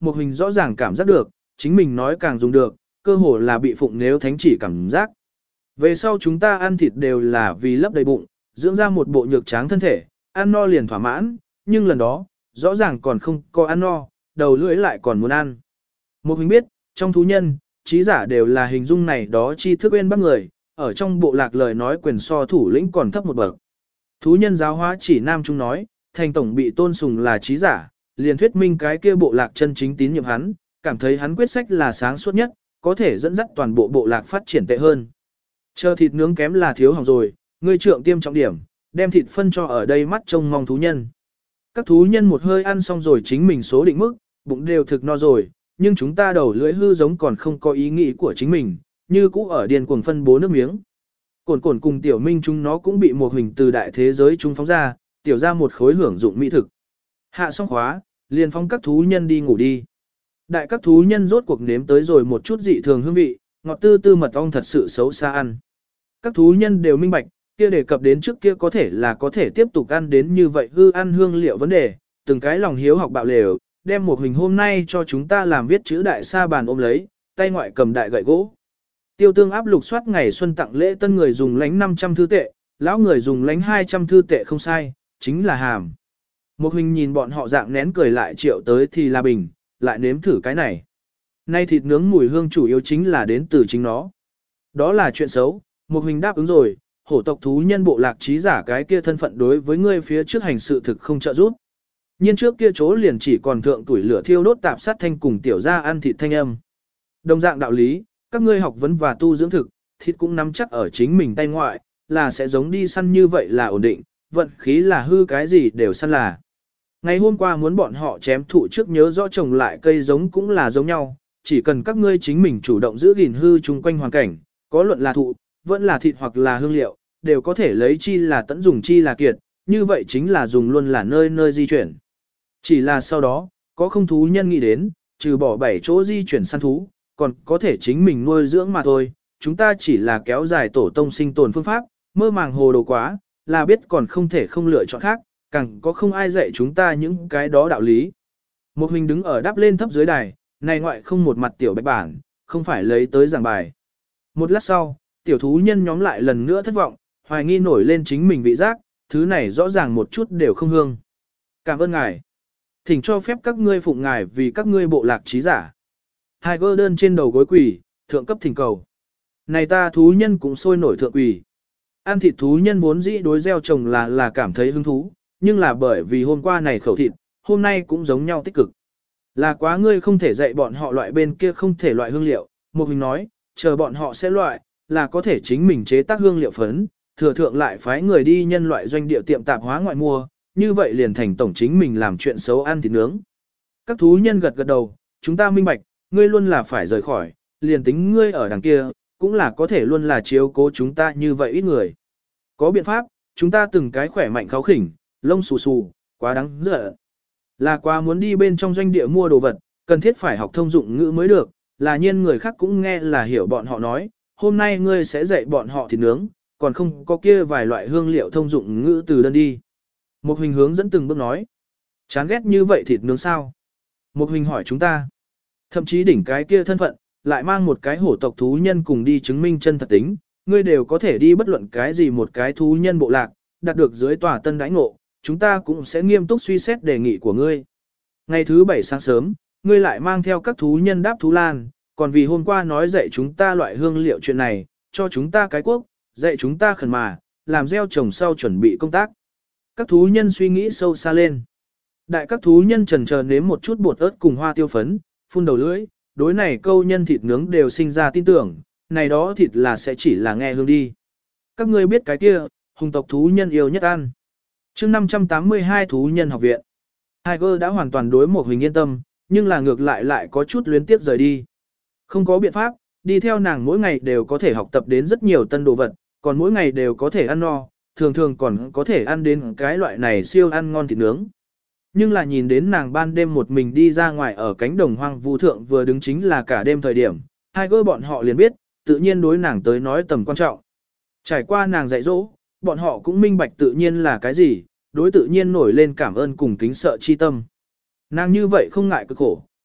một hình rõ ràng cảm giác được, chính mình nói càng dùng được, cơ hồ là bị phụng nếu thánh chỉ cảm giác. Về sau chúng ta ăn thịt đều là vì lấp đầy bụng, dưỡng ra một bộ nhược tráng thân thể, ăn no liền thỏa mãn, nhưng lần đó, rõ ràng còn không có ăn no, đầu lưỡi lại còn muốn ăn. Một hình biết, trong thú nhân, trí giả đều là hình dung này đó chi thức bên bác người, ở trong bộ lạc lời nói quyền so thủ lĩnh còn thấp một bậc. Thú nhân giáo hóa chỉ nam trung nói, thành tổng bị tôn sùng là trí giả, liền thuyết minh cái kia bộ lạc chân chính tín nhiệm hắn, cảm thấy hắn quyết sách là sáng suốt nhất, có thể dẫn dắt toàn bộ bộ lạc phát triển tệ hơn. Chờ thịt nướng kém là thiếu hỏng rồi, ngươi trượng tiêm trọng điểm, đem thịt phân cho ở đây mắt trông mong thú nhân. Các thú nhân một hơi ăn xong rồi chính mình số định mức, bụng đều thực no rồi, nhưng chúng ta đầu lưỡi hư giống còn không có ý nghĩ của chính mình, như cũ ở điền cuồng phân bố nước miếng. Cổn cổn cùng tiểu minh chúng nó cũng bị một hình từ đại thế giới chúng phóng ra, tiểu ra một khối hưởng dụng mỹ thực. Hạ xong khóa, liền phóng các thú nhân đi ngủ đi. Đại các thú nhân rốt cuộc nếm tới rồi một chút dị thường hương vị, ngọt tư tư mật ong thật sự xấu xa ăn. Các thú nhân đều minh bạch, kia đề cập đến trước kia có thể là có thể tiếp tục ăn đến như vậy hư ăn hương liệu vấn đề, từng cái lòng hiếu học bạo lều, đem một hình hôm nay cho chúng ta làm viết chữ đại sa bàn ôm lấy, tay ngoại cầm đại gậy gỗ. Tiêu tương áp lục soát ngày xuân tặng lễ tân người dùng lánh năm trăm thư tệ, lão người dùng lánh hai trăm thư tệ không sai, chính là hàm. Một hình nhìn bọn họ dạng nén cười lại triệu tới thì là bình, lại nếm thử cái này. Nay thịt nướng mùi hương chủ yếu chính là đến từ chính nó. Đó là chuyện xấu, một hình đáp ứng rồi, hổ tộc thú nhân bộ lạc trí giả cái kia thân phận đối với ngươi phía trước hành sự thực không trợ giúp. Nhiên trước kia chỗ liền chỉ còn thượng tuổi lửa thiêu đốt tạp sát thanh cùng tiểu gia ăn thịt thanh âm. Đồng dạng đạo lý, các ngươi học vấn và tu dưỡng thực, thịt cũng nắm chắc ở chính mình tay ngoại, là sẽ giống đi săn như vậy là ổn định, vận khí là hư cái gì đều săn là. Ngày hôm qua muốn bọn họ chém thụ trước nhớ rõ trồng lại cây giống cũng là giống nhau, chỉ cần các ngươi chính mình chủ động giữ gìn hư chung quanh hoàn cảnh, có luận là thụ, vẫn là thịt hoặc là hương liệu, đều có thể lấy chi là tận dùng chi là kiệt, như vậy chính là dùng luôn là nơi nơi di chuyển. Chỉ là sau đó, có không thú nhân nghĩ đến, trừ bỏ bảy chỗ di chuyển săn thú, còn có thể chính mình nuôi dưỡng mà thôi, chúng ta chỉ là kéo dài tổ tông sinh tồn phương pháp, mơ màng hồ đồ quá, là biết còn không thể không lựa chọn khác, càng có không ai dạy chúng ta những cái đó đạo lý. Một hình đứng ở đáp lên thấp dưới đài, này ngoại không một mặt tiểu bạch bản, không phải lấy tới giảng bài. Một lát sau, tiểu thú nhân nhóm lại lần nữa thất vọng, hoài nghi nổi lên chính mình vị giác, thứ này rõ ràng một chút đều không hương. Cảm ơn ngài. Thỉnh cho phép các ngươi phụng ngài vì các ngươi bộ lạc trí giả. Hai gơ đơn trên đầu gối quỳ, thượng cấp thỉnh cầu. Này ta thú nhân cũng sôi nổi thượng quỳ. Ăn thịt thú nhân vốn dĩ đối gieo trồng là là cảm thấy hứng thú, nhưng là bởi vì hôm qua này khẩu thịt, hôm nay cũng giống nhau tích cực. Là quá ngươi không thể dạy bọn họ loại bên kia không thể loại hương liệu, một hình nói, chờ bọn họ sẽ loại, là có thể chính mình chế tác hương liệu phấn, thừa thượng lại phái người đi nhân loại doanh địa tiệm tạp hóa ngoại mua, như vậy liền thành tổng chính mình làm chuyện xấu ăn thịt nướng. Các thú nhân gật gật đầu, chúng ta minh bạch, ngươi luôn là phải rời khỏi, liền tính ngươi ở đằng kia, cũng là có thể luôn là chiếu cố chúng ta như vậy ít người. Có biện pháp, chúng ta từng cái khỏe mạnh kháo khỉnh, lông xù xù, quá đáng giận. Là quá muốn đi bên trong doanh địa mua đồ vật, cần thiết phải học thông dụng ngữ mới được, là nhiên người khác cũng nghe là hiểu bọn họ nói, hôm nay ngươi sẽ dạy bọn họ thịt nướng, còn không có kia vài loại hương liệu thông dụng ngữ từ đơn đi. Một hình hướng dẫn từng bước nói, chán ghét như vậy thịt nướng sao? Một hình hỏi chúng ta, thậm chí đỉnh cái kia thân phận, lại mang một cái hổ tộc thú nhân cùng đi chứng minh chân thật tính, ngươi đều có thể đi bất luận cái gì một cái thú nhân bộ lạc, đạt được dưới tòa tân đãi ngộ, chúng ta cũng sẽ nghiêm túc suy xét đề nghị của ngươi. Ngày thứ bảy sáng sớm, ngươi lại mang theo các thú nhân đáp thú lan, còn vì hôm qua nói dạy chúng ta loại hương liệu chuyện này, cho chúng ta cái quốc, dạy chúng ta khẩn mà, làm gieo trồng sau chuẩn bị công tác. Các thú nhân suy nghĩ sâu xa lên. Đại các thú nhân trần chờ nếm một chút bột ớt cùng hoa tiêu phấn, phun đầu lưỡi, đối này câu nhân thịt nướng đều sinh ra tin tưởng, này đó thịt là sẽ chỉ là nghe hương đi. Các ngươi biết cái kia, hùng tộc thú nhân yêu nhất ăn. Chương năm trăm tám mươi hai thú nhân học viện. Tiger đã hoàn toàn đối một hình yên tâm, nhưng là ngược lại lại có chút luyến tiếp rời đi. Không có biện pháp, đi theo nàng mỗi ngày đều có thể học tập đến rất nhiều tân đồ vật, còn mỗi ngày đều có thể ăn no, thường thường còn có thể ăn đến cái loại này siêu ăn ngon thịt nướng. Nhưng là nhìn đến nàng ban đêm một mình đi ra ngoài ở cánh đồng hoang vu thượng vừa đứng chính là cả đêm thời điểm, Tiger bọn họ liền biết, tự nhiên đối nàng tới nói tầm quan trọng. Trải qua nàng dạy dỗ, bọn họ cũng minh bạch tự nhiên là cái gì, đối tự nhiên nổi lên cảm ơn cùng kính sợ chi tâm. Nàng như vậy không ngại cực khổ,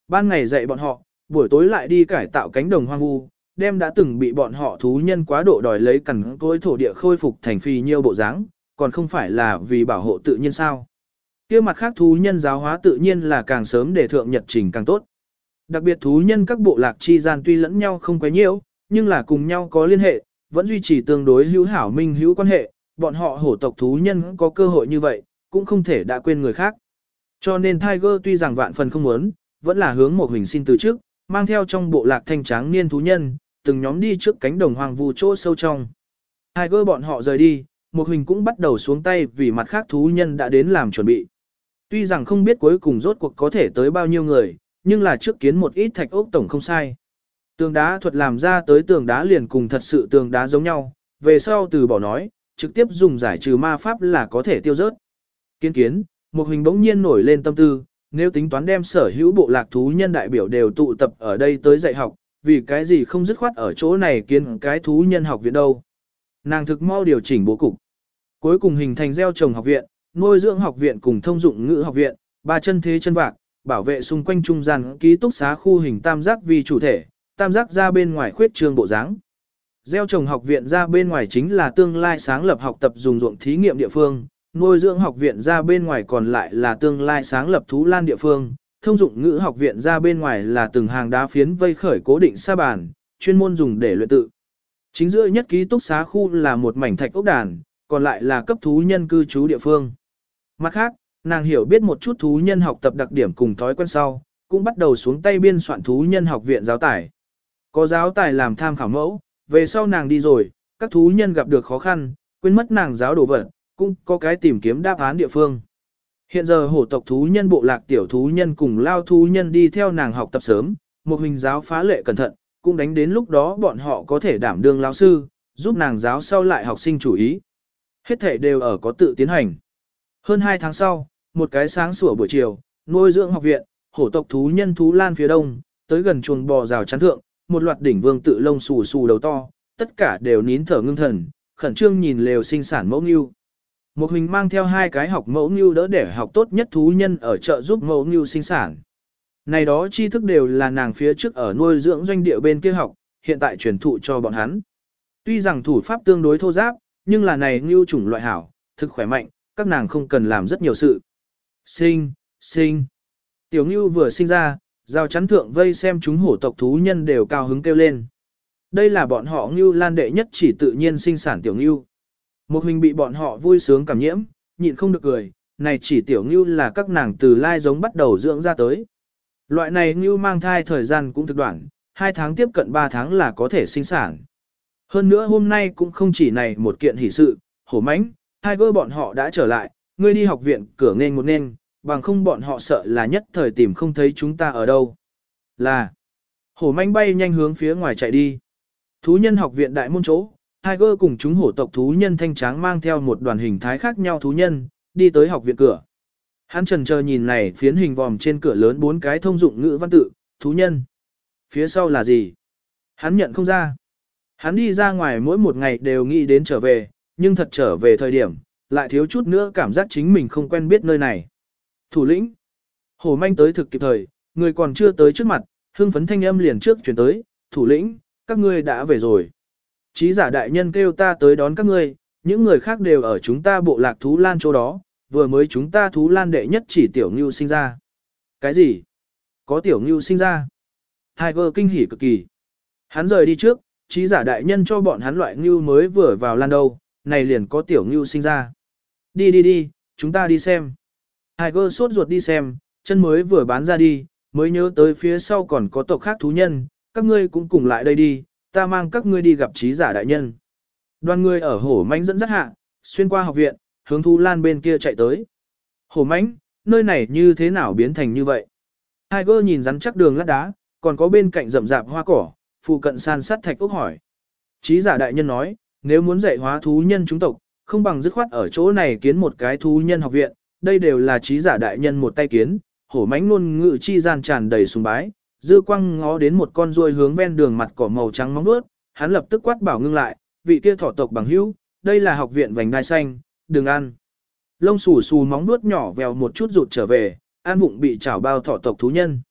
ban ngày dạy bọn họ, buổi tối lại đi cải tạo cánh đồng hoang vu, đem đã từng bị bọn họ thú nhân quá độ đòi lấy cằn cỗi thổ địa khôi phục thành phì nhiêu bộ dáng, còn không phải là vì bảo hộ tự nhiên sao. Kia mặt khác thú nhân giáo hóa tự nhiên là càng sớm để thượng nhật trình càng tốt. Đặc biệt thú nhân các bộ lạc chi gian tuy lẫn nhau không quấy nhiễu, nhưng là cùng nhau có liên hệ, vẫn duy trì tương đối hữu hảo minh hữu quan hệ, bọn họ hổ tộc thú nhân có cơ hội như vậy, cũng không thể đã quên người khác. Cho nên Tiger tuy rằng vạn phần không muốn, vẫn là hướng một hình xin từ trước, mang theo trong bộ lạc thanh tráng niên thú nhân, từng nhóm đi trước cánh đồng hoang vu chỗ sâu trong. Tiger bọn họ rời đi, một hình cũng bắt đầu xuống tay vì mặt khác thú nhân đã đến làm chuẩn bị. Tuy rằng không biết cuối cùng rốt cuộc có thể tới bao nhiêu người, nhưng là trước kiến một ít thạch ốc tổng không sai. Tường đá thuật làm ra tới tường đá liền cùng thật sự tường đá giống nhau, về sau từ bỏ nói, trực tiếp dùng giải trừ ma pháp là có thể tiêu rớt. Kiến kiến, một hình bỗng nhiên nổi lên tâm tư, nếu tính toán đem sở hữu bộ lạc thú nhân đại biểu đều tụ tập ở đây tới dạy học, vì cái gì không dứt khoát ở chỗ này kiến cái thú nhân học viện đâu. Nàng thực mau điều chỉnh bố cục. Cuối cùng hình thành gieo trồng học viện, nuôi dưỡng học viện cùng thông dụng ngữ học viện, ba chân thế chân vạc, bảo vệ xung quanh trung gian ký túc xá khu hình tam giác vì chủ thể, tam giác ra bên ngoài khuyết trương bộ dáng. Gieo trồng học viện ra bên ngoài chính là tương lai sáng lập học tập dùng ruộng thí nghiệm địa phương, nuôi dưỡng học viện ra bên ngoài còn lại là tương lai sáng lập thú lan địa phương, thông dụng ngữ học viện ra bên ngoài là từng hàng đá phiến vây khởi cố định sa bàn, chuyên môn dùng để luyện tự. Chính giữa nhất ký túc xá khu là một mảnh thạch ốc đàn, còn lại là cấp thú nhân cư trú địa phương. Mặt khác, nàng hiểu biết một chút thú nhân học tập đặc điểm cùng thói quen sau, cũng bắt đầu xuống tay biên soạn thú nhân học viện giáo tải. Có giáo tải làm tham khảo mẫu, về sau nàng đi rồi, các thú nhân gặp được khó khăn, quên mất nàng giáo đồ vật, cũng có cái tìm kiếm đáp án địa phương. Hiện giờ hổ tộc thú nhân bộ lạc tiểu thú nhân cùng lao thú nhân đi theo nàng học tập sớm, một hình giáo phá lệ cẩn thận, cũng đánh đến lúc đó bọn họ có thể đảm đương lao sư, giúp nàng giáo sau lại học sinh chủ ý. Hết thể đều ở có tự tiến hành. Hơn hai tháng sau, một cái sáng sủa buổi chiều, nuôi dưỡng học viện, hổ tộc thú nhân thú lan phía đông, tới gần chuồng bò rào chắn thượng, một loạt đỉnh vương tự lông xù xù đầu to, tất cả đều nín thở ngưng thần, khẩn trương nhìn lều sinh sản mẫu ngưu. Một hình mang theo hai cái học mẫu ngưu đỡ để học tốt nhất thú nhân ở chợ giúp mẫu ngưu sinh sản. Này đó tri thức đều là nàng phía trước ở nuôi dưỡng doanh địa bên kia học, hiện tại truyền thụ cho bọn hắn. Tuy rằng thủ pháp tương đối thô giáp, nhưng là này ngưu chủng loại hảo, thực khỏe mạnh, các nàng không cần làm rất nhiều sự. Sinh, sinh. Tiểu ngưu vừa sinh ra, rào chắn thượng vây xem chúng hổ tộc thú nhân đều cao hứng kêu lên. Đây là bọn họ ngưu lan đệ nhất chỉ tự nhiên sinh sản tiểu ngưu. Một hình bị bọn họ vui sướng cảm nhiễm, nhịn không được cười, này chỉ tiểu ngưu là các nàng từ lai giống bắt đầu dưỡng ra tới. Loại này ngưu mang thai thời gian cũng thực đoạn, hai tháng tiếp cận ba tháng là có thể sinh sản. Hơn nữa hôm nay cũng không chỉ này một kiện hỷ sự, hổ mãnh, Tiger bọn họ đã trở lại, ngươi đi học viện cửa nên một nên, bằng không bọn họ sợ là nhất thời tìm không thấy chúng ta ở đâu. Là, hổ mãnh bay nhanh hướng phía ngoài chạy đi. Thú nhân học viện đại môn chỗ, Tiger cùng chúng hổ tộc thú nhân thanh tráng mang theo một đoàn hình thái khác nhau thú nhân, đi tới học viện cửa. Hắn trần chờ nhìn này phiến hình vòm trên cửa lớn bốn cái thông dụng ngữ văn tự, thú nhân. Phía sau là gì? Hắn nhận không ra. Hắn đi ra ngoài mỗi một ngày đều nghĩ đến trở về, nhưng thật trở về thời điểm, lại thiếu chút nữa cảm giác chính mình không quen biết nơi này. Thủ lĩnh. Hổ manh tới thực kịp thời, người còn chưa tới trước mặt, hưng phấn thanh âm liền trước chuyển tới, thủ lĩnh, các ngươi đã về rồi. Chí giả đại nhân kêu ta tới đón các ngươi, những người khác đều ở chúng ta bộ lạc thú lan chỗ đó, vừa mới chúng ta thú lan đệ nhất chỉ tiểu ngưu sinh ra. Cái gì? Có tiểu ngưu sinh ra? Tiger kinh hỉ cực kỳ. Hắn rời đi trước, chí giả đại nhân cho bọn hắn loại ngưu mới vừa vào lan đâu, này liền có tiểu ngưu sinh ra. Đi đi đi, chúng ta đi xem. Tiger sốt ruột đi xem, chân mới vừa bán ra đi, mới nhớ tới phía sau còn có tộc khác thú nhân, các ngươi cũng cùng lại đây đi, ta mang các ngươi đi gặp chí giả đại nhân. Đoàn người ở hổ mãnh dẫn dắt hạ, xuyên qua học viện, hướng thú lan bên kia chạy tới. Hổ mãnh, nơi này như thế nào biến thành như vậy? Tiger nhìn rắn chắc đường lát đá, còn có bên cạnh rậm rạp hoa cỏ, phụ cận san sát thạch ốc hỏi. Chí giả đại nhân nói, nếu muốn dạy hóa thú nhân chúng tộc, không bằng dứt khoát ở chỗ này kiến một cái thú nhân học viện, đây đều là chí giả đại nhân một tay kiến, hổ mãnh luôn ngự chi gian tràn đầy sùng bái, dư quăng ngó đến một con ruồi hướng ven đường mặt cỏ màu trắng móng vuốt, hắn lập tức quát bảo ngưng lại, vị kia thỏ tộc bằng hữu, đây là học viện vành đai xanh, đừng ăn. Lông xù xù móng vuốt nhỏ vèo một chút rụt trở về, ăn vụng bị chảo bao thỏ tộc thú nhân.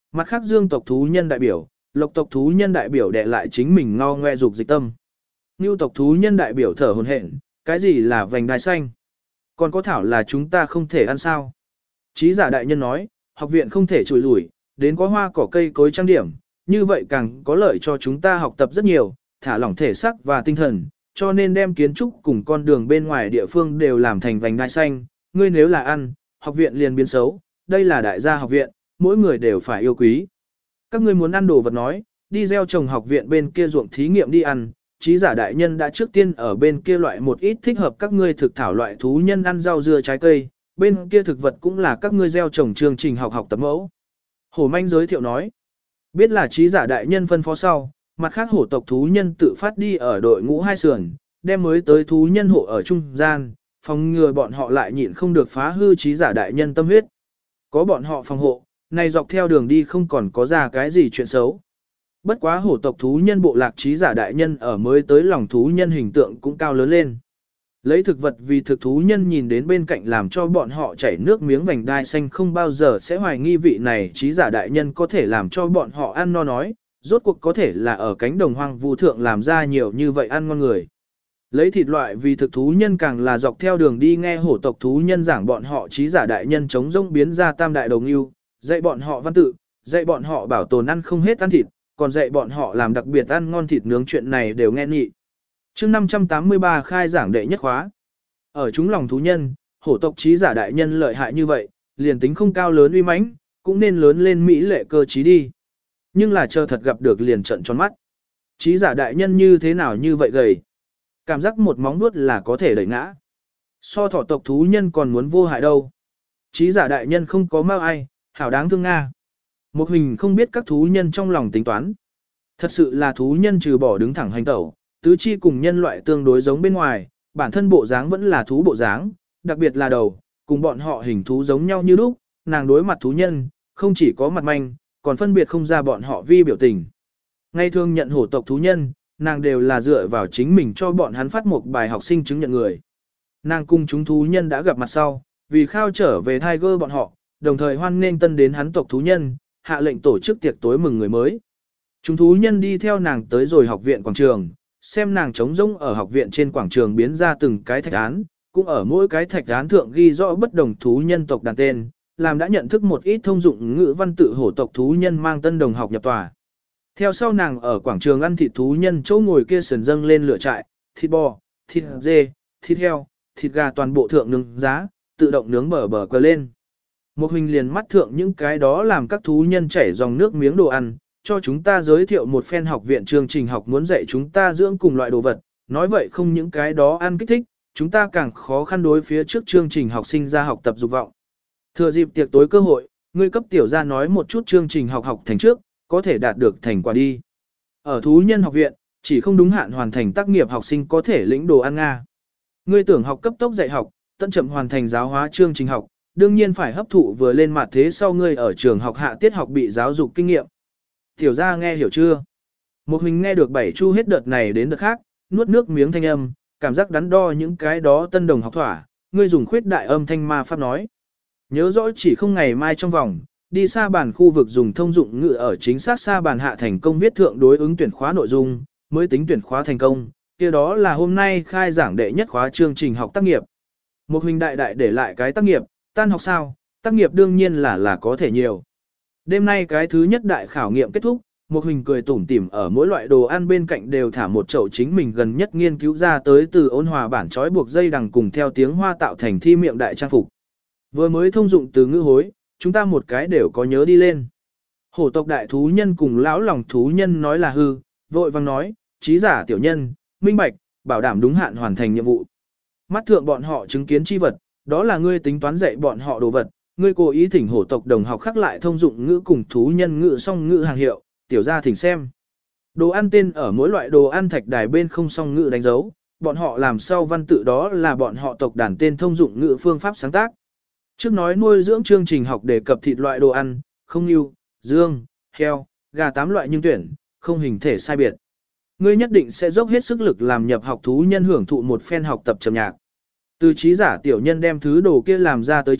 Mặt khác dương tộc thú nhân đại biểu, lộc tộc thú nhân đại biểu đệ lại chính mình ngao ngoe dục dịch tâm. Ngưu tộc thú nhân đại biểu thở hồn hển, cái gì là vành đai xanh? Còn có thảo là chúng ta không thể ăn sao? Trí giả đại nhân nói, học viện không thể chùi lủi, đến có hoa cỏ cây cối trang điểm, như vậy càng có lợi cho chúng ta học tập rất nhiều, thả lỏng thể xác và tinh thần, cho nên đem kiến trúc cùng con đường bên ngoài địa phương đều làm thành vành đai xanh, ngươi nếu là ăn, học viện liền biến xấu, đây là đại gia học viện, mỗi người đều phải yêu quý. Các ngươi muốn ăn đồ vật nói, đi gieo trồng học viện bên kia ruộng thí nghiệm đi ăn, trí giả đại nhân đã trước tiên ở bên kia loại một ít thích hợp các ngươi thực thảo loại thú nhân ăn rau dưa trái cây, bên kia thực vật cũng là các ngươi gieo trồng chương trình học học tập mẫu. Hổ manh giới thiệu nói, biết là trí giả đại nhân phân phó sau, mặt khác hổ tộc thú nhân tự phát đi ở đội ngũ hai sườn, đem mới tới thú nhân hộ ở trung gian, phòng ngừa bọn họ lại nhịn không được phá hư trí giả đại nhân tâm huyết. Có bọn họ phòng hộ, này dọc theo đường đi không còn có ra cái gì chuyện xấu. Bất quá hổ tộc thú nhân bộ lạc trí giả đại nhân ở mới tới lòng thú nhân hình tượng cũng cao lớn lên. Lấy thực vật vì thực thú nhân nhìn đến bên cạnh làm cho bọn họ chảy nước miếng vành đai xanh không bao giờ sẽ hoài nghi vị này trí giả đại nhân có thể làm cho bọn họ ăn no nói, rốt cuộc có thể là ở cánh đồng hoang vu thượng làm ra nhiều như vậy ăn ngon người. Lấy thịt loại vì thực thú nhân càng là dọc theo đường đi nghe hổ tộc thú nhân giảng bọn họ trí giả đại nhân chống rông biến ra tam đại đồng yêu, dạy bọn họ văn tự, dạy bọn họ bảo tồn ăn không hết ăn thịt, còn dạy bọn họ làm đặc biệt ăn ngon thịt nướng chuyện này đều nghe nhị. Chương năm trăm tám mươi ba khai giảng đệ nhất khóa. Ở chúng lòng thú nhân, hổ tộc trí giả đại nhân lợi hại như vậy, liền tính không cao lớn uy mãnh, cũng nên lớn lên mỹ lệ cơ trí đi. Nhưng là chờ thật gặp được liền trận tròn mắt. Trí giả đại nhân như thế nào như vậy gầy. Cảm giác một móng vuốt là có thể đẩy ngã. So thỏ tộc thú nhân còn muốn vô hại đâu. Trí giả đại nhân không có mau ai, hảo đáng thương Nga. Một hình không biết các thú nhân trong lòng tính toán. Thật sự là thú nhân trừ bỏ đứng thẳng hành tẩu, tứ chi cùng nhân loại tương đối giống bên ngoài, bản thân bộ dáng vẫn là thú bộ dáng, đặc biệt là đầu, cùng bọn họ hình thú giống nhau như lúc, nàng đối mặt thú nhân, không chỉ có mặt manh, còn phân biệt không ra bọn họ vi biểu tình. Ngay thường nhận hổ tộc thú nhân, nàng đều là dựa vào chính mình cho bọn hắn phát một bài học sinh chứng nhận người. Nàng cùng chúng thú nhân đã gặp mặt sau, vì khao trở về Tiger bọn họ, đồng thời hoan nghênh tân đến hắn tộc thú nhân, hạ lệnh tổ chức tiệc tối mừng người mới. Chúng thú nhân đi theo nàng tới rồi học viện quảng trường, xem nàng trống rỗng ở học viện trên quảng trường biến ra từng cái thạch án, cũng ở mỗi cái thạch án thượng ghi rõ bất đồng thú nhân tộc đàn tên, làm đã nhận thức một ít thông dụng ngữ văn tự hổ tộc thú nhân mang tân đồng học nhập tòa. Theo sau nàng ở quảng trường ăn thịt thú nhân chỗ ngồi kia sườn dâng lên lửa trại, thịt bò, thịt dê, thịt heo, thịt gà toàn bộ thượng nướng giá, tự động nướng bờ bờ cờ lên. Một hình liền mắt thượng những cái đó làm các thú nhân chảy dòng nước miếng đồ ăn, cho chúng ta giới thiệu một phen học viện chương trình học muốn dạy chúng ta dưỡng cùng loại đồ vật, nói vậy không những cái đó ăn kích thích, chúng ta càng khó khăn đối phía trước chương trình học sinh ra học tập dục vọng. Thừa dịp tiệc tối cơ hội, ngươi cấp tiểu ra nói một chút chương trình học học thành trước, có thể đạt được thành quả đi. Ở thú nhân học viện, chỉ không đúng hạn hoàn thành tác nghiệp học sinh có thể lĩnh đồ ăn Nga. Ngươi tưởng học cấp tốc dạy học, tận chậm hoàn thành giáo hóa chương trình học, đương nhiên phải hấp thụ vừa lên mặt thế sau ngươi ở trường học hạ tiết học bị giáo dục kinh nghiệm. Tiểu gia nghe hiểu chưa? Một hình nghe được bảy chu hết đợt này đến đợt khác, nuốt nước miếng thanh âm, cảm giác đắn đo những cái đó tân đồng học thỏa, ngươi dùng khuyết đại âm thanh ma pháp nói. Nhớ rõ chỉ không ngày mai trong vòng, đi xa bàn khu vực dùng thông dụng ngữ ở chính xác xa bàn hạ thành công viết thượng đối ứng tuyển khóa nội dung, mới tính tuyển khóa thành công, kia đó là hôm nay khai giảng đệ nhất khóa chương trình học tác nghiệp. Một hình đại đại để lại cái tác nghiệp, tan học sao, tác nghiệp đương nhiên là là có thể nhiều. Đêm nay cái thứ nhất đại khảo nghiệm kết thúc, một hình cười tủm tỉm ở mỗi loại đồ ăn bên cạnh đều thả một chậu chính mình gần nhất nghiên cứu ra tới từ ôn hòa bản trói buộc dây đằng cùng theo tiếng hoa tạo thành thi miệng đại trang phục. Vừa mới thông dụng từ ngữ hối, chúng ta một cái đều có nhớ đi lên. Hổ tộc đại thú nhân cùng lão lòng thú nhân nói là hư, vội vang nói, trí giả tiểu nhân, minh bạch, bảo đảm đúng hạn hoàn thành nhiệm vụ. Mắt thượng bọn họ chứng kiến chi vật, đó là ngươi tính toán dạy bọn họ đồ vật, ngươi cố ý thỉnh hổ tộc đồng học khắc lại thông dụng ngữ cùng thú nhân ngữ song ngữ hàng hiệu, tiểu gia thỉnh xem. Đồ ăn tên ở mỗi loại đồ ăn thạch đài bên không song ngữ đánh dấu, bọn họ làm sau văn tự đó là bọn họ tộc đàn tên thông dụng ngữ phương pháp sáng tác. Trước nói nuôi dưỡng chương trình học đề cập thịt loại đồ ăn, không yêu, dương, heo, gà tám loại nhưng tuyển, không hình thể sai biệt. Ngươi nhất định sẽ dốc hết sức lực làm nhập học thú nhân hưởng thụ một phen học tập trầm nhạc. Từ trí giả tiểu nhân đem thứ đồ kia làm ra tới trước,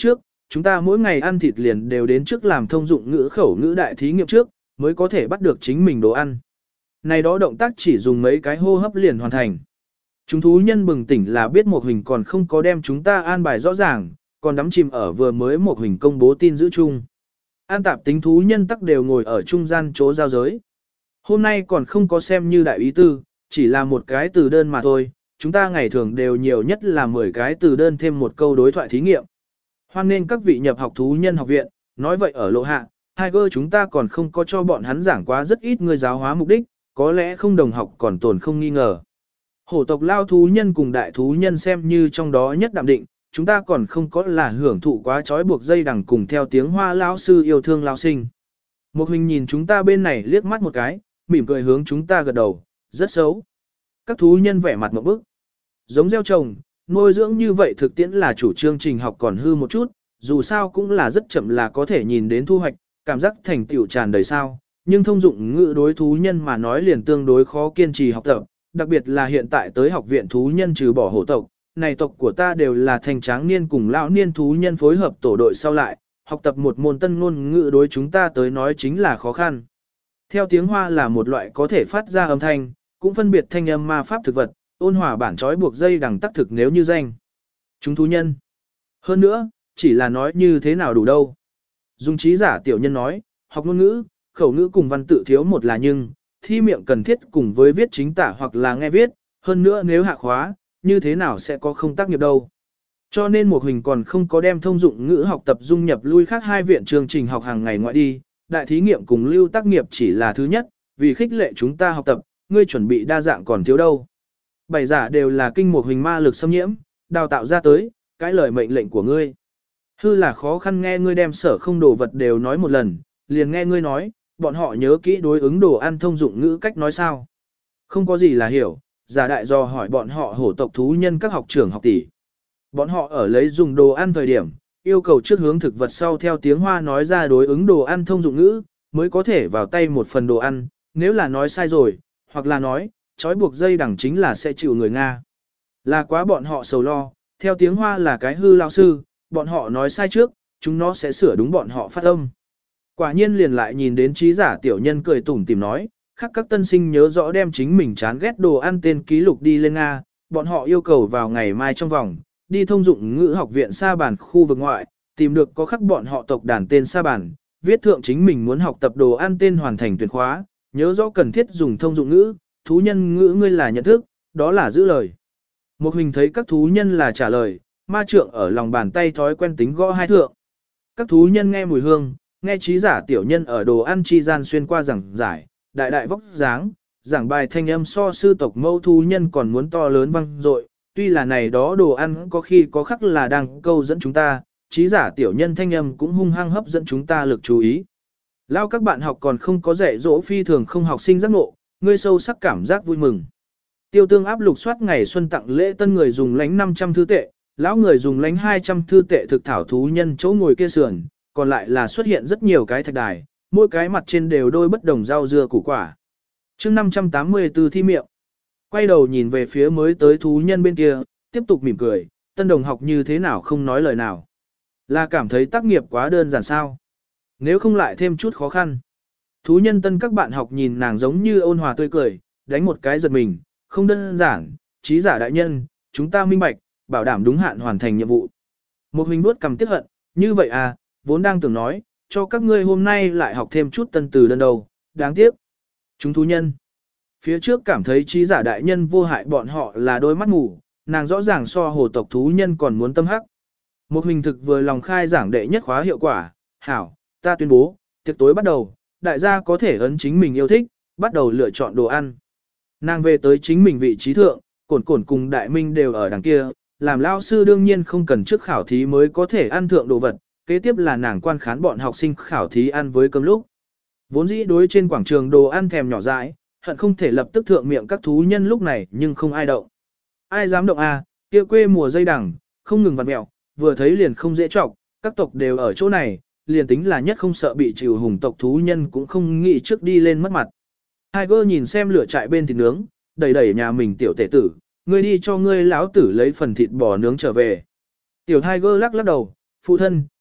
chúng ta mỗi ngày ăn thịt liền đều đến trước làm thông dụng ngữ khẩu ngữ đại thí nghiệm trước, mới có thể bắt được chính mình đồ ăn. Này đó động tác chỉ dùng mấy cái hô hấp liền hoàn thành. Chúng thú nhân bừng tỉnh là biết một hình còn không có đem chúng ta an bài rõ ràng, còn đắm chìm ở vừa mới một hình công bố tin giữ chung. An tạp tính thú nhân tắc đều ngồi ở trung gian chỗ giao giới. Hôm nay còn không có xem như đại ý tư, chỉ là một cái từ đơn mà thôi, chúng ta ngày thường đều nhiều nhất là mười cái từ đơn thêm một câu đối thoại thí nghiệm. Hoan nên các vị nhập học thú nhân học viện, nói vậy ở lộ hạ, Tiger chúng ta còn không có cho bọn hắn giảng quá rất ít người giáo hóa mục đích, có lẽ không đồng học còn tồn không nghi ngờ. Hổ tộc lao thú nhân cùng đại thú nhân xem như trong đó nhất đạm định, chúng ta còn không có là hưởng thụ quá trói buộc dây đằng cùng theo tiếng hoa lao sư yêu thương lao sinh. Một hình nhìn chúng ta bên này liếc mắt một cái, mỉm cười hướng chúng ta gật đầu, rất xấu. Các thú nhân vẻ mặt một bức. Giống gieo trồng, nuôi dưỡng như vậy thực tiễn là chủ chương trình học còn hư một chút, dù sao cũng là rất chậm là có thể nhìn đến thu hoạch, cảm giác thành tựu tràn đầy sao, nhưng thông dụng ngữ đối thú nhân mà nói liền tương đối khó kiên trì học tập, đặc biệt là hiện tại tới học viện thú nhân trừ bỏ hổ tộc, này tộc của ta đều là thành tráng niên cùng lão niên thú nhân phối hợp tổ đội sau lại, học tập một môn tân ngôn ngữ đối chúng ta tới nói chính là khó khăn. Theo tiếng hoa là một loại có thể phát ra âm thanh, cũng phân biệt thanh âm ma pháp thực vật, ôn hòa bản trói buộc dây đằng tắc thực nếu như danh. Chúng thú nhân. Hơn nữa, chỉ là nói như thế nào đủ đâu. Dung trí giả tiểu nhân nói, học ngôn ngữ, khẩu ngữ cùng văn tự thiếu một là nhưng, thi miệng cần thiết cùng với viết chính tả hoặc là nghe viết, hơn nữa nếu hạ khóa, như thế nào sẽ có không tác nghiệp đâu. Cho nên một hình còn không có đem thông dụng ngữ học tập dung nhập lui khác hai viện chương trình học hàng ngày ngoại đi, đại thí nghiệm cùng lưu tác nghiệp chỉ là thứ nhất, vì khích lệ chúng ta học tập, ngươi chuẩn bị đa dạng còn thiếu đâu. Bảy giả đều là kinh một hình ma lực xâm nhiễm, đào tạo ra tới, cái lời mệnh lệnh của ngươi. Hư là khó khăn nghe ngươi đem sở không đồ vật đều nói một lần, liền nghe ngươi nói, bọn họ nhớ kỹ đối ứng đồ ăn thông dụng ngữ cách nói sao. Không có gì là hiểu, giả đại do hỏi bọn họ hổ tộc thú nhân các học trưởng học tỷ. Bọn họ ở lấy dùng đồ ăn thời điểm, yêu cầu trước hướng thực vật sau theo tiếng hoa nói ra đối ứng đồ ăn thông dụng ngữ, mới có thể vào tay một phần đồ ăn, nếu là nói sai rồi, hoặc là nói, trói buộc dây đằng chính là sẽ chịu người Nga. Là quá bọn họ sầu lo, theo tiếng hoa là cái hư lao sư, bọn họ nói sai trước, chúng nó sẽ sửa đúng bọn họ phát âm. Quả nhiên liền lại nhìn đến trí giả tiểu nhân cười tủm tìm nói, khác các tân sinh nhớ rõ đem chính mình chán ghét đồ ăn tên ký lục đi lên Nga, bọn họ yêu cầu vào ngày mai trong vòng, đi thông dụng ngữ học viện sa bản khu vực ngoại, tìm được có khắc bọn họ tộc đàn tên sa bản, viết thượng chính mình muốn học tập đồ ăn tên hoàn thành tuyển khóa, nhớ rõ cần thiết dùng thông dụng ngữ, thú nhân ngữ ngươi là nhận thức, đó là giữ lời. Một hình thấy các thú nhân là trả lời, ma trượng ở lòng bàn tay thói quen tính gõ hai thượng. Các thú nhân nghe mùi hương, nghe trí giả tiểu nhân ở đồ ăn chi gian xuyên qua giảng giải, đại đại vóc dáng, giảng bài thanh âm so sư tộc mâu thú nhân còn muốn to lớn vang dội. Tuy là này đó đồ ăn có khi có khắc là đang câu dẫn chúng ta, trí giả tiểu nhân thanh âm cũng hung hăng hấp dẫn chúng ta lực chú ý. Lao các bạn học còn không có dạy dỗ phi thường không học sinh giác ngộ, ngươi sâu sắc cảm giác vui mừng. Tiêu tương áp lục soát ngày xuân tặng lễ tân người dùng lánh năm trăm thư tệ, lão người dùng lánh hai trăm thư tệ thực thảo thú nhân chỗ ngồi kia sườn, còn lại là xuất hiện rất nhiều cái thạch đài, mỗi cái mặt trên đều đôi bất đồng rau dưa củ quả. chương năm trăm tám mươi tư thi miệng. Quay đầu nhìn về phía mới tới thú nhân bên kia, tiếp tục mỉm cười, tân đồng học như thế nào không nói lời nào. Là cảm thấy tác nghiệp quá đơn giản sao? Nếu không lại thêm chút khó khăn. Thú nhân tân các bạn học nhìn nàng giống như ôn hòa tươi cười, đánh một cái giật mình, không đơn giản, trí giả đại nhân, chúng ta minh bạch, bảo đảm đúng hạn hoàn thành nhiệm vụ. Một hình vuốt cầm tiếc hận, như vậy à, vốn đang tưởng nói, cho các ngươi hôm nay lại học thêm chút tân từ đơn đầu, đáng tiếc. Chúng thú nhân. Phía trước cảm thấy trí giả đại nhân vô hại bọn họ là đôi mắt mù, nàng rõ ràng so hồ tộc thú nhân còn muốn tâm hắc. Một hình thực vừa lòng khai giảng đệ nhất khóa hiệu quả, hảo, ta tuyên bố, tiệc tối bắt đầu, đại gia có thể ấn chính mình yêu thích, bắt đầu lựa chọn đồ ăn. Nàng về tới chính mình vị trí thượng, cổn cổn cùng đại minh đều ở đằng kia, làm lao sư đương nhiên không cần trước khảo thí mới có thể ăn thượng đồ vật, kế tiếp là nàng quan khán bọn học sinh khảo thí ăn với cơm lúc. Vốn dĩ đối trên quảng trường đồ ăn thèm nhỏ dãi, hận không thể lập tức thượng miệng các thú nhân lúc này nhưng không ai động. Ai dám động à, kia quê mùa dây đằng, không ngừng vặn mẹo, vừa thấy liền không dễ chọc, các tộc đều ở chỗ này, liền tính là nhất không sợ bị chịu hùng tộc thú nhân cũng không nghĩ trước đi lên mất mặt. Tiger nhìn xem lửa trại bên thịt nướng, đẩy đẩy nhà mình tiểu tể tử, ngươi đi cho ngươi lão tử lấy phần thịt bò nướng trở về. Tiểu Tiger lắc lắc đầu, phụ thân,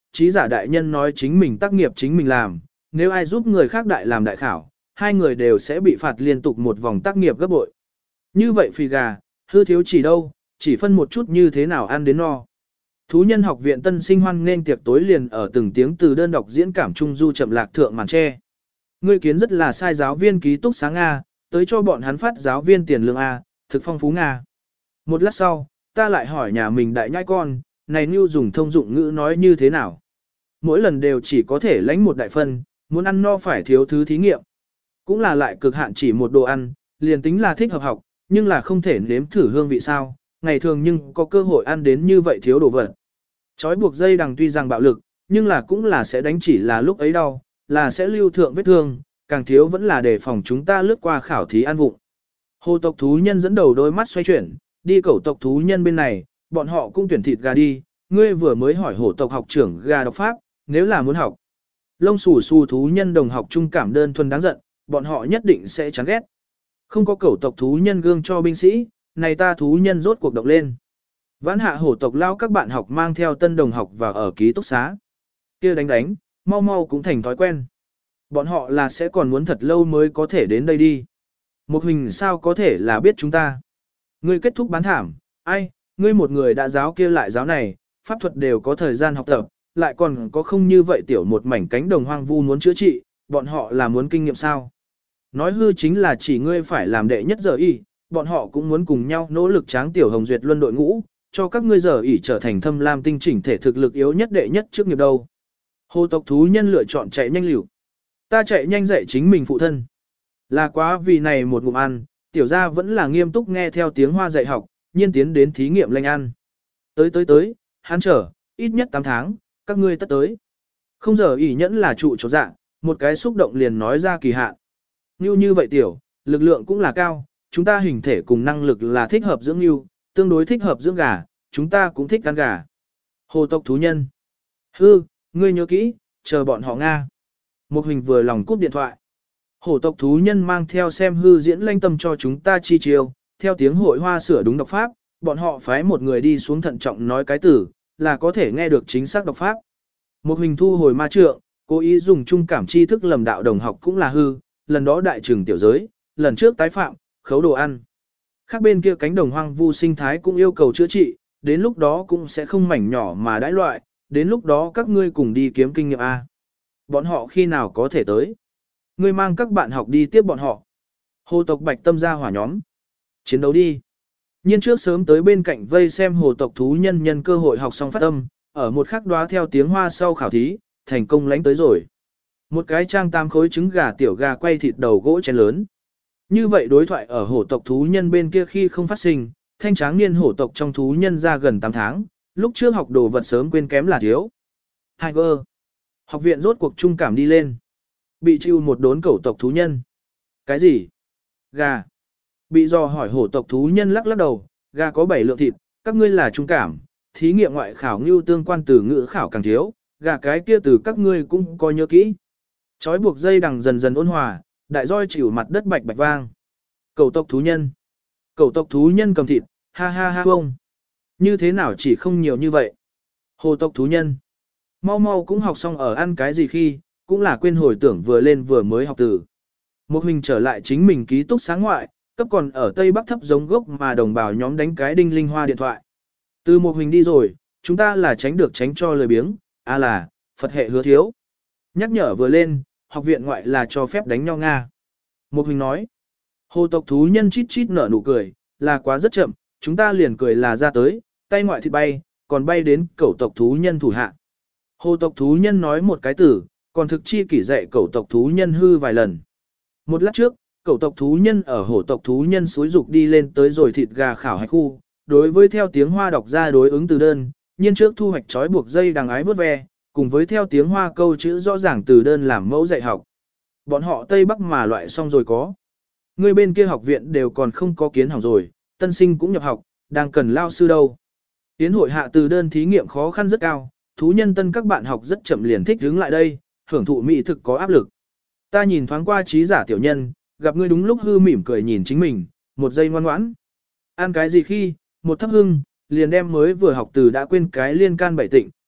trí giả đại nhân nói chính mình tác nghiệp chính mình làm, nếu ai giúp người khác đại làm đại khảo, hai người đều sẽ bị phạt liên tục một vòng tác nghiệp gấp bội. Như vậy phì gà, hư thiếu chỉ đâu, chỉ phân một chút như thế nào ăn đến no. Thú nhân học viện tân sinh hoan nên tiệc tối liền ở từng tiếng từ đơn đọc diễn cảm trung du chậm lạc thượng màn tre. Ngươi kiến rất là sai giáo viên ký túc xá Nga, tới cho bọn hắn phát giáo viên tiền lương A, thực phong phú Nga. Một lát sau, ta lại hỏi nhà mình đại nhai con, này Nưu dùng thông dụng ngữ nói như thế nào. Mỗi lần đều chỉ có thể lãnh một đại phân, muốn ăn no phải thiếu thứ thí nghiệm. Cũng là lại cực hạn chỉ một đồ ăn, liền tính là thích hợp học, nhưng là không thể nếm thử hương vị sao, ngày thường nhưng có cơ hội ăn đến như vậy thiếu đồ vật. Chói buộc dây đằng tuy rằng bạo lực, nhưng là cũng là sẽ đánh chỉ là lúc ấy đau, là sẽ lưu thượng vết thương, càng thiếu vẫn là để phòng chúng ta lướt qua khảo thí ăn vụng. Hồ tộc thú nhân dẫn đầu đôi mắt xoay chuyển, đi cẩu tộc thú nhân bên này, bọn họ cũng tuyển thịt gà đi, ngươi vừa mới hỏi hổ tộc học trưởng gà đọc pháp, nếu là muốn học. Lông xù xù thú nhân đồng học trung cảm đơn thuần đáng giận, bọn họ nhất định sẽ chán ghét. Không có cẩu tộc thú nhân gương cho binh sĩ, này ta thú nhân rốt cuộc động lên. Vãn hạ hổ tộc lao các bạn học mang theo tân đồng học và ở ký túc xá. Kia đánh đánh, mau mau cũng thành thói quen. Bọn họ là sẽ còn muốn thật lâu mới có thể đến đây đi. Một hình sao có thể là biết chúng ta. Ngươi kết thúc bán thảm, ai, ngươi một người đã giáo kia lại giáo này, pháp thuật đều có thời gian học tập, lại còn có không như vậy tiểu một mảnh cánh đồng hoang vu muốn chữa trị, bọn họ là muốn kinh nghiệm sao. Nói hư chính là chỉ ngươi phải làm đệ nhất giờ y, bọn họ cũng muốn cùng nhau nỗ lực tráng tiểu hồng duyệt luân đội ngũ, cho các ngươi giờ ỷ trở thành thâm lam tinh chỉnh thể thực lực yếu nhất đệ nhất trước nghiệp đâu. Hồ tộc thú nhân lựa chọn chạy nhanh liều. Ta chạy nhanh dạy chính mình phụ thân. Là quá vì này một ngụm ăn, tiểu gia vẫn là nghiêm túc nghe theo tiếng hoa dạy học, nhiên tiến đến thí nghiệm lanh ăn. Tới tới tới, hắn chờ, ít nhất tám tháng, các ngươi tất tới. Không giờ ỷ nhẫn là trụ chỗ dạng, một cái xúc động liền nói ra kỳ hạn. Như như vậy tiểu, lực lượng cũng là cao, chúng ta hình thể cùng năng lực là thích hợp dưỡng như, tương đối thích hợp dưỡng gà, chúng ta cũng thích ăn gà. Hồ tộc thú nhân. Hư, ngươi nhớ kỹ, chờ bọn họ Nga. Một hình vừa lòng cúp điện thoại. Hồ tộc thú nhân mang theo xem hư diễn lanh tâm cho chúng ta chi chiêu, theo tiếng hội hoa sửa đúng đọc pháp, bọn họ phái một người đi xuống thận trọng nói cái từ, là có thể nghe được chính xác đọc pháp. Một hình thu hồi ma trượng, cố ý dùng trung cảm chi thức lầm đạo đồng học cũng là hư, lần đó đại trừng tiểu giới, lần trước tái phạm, khấu đồ ăn. Khác bên kia cánh đồng hoang vu sinh thái cũng yêu cầu chữa trị, đến lúc đó cũng sẽ không mảnh nhỏ mà đãi loại, đến lúc đó các ngươi cùng đi kiếm kinh nghiệm A. Bọn họ khi nào có thể tới? Ngươi mang các bạn học đi tiếp bọn họ. Hồ tộc bạch tâm ra hỏa nhóm. Chiến đấu đi. Nhiên trước sớm tới bên cạnh vây xem hồ tộc thú nhân nhân cơ hội học xong phát âm, ở một khắc đóa theo tiếng hoa sau khảo thí, thành công lánh tới rồi. Một cái trang tam khối trứng gà tiểu gà quay thịt đầu gỗ chén lớn. Như vậy đối thoại ở hổ tộc thú nhân bên kia khi không phát sinh, thanh tráng niên hổ tộc trong thú nhân ra gần tám tháng, lúc trước học đồ vật sớm quên kém là thiếu. Tiger. Học viện rốt cuộc trung cảm đi lên. Bị chịu một đốn cẩu tộc thú nhân. Cái gì? Gà. Bị dò hỏi hổ tộc thú nhân lắc lắc đầu, gà có bảy lượng thịt, các ngươi là trung cảm, thí nghiệm ngoại khảo ngưu tương quan từ ngữ khảo càng thiếu, gà cái kia từ các ngươi cũng coi nhớ kỹ. Chói buộc dây đằng dần dần ôn hòa, đại roi chịu mặt đất bạch bạch vang. Cẩu tộc thú nhân. Cẩu tộc thú nhân cầm thịt, ha ha ha bông. Như thế nào chỉ không nhiều như vậy? Hồ tộc thú nhân. Mau mau cũng học xong ở ăn cái gì khi, cũng là quên hồi tưởng vừa lên vừa mới học từ. Một hình trở lại chính mình ký túc sáng ngoại, cấp còn ở Tây Bắc thấp giống gốc mà đồng bào nhóm đánh cái đinh linh hoa điện thoại. Từ một hình đi rồi, chúng ta là tránh được tránh cho lời biếng, à là, Phật hệ hứa thiếu. Nhắc nhở vừa lên, học viện ngoại là cho phép đánh nhau Nga. Một hình nói, hồ tộc thú nhân chít chít nở nụ cười, là quá rất chậm, chúng ta liền cười là ra tới, tay ngoại thì bay, còn bay đến cẩu tộc thú nhân thủ hạ. Hồ tộc thú nhân nói một cái từ, còn thực chi kỷ dạy cẩu tộc thú nhân hư vài lần. Một lát trước, cẩu tộc thú nhân ở hổ tộc thú nhân suối dục đi lên tới rồi thịt gà khảo hạch khu, đối với theo tiếng hoa đọc ra đối ứng từ đơn, nhiên trước thu hoạch trói buộc dây đằng ái vớt ve, cùng với theo tiếng hoa câu chữ rõ ràng từ đơn làm mẫu dạy học. Bọn họ Tây Bắc mà loại xong rồi có. Người bên kia học viện đều còn không có kiến hỏng rồi, tân sinh cũng nhập học, đang cần lao sư đâu. Tiến hội hạ từ đơn thí nghiệm khó khăn rất cao, thú nhân tân các bạn học rất chậm liền thích hướng lại đây, hưởng thụ mỹ thực có áp lực. Ta nhìn thoáng qua trí giả tiểu nhân, gặp ngươi đúng lúc hư mỉm cười nhìn chính mình, một giây ngoan ngoãn. Ăn cái gì khi, một thấp hưng, liền đem mới vừa học từ đã quên cái liên can bảy tịnh,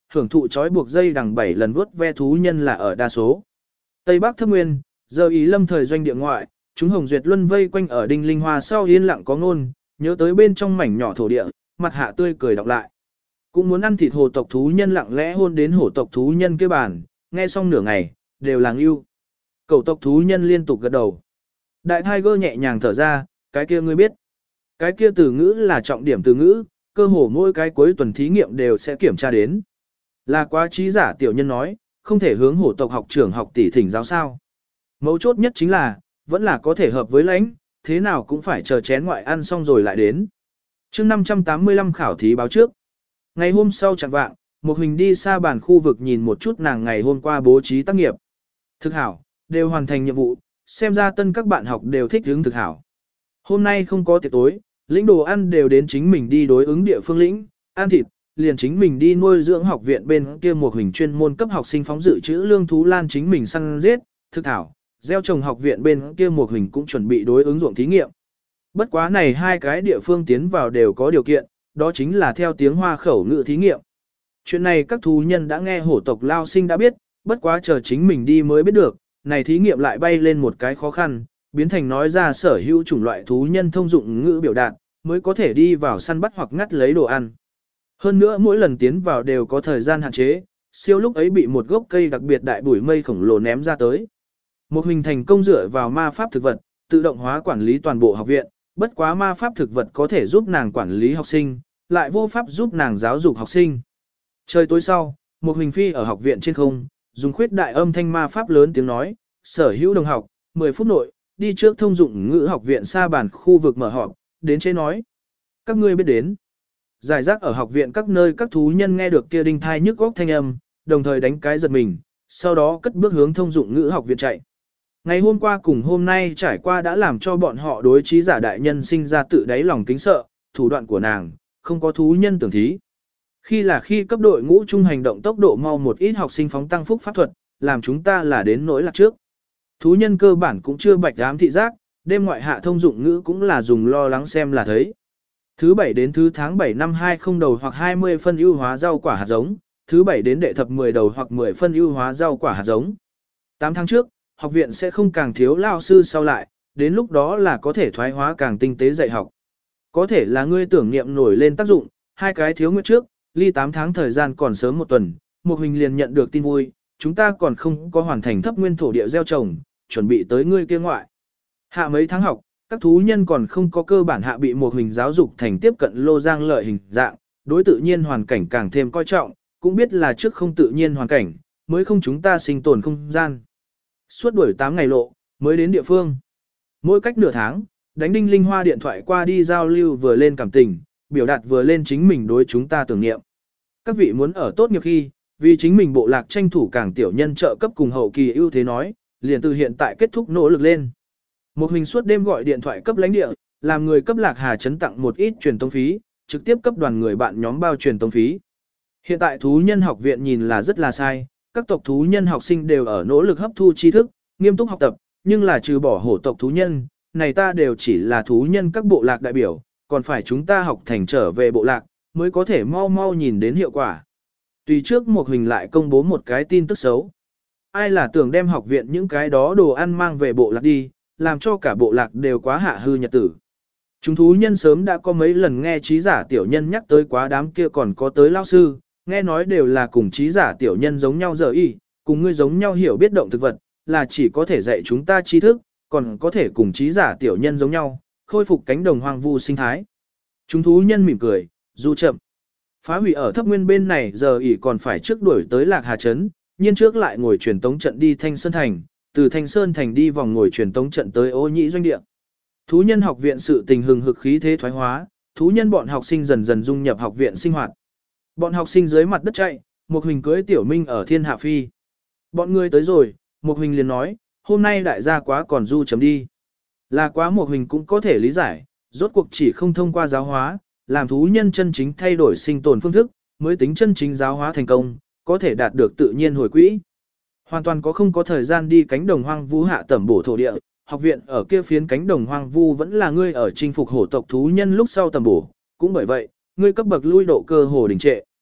hưởng thụ trói buộc dây đằng bảy lần vuốt ve thú nhân là ở đa số. Tây Bắc Thâm Nguyên, giờ ý lâm thời doanh địa ngoại, chúng Hồng Duyệt Luân vây quanh ở đinh linh hoa sau yên lặng có ngôn, nhớ tới bên trong mảnh nhỏ thổ địa, mặt hạ tươi cười đọc lại. Cũng muốn ăn thịt hồ tộc thú nhân lặng lẽ hôn đến hổ tộc thú nhân kia bàn, nghe xong nửa ngày, đều làng yêu. Cẩu tộc thú nhân liên tục gật đầu. Đại Tiger nhẹ nhàng thở ra, cái kia ngươi biết. Cái kia từ ngữ là trọng điểm từ ngữ, cơ hồ mỗi cái cuối tuần thí nghiệm đều sẽ kiểm tra đến. Là quá trí giả tiểu nhân nói, không thể hướng hổ tộc học trưởng học tỷ thỉnh giáo sao. Mấu chốt nhất chính là, vẫn là có thể hợp với lãnh, thế nào cũng phải chờ chén ngoại ăn xong rồi lại đến. chương năm trăm tám mươi lăm khảo thí báo trước. Ngày hôm sau chẳng vạng, một mình đi xa bàn khu vực nhìn một chút nàng ngày hôm qua bố trí tác nghiệp. Thực hảo, đều hoàn thành nhiệm vụ, xem ra tân các bạn học đều thích hướng thực hảo. Hôm nay không có tiệc tối, lĩnh đồ ăn đều đến chính mình đi đối ứng địa phương lĩnh, ăn thịt, liền chính mình đi nuôi dưỡng học viện bên kia một hình chuyên môn cấp học sinh phóng dự trữ lương thú lan chính mình săn giết, thực thảo, gieo trồng học viện bên kia một hình cũng chuẩn bị đối ứng ruộng thí nghiệm. Bất quá này hai cái địa phương tiến vào đều có điều kiện, đó chính là theo tiếng hoa khẩu ngữ thí nghiệm. Chuyện này các thú nhân đã nghe hổ tộc lao sinh đã biết, bất quá chờ chính mình đi mới biết được, này thí nghiệm lại bay lên một cái khó khăn, biến thành nói ra sở hữu chủng loại thú nhân thông dụng ngữ biểu đạt, mới có thể đi vào săn bắt hoặc ngắt lấy đồ ăn. Hơn nữa mỗi lần tiến vào đều có thời gian hạn chế, siêu lúc ấy bị một gốc cây đặc biệt đại bụi mây khổng lồ ném ra tới. Một hình thành công dựa vào ma pháp thực vật, tự động hóa quản lý toàn bộ học viện, bất quá ma pháp thực vật có thể giúp nàng quản lý học sinh, lại vô pháp giúp nàng giáo dục học sinh. Trời tối sau, một hình phi ở học viện trên không, dùng khuyết đại âm thanh ma pháp lớn tiếng nói, sở hữu đồng học, mười phút nội, đi trước thông dụng ngữ học viện xa bản khu vực mở họp, đến chế nói. Các ngươi biết đến. Giải rác ở học viện các nơi các thú nhân nghe được kia đinh thai nhức góc thanh âm, đồng thời đánh cái giật mình, sau đó cất bước hướng thông dụng ngữ học viện chạy. Ngày hôm qua cùng hôm nay trải qua đã làm cho bọn họ đối trí giả đại nhân sinh ra tự đáy lòng kính sợ, thủ đoạn của nàng, không có thú nhân tưởng thí. Khi là khi cấp đội ngũ chung hành động tốc độ mau một ít học sinh phóng tăng phúc pháp thuật, làm chúng ta là đến nỗi lạc trước. Thú nhân cơ bản cũng chưa bạch ám thị giác, đêm ngoại hạ thông dụng ngữ cũng là dùng lo lắng xem là thấy. Thứ bảy đến thứ tháng bảy năm hai không đầu hoặc hai mươi phân ưu hóa rau quả hạt giống, thứ bảy đến đệ thập mười đầu hoặc mười phân ưu hóa rau quả hạt giống. tám tháng trước, học viện sẽ không càng thiếu lao sư sau lại, đến lúc đó là có thể thoái hóa càng tinh tế dạy học. Có thể là ngươi tưởng niệm nổi lên tác dụng, hai cái thiếu nguyệt trước, ly tám tháng thời gian còn sớm một tuần, một hình liền nhận được tin vui, chúng ta còn không có hoàn thành thấp nguyên thổ địa gieo trồng, chuẩn bị tới ngươi kia ngoại. Hạ mấy tháng học, các thú nhân còn không có cơ bản hạ bị một hình giáo dục thành tiếp cận lô giang lợi hình dạng, đối tự nhiên hoàn cảnh càng thêm coi trọng, cũng biết là trước không tự nhiên hoàn cảnh, mới không chúng ta sinh tồn không gian. Suốt đuổi tám ngày lộ, mới đến địa phương. Mỗi cách nửa tháng, đánh đinh linh hoa điện thoại qua đi giao lưu vừa lên cảm tình, biểu đạt vừa lên chính mình đối chúng ta tưởng niệm. Các vị muốn ở tốt nghiệp khi, vì chính mình bộ lạc tranh thủ càng tiểu nhân trợ cấp cùng hậu kỳ ưu thế nói, liền từ hiện tại kết thúc nỗ lực lên. Một hình suốt đêm gọi điện thoại cấp lãnh địa, làm người cấp lạc hà chấn tặng một ít truyền tống phí, trực tiếp cấp đoàn người bạn nhóm bao truyền tống phí. Hiện tại thú nhân học viện nhìn là rất là sai, các tộc thú nhân học sinh đều ở nỗ lực hấp thu tri thức, nghiêm túc học tập, nhưng là trừ bỏ hổ tộc thú nhân, này ta đều chỉ là thú nhân các bộ lạc đại biểu, còn phải chúng ta học thành trở về bộ lạc, mới có thể mau mau nhìn đến hiệu quả. Tùy trước một hình lại công bố một cái tin tức xấu. Ai là tưởng đem học viện những cái đó đồ ăn mang về bộ lạc đi, làm cho cả bộ lạc đều quá hạ hư nhật tử. Chúng thú nhân sớm đã có mấy lần nghe trí giả tiểu nhân nhắc tới quá đám kia còn có tới lao sư, nghe nói đều là cùng trí giả tiểu nhân giống nhau giờ y, cùng ngươi giống nhau hiểu biết động thực vật, là chỉ có thể dạy chúng ta tri thức, còn có thể cùng trí giả tiểu nhân giống nhau, khôi phục cánh đồng hoang vu sinh thái. Chúng thú nhân mỉm cười, dù chậm. Phá hủy ở thấp nguyên bên này giờ ỉ còn phải trước đuổi tới Lạc Hà Trấn, nhiên trước lại ngồi truyền tống trận đi Thanh Sơn Thành, từ Thanh Sơn Thành đi vòng ngồi truyền tống trận tới Ô Nhĩ doanh địa. Thú nhân học viện sự tình hừng hực khí thế thoái hóa, thú nhân bọn học sinh dần dần dung nhập học viện sinh hoạt. Bọn học sinh dưới mặt đất chạy, một hình cưới tiểu minh ở thiên hạ phi. Bọn người tới rồi, một hình liền nói, hôm nay đại gia quá còn du chấm đi. Là quá một hình cũng có thể lý giải, rốt cuộc chỉ không thông qua giáo hóa, làm thú nhân chân chính thay đổi sinh tồn phương thức, mới tính chân chính giáo hóa thành công, có thể đạt được tự nhiên hồi quỹ. Hoàn toàn có không có thời gian đi cánh đồng hoang vu hạ tẩm bổ thổ địa, học viện ở kia phiến cánh đồng hoang vu vẫn là ngươi ở chinh phục hổ tộc thú nhân lúc sau tẩm bổ, cũng bởi vậy, ngươi cấp bậc lui độ cơ hồ đình trệ.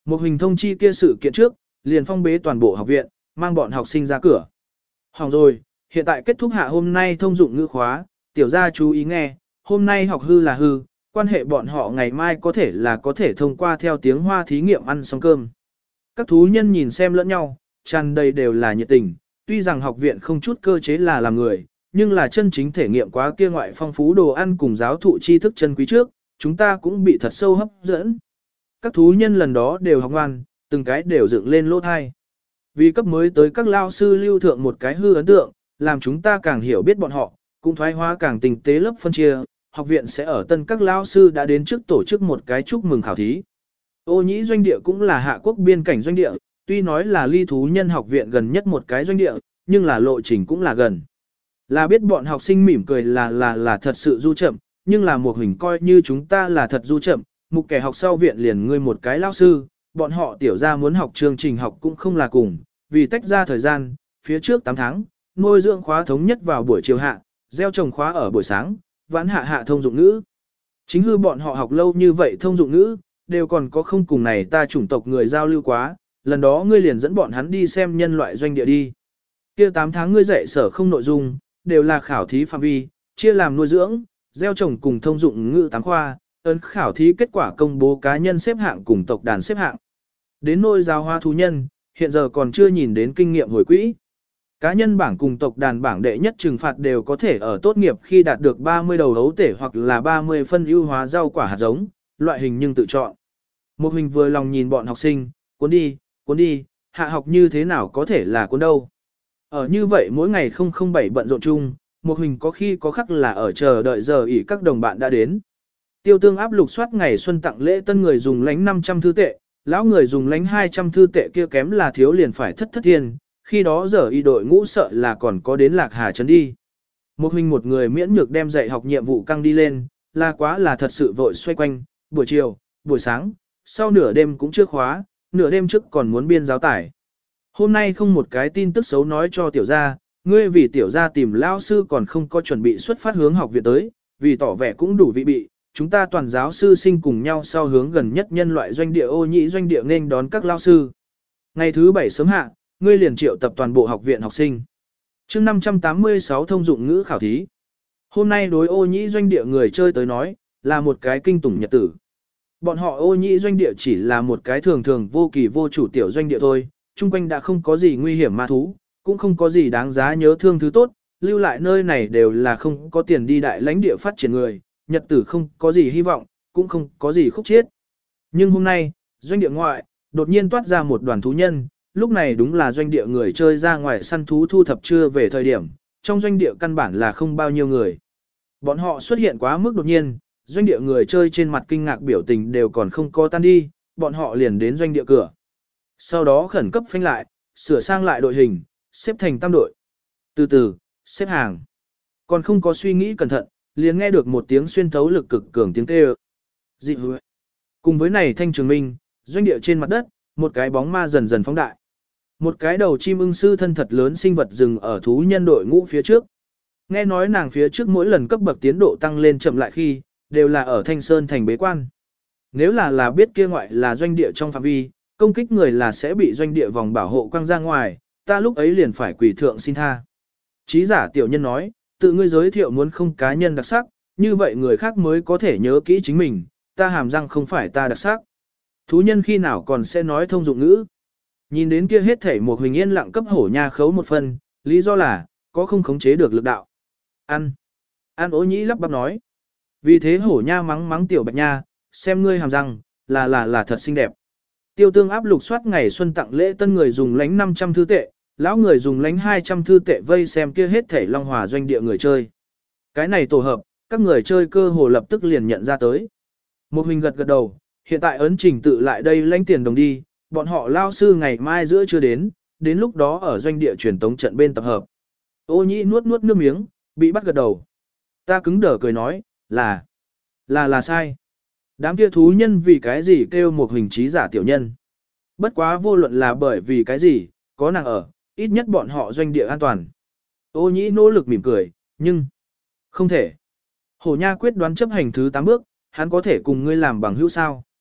Một hình thông chi kia sự kiện trước, liền phong bế toàn bộ học viện, mang bọn học sinh ra cửa. Hỏng rồi, hiện tại kết thúc hạ hôm nay thông dụng ngữ khóa, tiểu gia chú ý nghe, hôm nay học hư là hư, quan hệ bọn họ ngày mai có thể là có thể thông qua theo tiếng Hoa thí nghiệm ăn xong cơm. Các thú nhân nhìn xem lẫn nhau, tràn đầy đều là nhiệt tình, tuy rằng học viện không chút cơ chế là làm người, nhưng là chân chính thể nghiệm quá kia ngoại phong phú đồ ăn cùng giáo thụ tri thức chân quý trước, chúng ta cũng bị thật sâu hấp dẫn. Các thú nhân lần đó đều học ngoan, từng cái đều dựng lên lỗ thai. Vì cấp mới tới các lao sư lưu thượng một cái hư ấn tượng, làm chúng ta càng hiểu biết bọn họ, cũng thoái hóa càng tinh tế lớp phân chia, học viện sẽ ở tân các lao sư đã đến trước tổ chức một cái chúc mừng khảo thí. Ô Nhĩ doanh địa cũng là hạ quốc biên cảnh doanh địa, tuy nói là ly thú nhân học viện gần nhất một cái doanh địa, nhưng là lộ trình cũng là gần. Là biết bọn học sinh mỉm cười là là là thật sự du chậm, nhưng là một hình coi như chúng ta là thật du chậm, mục kẻ học sau viện liền ngươi một cái lao sư, bọn họ tiểu ra muốn học chương trình học cũng không là cùng, vì tách ra thời gian, phía trước tám tháng, nuôi dưỡng khóa thống nhất vào buổi chiều hạ, gieo trồng khóa ở buổi sáng, vãn hạ hạ thông dụng ngữ. Chính hư bọn họ học lâu như vậy thông dụng ngữ, đều còn có không cùng này ta chủng tộc người giao lưu quá, lần đó ngươi liền dẫn bọn hắn đi xem nhân loại doanh địa đi. Kia tám tháng ngươi dạy sở không nội dung, đều là khảo thí phạm vi, chia làm nuôi dưỡng, gieo trồng cùng thông dụng ngữ tám khoa, ấn khảo thí kết quả công bố cá nhân xếp hạng cùng tộc đàn xếp hạng. Đến nôi giáo hóa thú nhân, hiện giờ còn chưa nhìn đến kinh nghiệm hồi quỹ. Cá nhân bảng cùng tộc đàn bảng đệ nhất trừng phạt đều có thể ở tốt nghiệp khi đạt được ba mươi đầu hấu tể hoặc là ba mươi phân ưu hóa rau quả hạt giống, loại hình nhưng tự chọn. Một hình vừa lòng nhìn bọn học sinh, cuốn đi, cuốn đi, hạ học như thế nào có thể là cuốn đâu. Ở như vậy mỗi ngày không không bảy bận rộn chung, một hình có khi có khắc là ở chờ đợi giờ ỉ các đồng bạn đã đến. Tiêu tương áp lục soát ngày xuân tặng lễ tân người dùng lánh năm trăm thư tệ, lão người dùng lánh hai trăm thư tệ kia kém là thiếu liền phải thất thất thiên, khi đó giờ y đội ngũ sợ là còn có đến lạc hà trấn đi. Một hình một người miễn nhược đem dạy học nhiệm vụ căng đi lên, là quá là thật sự vội xoay quanh, buổi chiều, buổi sáng, sau nửa đêm cũng chưa khóa, nửa đêm trước còn muốn biên giáo tải. Hôm nay không một cái tin tức xấu nói cho tiểu gia, ngươi vì tiểu gia tìm lao sư còn không có chuẩn bị xuất phát hướng học viện tới, vì tỏ vẻ cũng đủ vị bị, chúng ta toàn giáo sư sinh cùng nhau sau hướng gần nhất nhân loại doanh địa Ô Nhĩ doanh địa nên đón các lao sư. Ngày thứ bảy sớm hạ, ngươi liền triệu tập toàn bộ học viện học sinh. Chương năm trăm tám mươi sáu thông dụng ngữ khảo thí. Hôm nay đối Ô Nhĩ doanh địa người chơi tới nói, là một cái kinh tủng nhật tử. Bọn họ Ô Nhĩ doanh địa chỉ là một cái thường thường vô kỳ vô chủ tiểu doanh địa thôi, chung quanh đã không có gì nguy hiểm ma thú, cũng không có gì đáng giá nhớ thương thứ tốt, lưu lại nơi này đều là không có tiền đi đại lãnh địa phát triển người, nhật tử không có gì hy vọng, cũng không có gì khúc chiết. Nhưng hôm nay, doanh địa ngoại, đột nhiên toát ra một đoàn thú nhân, lúc này đúng là doanh địa người chơi ra ngoài săn thú thu thập trưa về thời điểm, trong doanh địa căn bản là không bao nhiêu người. Bọn họ xuất hiện quá mức đột nhiên, doanh địa người chơi trên mặt kinh ngạc biểu tình đều còn không có tan đi, bọn họ liền đến doanh địa cửa. Sau đó khẩn cấp phanh lại, sửa sang lại đội hình, xếp thành tam đội. Từ từ, xếp hàng. Còn không có suy nghĩ cẩn thận, liền nghe được một tiếng xuyên thấu lực cực cường tiếng kêu. Dị hứa. Cùng với này thanh trường minh, doanh địa trên mặt đất, một cái bóng ma dần dần phóng đại. Một cái đầu chim ưng sư thân thật lớn sinh vật rừng ở thú nhân đội ngũ phía trước. Nghe nói nàng phía trước mỗi lần cấp bậc tiến độ tăng lên chậm lại khi, đều là ở Thanh Sơn thành bế quan. Nếu là là biết kia ngoại là doanh địa trong phạm vi, công kích người là sẽ bị doanh địa vòng bảo hộ quăng ra ngoài, ta lúc ấy liền phải quỳ thượng xin tha. Chí giả tiểu nhân nói, tự ngươi giới thiệu muốn không cá nhân đặc sắc, như vậy người khác mới có thể nhớ kỹ chính mình, ta hàm răng không phải ta đặc sắc. Thú nhân khi nào còn sẽ nói thông dụng ngữ. Nhìn đến kia hết thảy một huỳnh yên lặng cấp hổ nha khấu một phần, lý do là, có không khống chế được lực đạo. Ăn. Ăn Ô Nhĩ lắp bắp nói. Vì thế hổ nha mắng mắng tiểu bạch nha, xem ngươi hàm răng, là là là thật xinh đẹp. Tiêu tương áp lục soát ngày xuân tặng lễ tân người dùng lánh năm trăm thư tệ, lão người dùng lánh hai trăm thư tệ vây xem kia hết thảy long hòa doanh địa người chơi. Cái này tổ hợp, các người chơi cơ hồ lập tức liền nhận ra tới. Một huỳnh gật gật đầu, hiện tại ấn trình tự lại đây lãnh tiền đồng đi, bọn họ lao sư ngày mai giữa chưa đến, đến lúc đó ở doanh địa truyền tống trận bên tập hợp. Ô Nhĩ nuốt nuốt nước miếng, bị bắt gật đầu. Ta cứng đờ cười nói, là, là là sai. Đám kia thú nhân vì cái gì kêu một hình trí giả tiểu nhân. Bất quá vô luận là bởi vì cái gì, có nàng ở, ít nhất bọn họ doanh địa an toàn. Ô Nhĩ nỗ lực mỉm cười, nhưng không thể. Hổ Nha quyết đoán chấp hành thứ tám bước, hắn có thể cùng ngươi làm bằng hữu sao.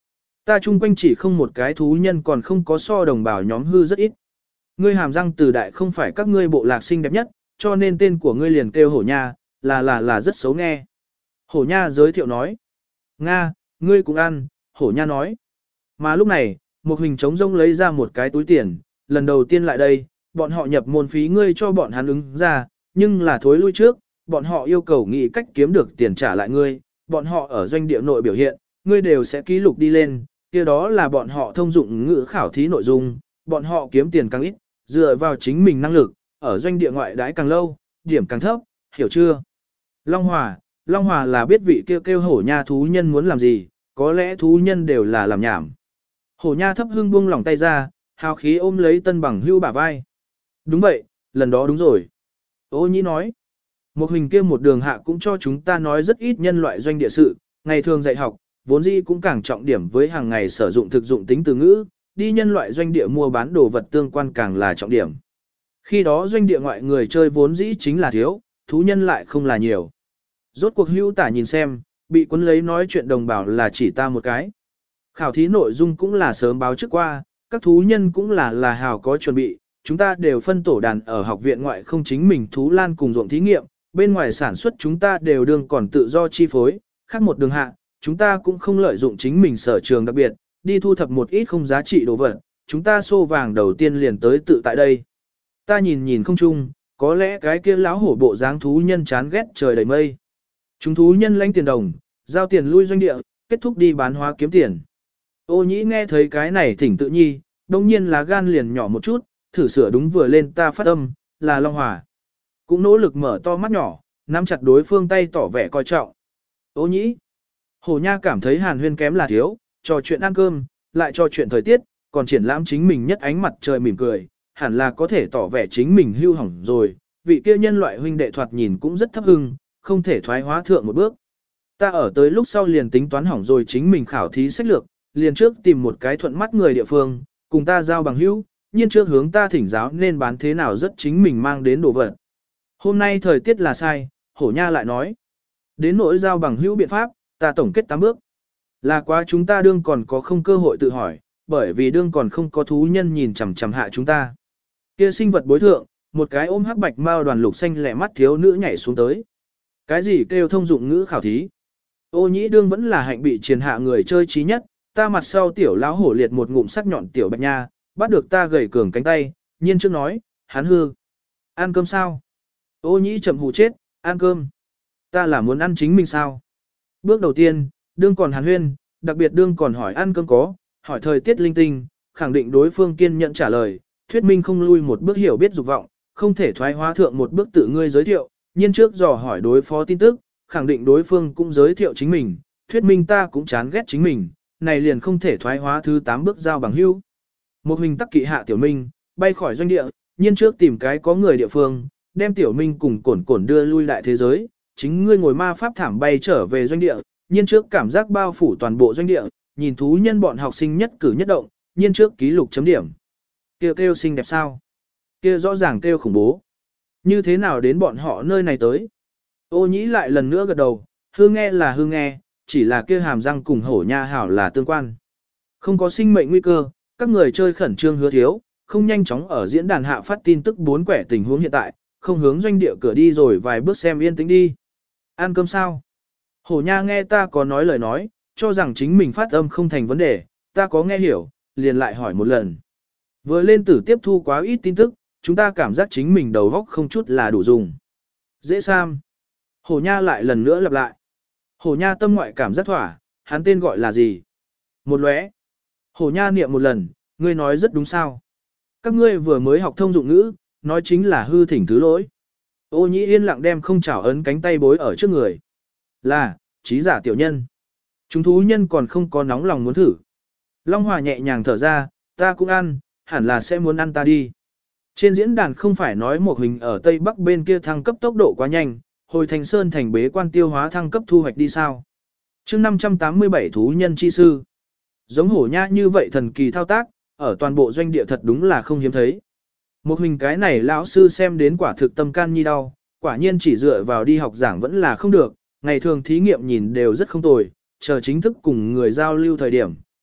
Ta chung quanh chỉ không một cái thú nhân còn không có so đồng bào nhóm hư rất ít. Ngươi hàm răng từ đại không phải các ngươi bộ lạc xinh đẹp nhất, cho nên tên của ngươi liền kêu hổ nha, là là là rất xấu nghe. Hổ nha giới thiệu nói. Nga, ngươi cũng ăn, hổ nha nói. Mà lúc này, một hình trống rông lấy ra một cái túi tiền, lần đầu tiên lại đây, bọn họ nhập môn phí ngươi cho bọn hắn ứng ra, nhưng là thối lui trước, bọn họ yêu cầu nghĩ cách kiếm được tiền trả lại ngươi, bọn họ ở doanh địa nội biểu hiện, ngươi đều sẽ ký lục đi lên, kia đó là bọn họ thông dụng ngữ khảo thí nội dung, bọn họ kiếm tiền càng ít, dựa vào chính mình năng lực, ở doanh địa ngoại đãi càng lâu, điểm càng thấp, hiểu chưa? Long Hòa, Long Hòa là biết vị kêu kêu hổ nha thú nhân muốn làm gì, có lẽ thú nhân đều là làm nhảm. Hổ nha thấp hưng buông lỏng tay ra, hào khí ôm lấy tân bằng hưu bả vai. Đúng vậy, lần đó đúng rồi. Ô nhĩ nói, một hình kia một đường hạ cũng cho chúng ta nói rất ít nhân loại doanh địa sự, ngày thường dạy học, vốn dĩ cũng càng trọng điểm với hàng ngày sử dụng thực dụng tính từ ngữ, đi nhân loại doanh địa mua bán đồ vật tương quan càng là trọng điểm. Khi đó doanh địa ngoại người chơi vốn dĩ chính là thiếu, thú nhân lại không là nhiều. Rốt cuộc hưu tả nhìn xem, bị quân lấy nói chuyện đồng bào là chỉ ta một cái. Khảo thí nội dung cũng là sớm báo trước qua, các thú nhân cũng là là hào có chuẩn bị, chúng ta đều phân tổ đàn ở học viện ngoại không chính mình thú lan cùng ruộng thí nghiệm, bên ngoài sản xuất chúng ta đều đương còn tự do chi phối, khác một đường hạ, chúng ta cũng không lợi dụng chính mình sở trường đặc biệt, đi thu thập một ít không giá trị đồ vật, chúng ta xô vàng đầu tiên liền tới tự tại đây. Ta nhìn nhìn không chung, có lẽ cái kia lão hổ bộ dáng thú nhân chán ghét trời đầy mây. Chúng thú nhân lãnh tiền đồng, giao tiền lui doanh địa, kết thúc đi bán hóa kiếm tiền. Ô nhĩ nghe thấy cái này thỉnh tự nhi, đông nhiên là gan liền nhỏ một chút, thử sửa đúng vừa lên ta phát âm, là Long Hòa. Cũng nỗ lực mở to mắt nhỏ, nắm chặt đối phương tay tỏ vẻ coi trọng. Ô nhĩ. Hổ nha cảm thấy hàn huyên kém là thiếu, trò chuyện ăn cơm, lại trò chuyện thời tiết, còn triển lãm chính mình nhất ánh mặt trời mỉm cười, hẳn là có thể tỏ vẻ chính mình hưu hỏng rồi, vị kia nhân loại huynh đệ thoạt nhìn cũng rất thấp hưng, không thể thoái hóa thượng một bước. Ta ở tới lúc sau liền tính toán hỏng rồi chính mình khảo thí sách lược, liền trước tìm một cái thuận mắt người địa phương, cùng ta giao bằng hữu, nhiên trước hướng ta thỉnh giáo nên bán thế nào rất chính mình mang đến đồ vật. Hôm nay thời tiết là sai, hổ nha lại nói. Đến nỗi giao bằng hữu biện pháp, ta tổng kết tám bước. Là quá chúng ta đương còn có không cơ hội tự hỏi, bởi vì đương còn không có thú nhân nhìn chằm chằm hạ chúng ta. Kia sinh vật bối thượng, một cái ôm hắc bạch mao đoàn lục xanh lẻ mắt thiếu nữ nhảy xuống tới. Cái gì kêu thông dụng ngữ khảo thí? Ô nhĩ đương vẫn là hạnh bị triền hạ người chơi trí nhất, ta mặt sau tiểu lão hổ liệt một ngụm sắc nhọn tiểu bạch nha, bắt được ta gầy cường cánh tay, nhiên trước nói, hắn hư. Ăn cơm sao? Ô nhĩ chậm hù chết, ăn cơm. Ta là muốn ăn chính mình sao? Bước đầu tiên, đương còn hàn huyên, đặc biệt đương còn hỏi ăn cơm có, hỏi thời tiết linh tinh, khẳng định đối phương kiên nhận trả lời, thuyết minh không lui một bước hiểu biết dục vọng, không thể thoái hóa thượng một bước tự ngươi giới thiệu, nhiên trước dò hỏi đối phó tin tức, khẳng định đối phương cũng giới thiệu chính mình, thuyết minh ta cũng chán ghét chính mình, này liền không thể thoái hóa thứ tám bước giao bằng hữu. Một hình tắc kỵ hạ tiểu minh, bay khỏi doanh địa, nhiên trước tìm cái có người địa phương, đem tiểu minh cùng cổn cổn đưa lui lại thế giới, chính ngươi ngồi ma pháp thảm bay trở về doanh địa, nhiên trước cảm giác bao phủ toàn bộ doanh địa, nhìn thú nhân bọn học sinh nhất cử nhất động, nhiên trước ký lục chấm điểm. Kêu kêu xinh đẹp sao? Kia rõ ràng kêu khủng bố. Như thế nào đến bọn họ nơi này tới? Ô nhĩ lại lần nữa gật đầu, hư nghe là hư nghe, chỉ là kia hàm răng cùng hổ nha hảo là tương quan. Không có sinh mệnh nguy cơ, các người chơi khẩn trương hứa thiếu, không nhanh chóng ở diễn đàn hạ phát tin tức bốn quẻ tình huống hiện tại, không hướng doanh địa cửa đi rồi vài bước xem yên tĩnh đi. Ăn cơm sao? Hổ nha nghe ta có nói lời nói, cho rằng chính mình phát âm không thành vấn đề, ta có nghe hiểu, liền lại hỏi một lần. Vừa lên tử tiếp thu quá ít tin tức, chúng ta cảm giác chính mình đầu óc không chút là đủ dùng. Dễ sam. Hổ nha lại lần nữa lặp lại. Hổ nha tâm ngoại cảm giác thỏa, hắn tên gọi là gì? Một lóe. Hổ nha niệm một lần, ngươi nói rất đúng sao. Các ngươi vừa mới học thông dụng ngữ, nói chính là hư thỉnh thứ lỗi. Ô nhĩ yên lặng đem không chảo ấn cánh tay bối ở trước người. Là, trí giả tiểu nhân. Chúng thú nhân còn không có nóng lòng muốn thử. Long Hòa nhẹ nhàng thở ra, ta cũng ăn, hẳn là sẽ muốn ăn ta đi. Trên diễn đàn không phải nói một hình ở Tây Bắc bên kia thăng cấp tốc độ quá nhanh, hồi thành sơn thành bế quan tiêu hóa thăng cấp thu hoạch đi sao. chương năm trăm tám mươi bảy thú nhân chi sư. Giống hổ nha như vậy thần kỳ thao tác, ở toàn bộ doanh địa thật đúng là không hiếm thấy. Một hình cái này lão sư xem đến quả thực tâm can nhi đau, quả nhiên chỉ dựa vào đi học giảng vẫn là không được, ngày thường thí nghiệm nhìn đều rất không tồi, chờ chính thức cùng người giao lưu thời điểm,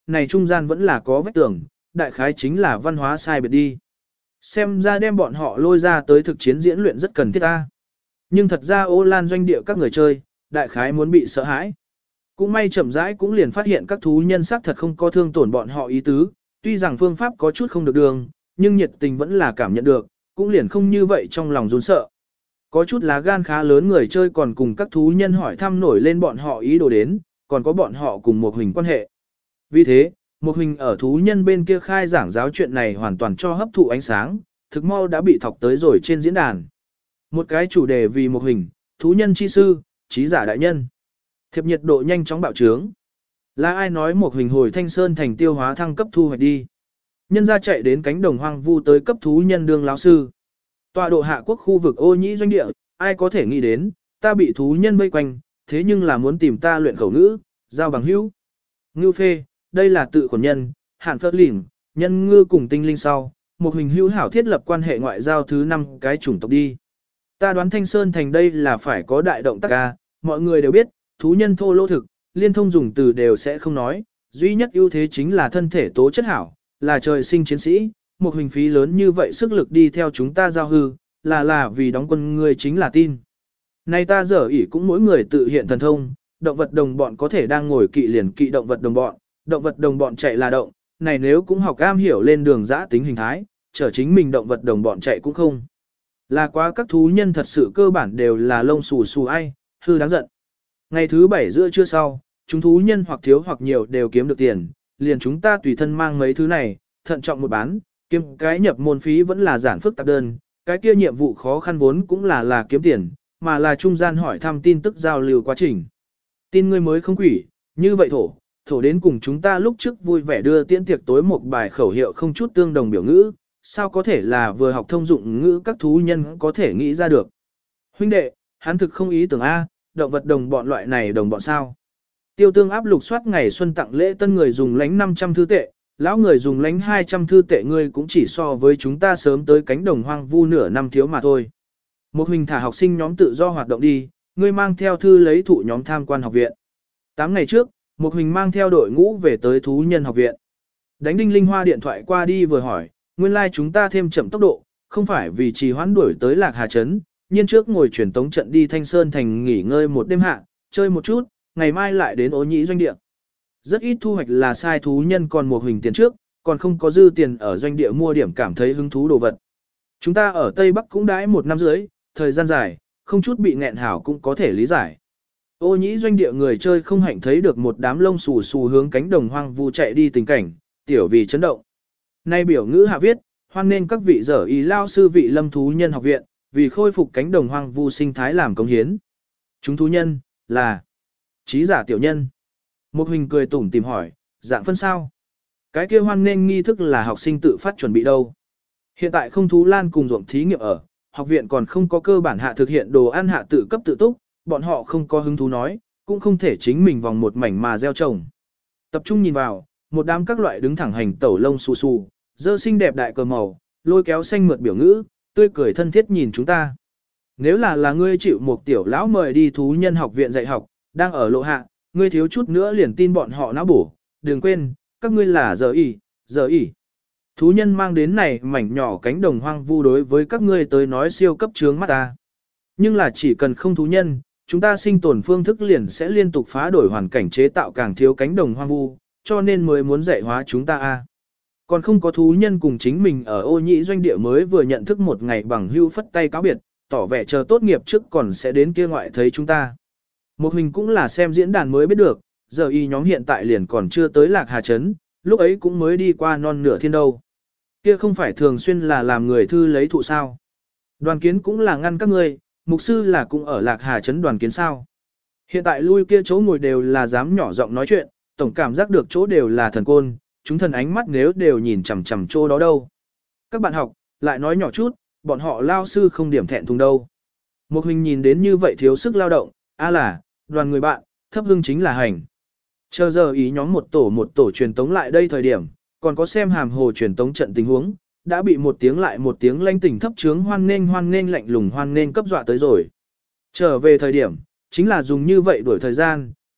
này trung gian vẫn là có vết tường, đại khái chính là văn hóa sai biệt đi. Xem ra đem bọn họ lôi ra tới thực chiến diễn luyện rất cần thiết ta. Nhưng thật ra Ô Lan doanh địa các người chơi, đại khái muốn bị sợ hãi. Cũng may chậm rãi cũng liền phát hiện các thú nhân xác thật không có thương tổn bọn họ ý tứ, tuy rằng phương pháp có chút không được đường, nhưng nhiệt tình vẫn là cảm nhận được, cũng liền không như vậy trong lòng run sợ. Có chút lá gan khá lớn người chơi còn cùng các thú nhân hỏi thăm nổi lên bọn họ ý đồ đến, còn có bọn họ cùng một hình quan hệ. Vì thế, một hình ở thú nhân bên kia khai giảng giáo chuyện này hoàn toàn cho hấp thụ ánh sáng, thực mau đã bị thọc tới rồi trên diễn đàn. Một cái chủ đề vì một hình, thú nhân chi sư, trí giả đại nhân. Thiệp nhiệt độ nhanh chóng bạo trướng. Là ai nói một hình hồi Thanh Sơn thành tiêu hóa thăng cấp thu hoạch đi. Nhân ra chạy đến cánh đồng hoang vu tới cấp thú nhân đương lão sư. Tọa độ hạ quốc khu vực ô nhĩ doanh địa, ai có thể nghĩ đến, ta bị thú nhân vây quanh, thế nhưng là muốn tìm ta luyện khẩu ngữ, giao bằng hữu. Ngưu phê, đây là tự khuẩn nhân, hạn phất lỉnh, nhân ngư cùng tinh linh sau, một hình hữu hảo thiết lập quan hệ ngoại giao thứ năm cái chủng tộc đi. Ta đoán Thanh Sơn thành đây là phải có đại động tác ca, mọi người đều biết, thú nhân thô lỗ thực, liên thông dùng từ đều sẽ không nói, duy nhất ưu thế chính là thân thể tố chất hảo, là trời sinh chiến sĩ, một hình phí lớn như vậy sức lực đi theo chúng ta giao hư, là là vì đóng quân người chính là tin. Nay ta dở ỉ cũng mỗi người tự hiện thần thông, động vật đồng bọn có thể đang ngồi kỵ liền kỵ động vật đồng bọn, động vật đồng bọn chạy là động, này nếu cũng học am hiểu lên đường giã tính hình thái, trở chính mình động vật đồng bọn chạy cũng không. Là quá các thú nhân thật sự cơ bản đều là lông xù xù ai, hư đáng giận. Ngày thứ bảy giữa trưa sau, chúng thú nhân hoặc thiếu hoặc nhiều đều kiếm được tiền, liền chúng ta tùy thân mang mấy thứ này, thận trọng một bán, kiếm cái nhập môn phí vẫn là giản phức tạp đơn, cái kia nhiệm vụ khó khăn vốn cũng là là kiếm tiền, mà là trung gian hỏi thăm tin tức giao lưu quá trình. Tin ngươi mới không quỷ, như vậy thổ, thổ đến cùng chúng ta lúc trước vui vẻ đưa tiễn tiệc tối một bài khẩu hiệu không chút tương đồng biểu ngữ, sao có thể là vừa học thông dụng ngữ các thú nhân có thể nghĩ ra được. Huynh đệ, hắn thực không ý tưởng A, động vật đồng bọn loại này đồng bọn sao. Tiêu tương áp lục soát ngày xuân tặng lễ tân người dùng lánh năm trăm thư tệ, lão người dùng lánh hai trăm thư tệ ngươi cũng chỉ so với chúng ta sớm tới cánh đồng hoang vu nửa năm thiếu mà thôi. Một hình thả học sinh nhóm tự do hoạt động đi, ngươi mang theo thư lấy thụ nhóm tham quan học viện. Tám ngày trước, một hình mang theo đội ngũ về tới thú nhân học viện. Đánh đinh linh hoa điện thoại qua đi vừa hỏi, nguyên lai like chúng ta thêm chậm tốc độ, không phải vì trì hoãn đuổi tới Lạc Hà Trấn, nhiên trước ngồi truyền tống trận đi Thanh Sơn thành nghỉ ngơi một đêm hạ, chơi một chút, ngày mai lại đến Ô Nhĩ doanh địa. Rất ít thu hoạch là sai thú nhân còn một hình tiền trước, còn không có dư tiền ở doanh địa mua điểm cảm thấy hứng thú đồ vật. Chúng ta ở Tây Bắc cũng đãi một năm dưới, thời gian dài, không chút bị nghẹn hảo cũng có thể lý giải. Ô Nhĩ doanh địa người chơi không hạnh thấy được một đám lông xù xù hướng cánh đồng hoang vu chạy đi tình cảnh, tiểu vì chấn động. Nay biểu ngữ hạ viết, hoan nên các vị dở ý lao sư vị lâm thú nhân học viện, vì khôi phục cánh đồng hoang vu sinh thái làm công hiến. Chúng thú nhân, là trí giả tiểu nhân. Một hình cười tủm tìm hỏi, dạng phân sao? Cái kia hoan nên nghi thức là học sinh tự phát chuẩn bị đâu. Hiện tại không thú lan cùng ruộng thí nghiệm ở, học viện còn không có cơ bản hạ thực hiện đồ ăn hạ tự cấp tự túc, bọn họ không có hứng thú nói, cũng không thể chính mình vòng một mảnh mà gieo trồng. Tập trung nhìn vào, một đám các loại đứng thẳng hành tẩu lông xù xù, dơ xinh đẹp đại cờ màu, lôi kéo xanh mượt biểu ngữ, tươi cười thân thiết nhìn chúng ta. Nếu là là ngươi chịu một tiểu lão mời đi thú nhân học viện dạy học, đang ở lộ hạ, ngươi thiếu chút nữa liền tin bọn họ não bổ, đừng quên, các ngươi là giờ ỉ, giờ ỉ. Thú nhân mang đến này mảnh nhỏ cánh đồng hoang vu đối với các ngươi tới nói siêu cấp trướng mắt ta. Nhưng là chỉ cần không thú nhân, chúng ta sinh tồn phương thức liền sẽ liên tục phá đổi hoàn cảnh chế tạo càng thiếu cánh đồng hoang vu, cho nên mới muốn dạy hóa chúng ta a. Còn không có thú nhân cùng chính mình ở Ô Nhĩ doanh địa mới vừa nhận thức một ngày bằng hưu phất tay cáo biệt, tỏ vẻ chờ tốt nghiệp trước còn sẽ đến kia ngoại thấy chúng ta. Một mình cũng là xem diễn đàn mới biết được, giờ y nhóm hiện tại liền còn chưa tới Lạc Hà Trấn, lúc ấy cũng mới đi qua non nửa thiên đâu. Kia không phải thường xuyên là làm người thư lấy thụ sao. Đoàn kiến cũng là ngăn các ngươi, mục sư là cũng ở Lạc Hà Trấn đoàn kiến sao. Hiện tại lui kia chỗ ngồi đều là dám nhỏ giọng nói chuyện, tổng cảm giác được chỗ đều là thần côn, chúng thần ánh mắt nếu đều nhìn chằm chằm chỗ đó đâu. Các bạn học, lại nói nhỏ chút, bọn họ lao sư không điểm thẹn thùng đâu. Một hình nhìn đến như vậy thiếu sức lao động, a là, đoàn người bạn, thấp hưng chính là hành. Chờ giờ ý nhóm một tổ một tổ truyền tống lại đây thời điểm, còn có xem hàm hồ truyền tống trận tình huống, đã bị một tiếng lại một tiếng lanh tỉnh thấp trướng hoan nghênh hoan nghênh lạnh lùng hoan nghênh cấp dọa tới rồi. Trở về thời điểm, chính là dùng như vậy đuổi thời gian,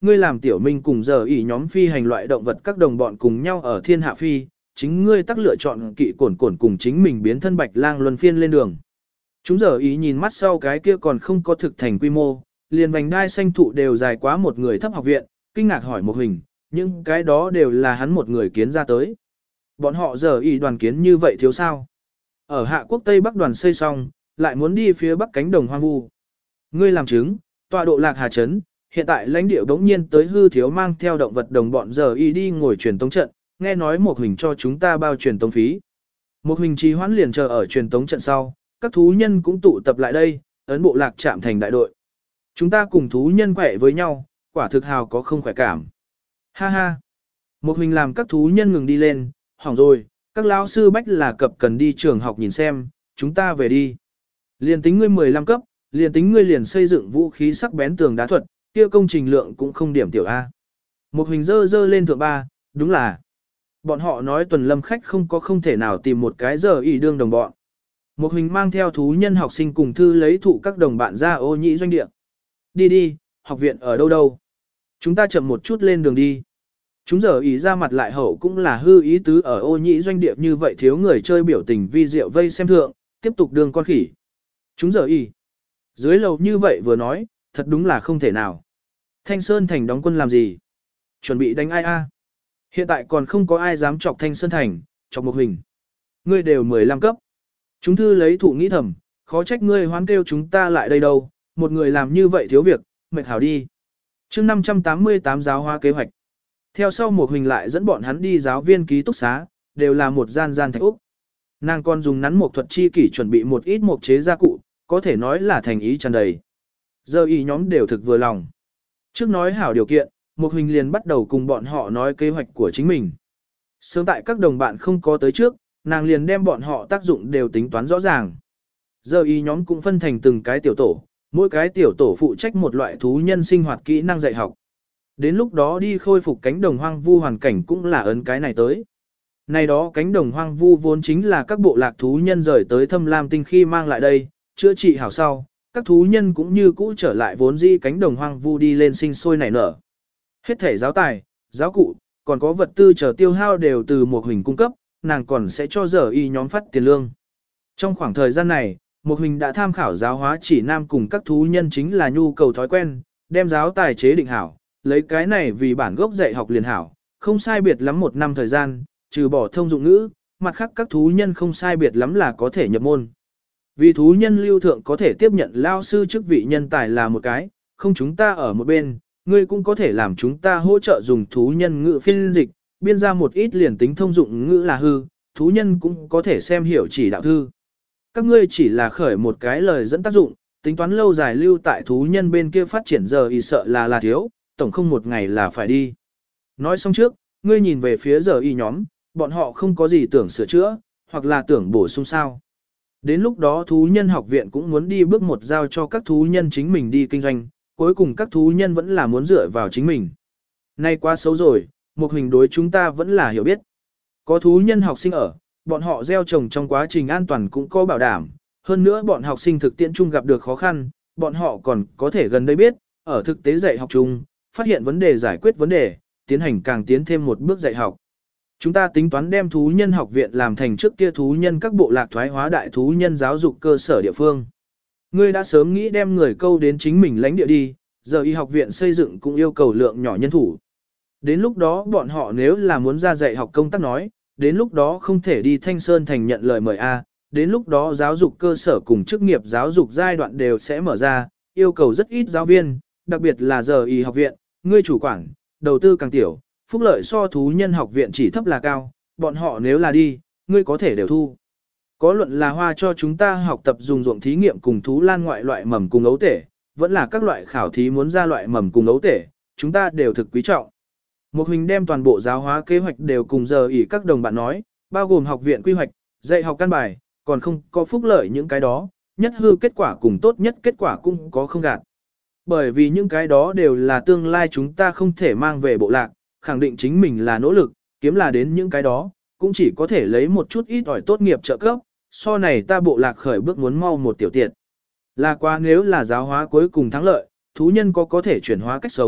ngươi làm tiểu minh cùng giờ ỉ nhóm phi hành loại động vật các đồng bọn cùng nhau ở thiên hạ phi, chính ngươi tắc lựa chọn kỵ cổn cổn cùng chính mình biến thân bạch lang luân phiên lên đường. Chúng giờ ý nhìn mắt sau cái kia còn không có thực thành quy mô, liền vành đai xanh thụ đều dài quá một người thấp học viện, kinh ngạc hỏi một hình, nhưng cái đó đều là hắn một người kiến ra tới. Bọn họ giờ ý đoàn kiến như vậy thiếu sao? Ở Hạ Quốc Tây Bắc đoàn xây xong, lại muốn đi phía Bắc cánh đồng hoang vu. Ngươi làm chứng, tọa độ Lạc Hà Trấn, hiện tại lãnh địa bỗng nhiên tới hư thiếu mang theo động vật đồng bọn giờ ý đi ngồi truyền tống trận, nghe nói một hình cho chúng ta bao truyền tống phí. Một hình trì hoãn liền chờ ở truyền tống trận sau, các thú nhân cũng tụ tập lại đây, ấn bộ lạc chạm thành đại đội. Chúng ta cùng thú nhân quẹ với nhau, quả thực hào có không khỏe cảm. Ha ha. Một hình làm các thú nhân ngừng đi lên, hỏng rồi, các lão sư bách là cập cần đi trường học nhìn xem, chúng ta về đi. Liền tính ngươi mười lăm cấp, liền tính ngươi liền xây dựng vũ khí sắc bén tường đá thuật, kia công trình lượng cũng không điểm tiểu A. Một hình dơ dơ lên thượng ba, đúng là. Bọn họ nói tuần lâm khách không có không thể nào tìm một cái giờ ý đương đồng bọn. Một hình mang theo thú nhân học sinh cùng thư lấy thụ các đồng bạn ra ô nhĩ doanh địa. Đi đi, học viện ở đâu đâu. Chúng ta chậm một chút lên đường đi. Chúng giờ ý ra mặt lại hậu cũng là hư ý tứ ở ô nhĩ doanh địa như vậy thiếu người chơi biểu tình vi diệu vây xem thượng, tiếp tục đường con khỉ. Chúng giờ ý. Dưới lầu như vậy vừa nói, thật đúng là không thể nào. Thanh Sơn Thành đóng quân làm gì? Chuẩn bị đánh ai a? Hiện tại còn không có ai dám chọc Thanh Sơn Thành, chọc một hình. Ngươi đều mười lăm cấp. Chúng thư lấy thụ nghĩ thầm, khó trách ngươi hoán kêu chúng ta lại đây đâu, một người làm như vậy thiếu việc, mệt hảo đi. chương năm trăm tám mươi tám giáo hóa kế hoạch. Theo sau một hình lại dẫn bọn hắn đi giáo viên ký túc xá, đều là một gian gian thạch úc. Nàng còn dùng nắn một thuật chi kỷ chuẩn bị một ít mộc chế gia cụ, có thể nói là thành ý tràn đầy. Giờ ý nhóm đều thực vừa lòng. Trước nói hảo điều kiện, một hình liền bắt đầu cùng bọn họ nói kế hoạch của chính mình. Sớm tại các đồng bạn không có tới trước, nàng liền đem bọn họ tác dụng đều tính toán rõ ràng. Giờ ý nhóm cũng phân thành từng cái tiểu tổ, mỗi cái tiểu tổ phụ trách một loại thú nhân sinh hoạt kỹ năng dạy học. Đến lúc đó đi khôi phục cánh đồng hoang vu hoàn cảnh cũng là ấn cái này tới. Này đó cánh đồng hoang vu vốn chính là các bộ lạc thú nhân rời tới Thâm Lam Tinh khi mang lại đây, chữa trị hảo sau, các thú nhân cũng như cũ trở lại vốn dĩ cánh đồng hoang vu đi lên sinh sôi nảy nở. Hết thể giáo tài, giáo cụ, còn có vật tư chờ tiêu hao đều từ một hình cung cấp, nàng còn sẽ cho giờ y nhóm phát tiền lương. Trong khoảng thời gian này, một hình đã tham khảo giáo hóa chỉ nam cùng các thú nhân chính là nhu cầu thói quen, đem giáo tài chế định hảo, lấy cái này vì bản gốc dạy học liền hảo, không sai biệt lắm một năm thời gian, trừ bỏ thông dụng ngữ, mặt khác các thú nhân không sai biệt lắm là có thể nhập môn. Vì thú nhân lưu thượng có thể tiếp nhận lao sư chức vị nhân tài là một cái, không chúng ta ở một bên, ngươi cũng có thể làm chúng ta hỗ trợ dùng thú nhân ngữ phiên dịch, biên ra một ít liền tính thông dụng ngữ là hư, thú nhân cũng có thể xem hiểu chỉ đạo thư. Các ngươi chỉ là khởi một cái lời dẫn tác dụng, tính toán lâu dài lưu tại thú nhân bên kia phát triển giờ y sợ là là thiếu, tổng không một ngày là phải đi. Nói xong trước, ngươi nhìn về phía giờ y nhóm, bọn họ không có gì tưởng sửa chữa, hoặc là tưởng bổ sung sao. Đến lúc đó thú nhân học viện cũng muốn đi bước một giao cho các thú nhân chính mình đi kinh doanh, cuối cùng các thú nhân vẫn là muốn dựa vào chính mình. Nay quá xấu rồi, một hình đối chúng ta vẫn là hiểu biết. Có thú nhân học sinh ở, bọn họ gieo trồng trong quá trình an toàn cũng có bảo đảm, hơn nữa bọn học sinh thực tiễn chung gặp được khó khăn, bọn họ còn có thể gần đây biết, ở thực tế dạy học chung, phát hiện vấn đề giải quyết vấn đề, tiến hành càng tiến thêm một bước dạy học. Chúng ta tính toán đem thú nhân học viện làm thành trước kia thú nhân các bộ lạc thoái hóa đại thú nhân giáo dục cơ sở địa phương. Ngươi đã sớm nghĩ đem người câu đến chính mình lãnh địa đi, giờ y học viện xây dựng cũng yêu cầu lượng nhỏ nhân thủ. Đến lúc đó bọn họ nếu là muốn ra dạy học công tác nói, đến lúc đó không thể đi Thanh Sơn Thành nhận lời mời A, đến lúc đó giáo dục cơ sở cùng chức nghiệp giáo dục giai đoạn đều sẽ mở ra, yêu cầu rất ít giáo viên, đặc biệt là giờ y học viện, ngươi chủ quản, đầu tư càng tiểu, phúc lợi so thú nhân học viện chỉ thấp là cao, bọn họ nếu là đi, ngươi có thể đều thu. Có luận là hoa cho chúng ta học tập dùng ruộng thí nghiệm cùng thú lan ngoại loại mầm cùng ấu tể, vẫn là các loại khảo thí muốn ra loại mầm cùng ấu tể, chúng ta đều thực quý trọng. Một hình đem toàn bộ giáo hóa kế hoạch đều cùng giờ ỉ các đồng bạn nói, bao gồm học viện quy hoạch, dạy học căn bài, còn không có phúc lợi những cái đó, nhất hư kết quả cùng tốt nhất kết quả cũng có không gạt. Bởi vì những cái đó đều là tương lai chúng ta không thể mang về bộ lạc, khẳng định chính mình là nỗ lực, kiếm là đến những cái đó, cũng chỉ có thể lấy một chút ít ỏi tốt nghiệp trợ cấp, so này ta bộ lạc khởi bước muốn mau một tiểu tiện. Là qua nếu là giáo hóa cuối cùng thắng lợi, thú nhân có có thể chuyển hóa cách sống,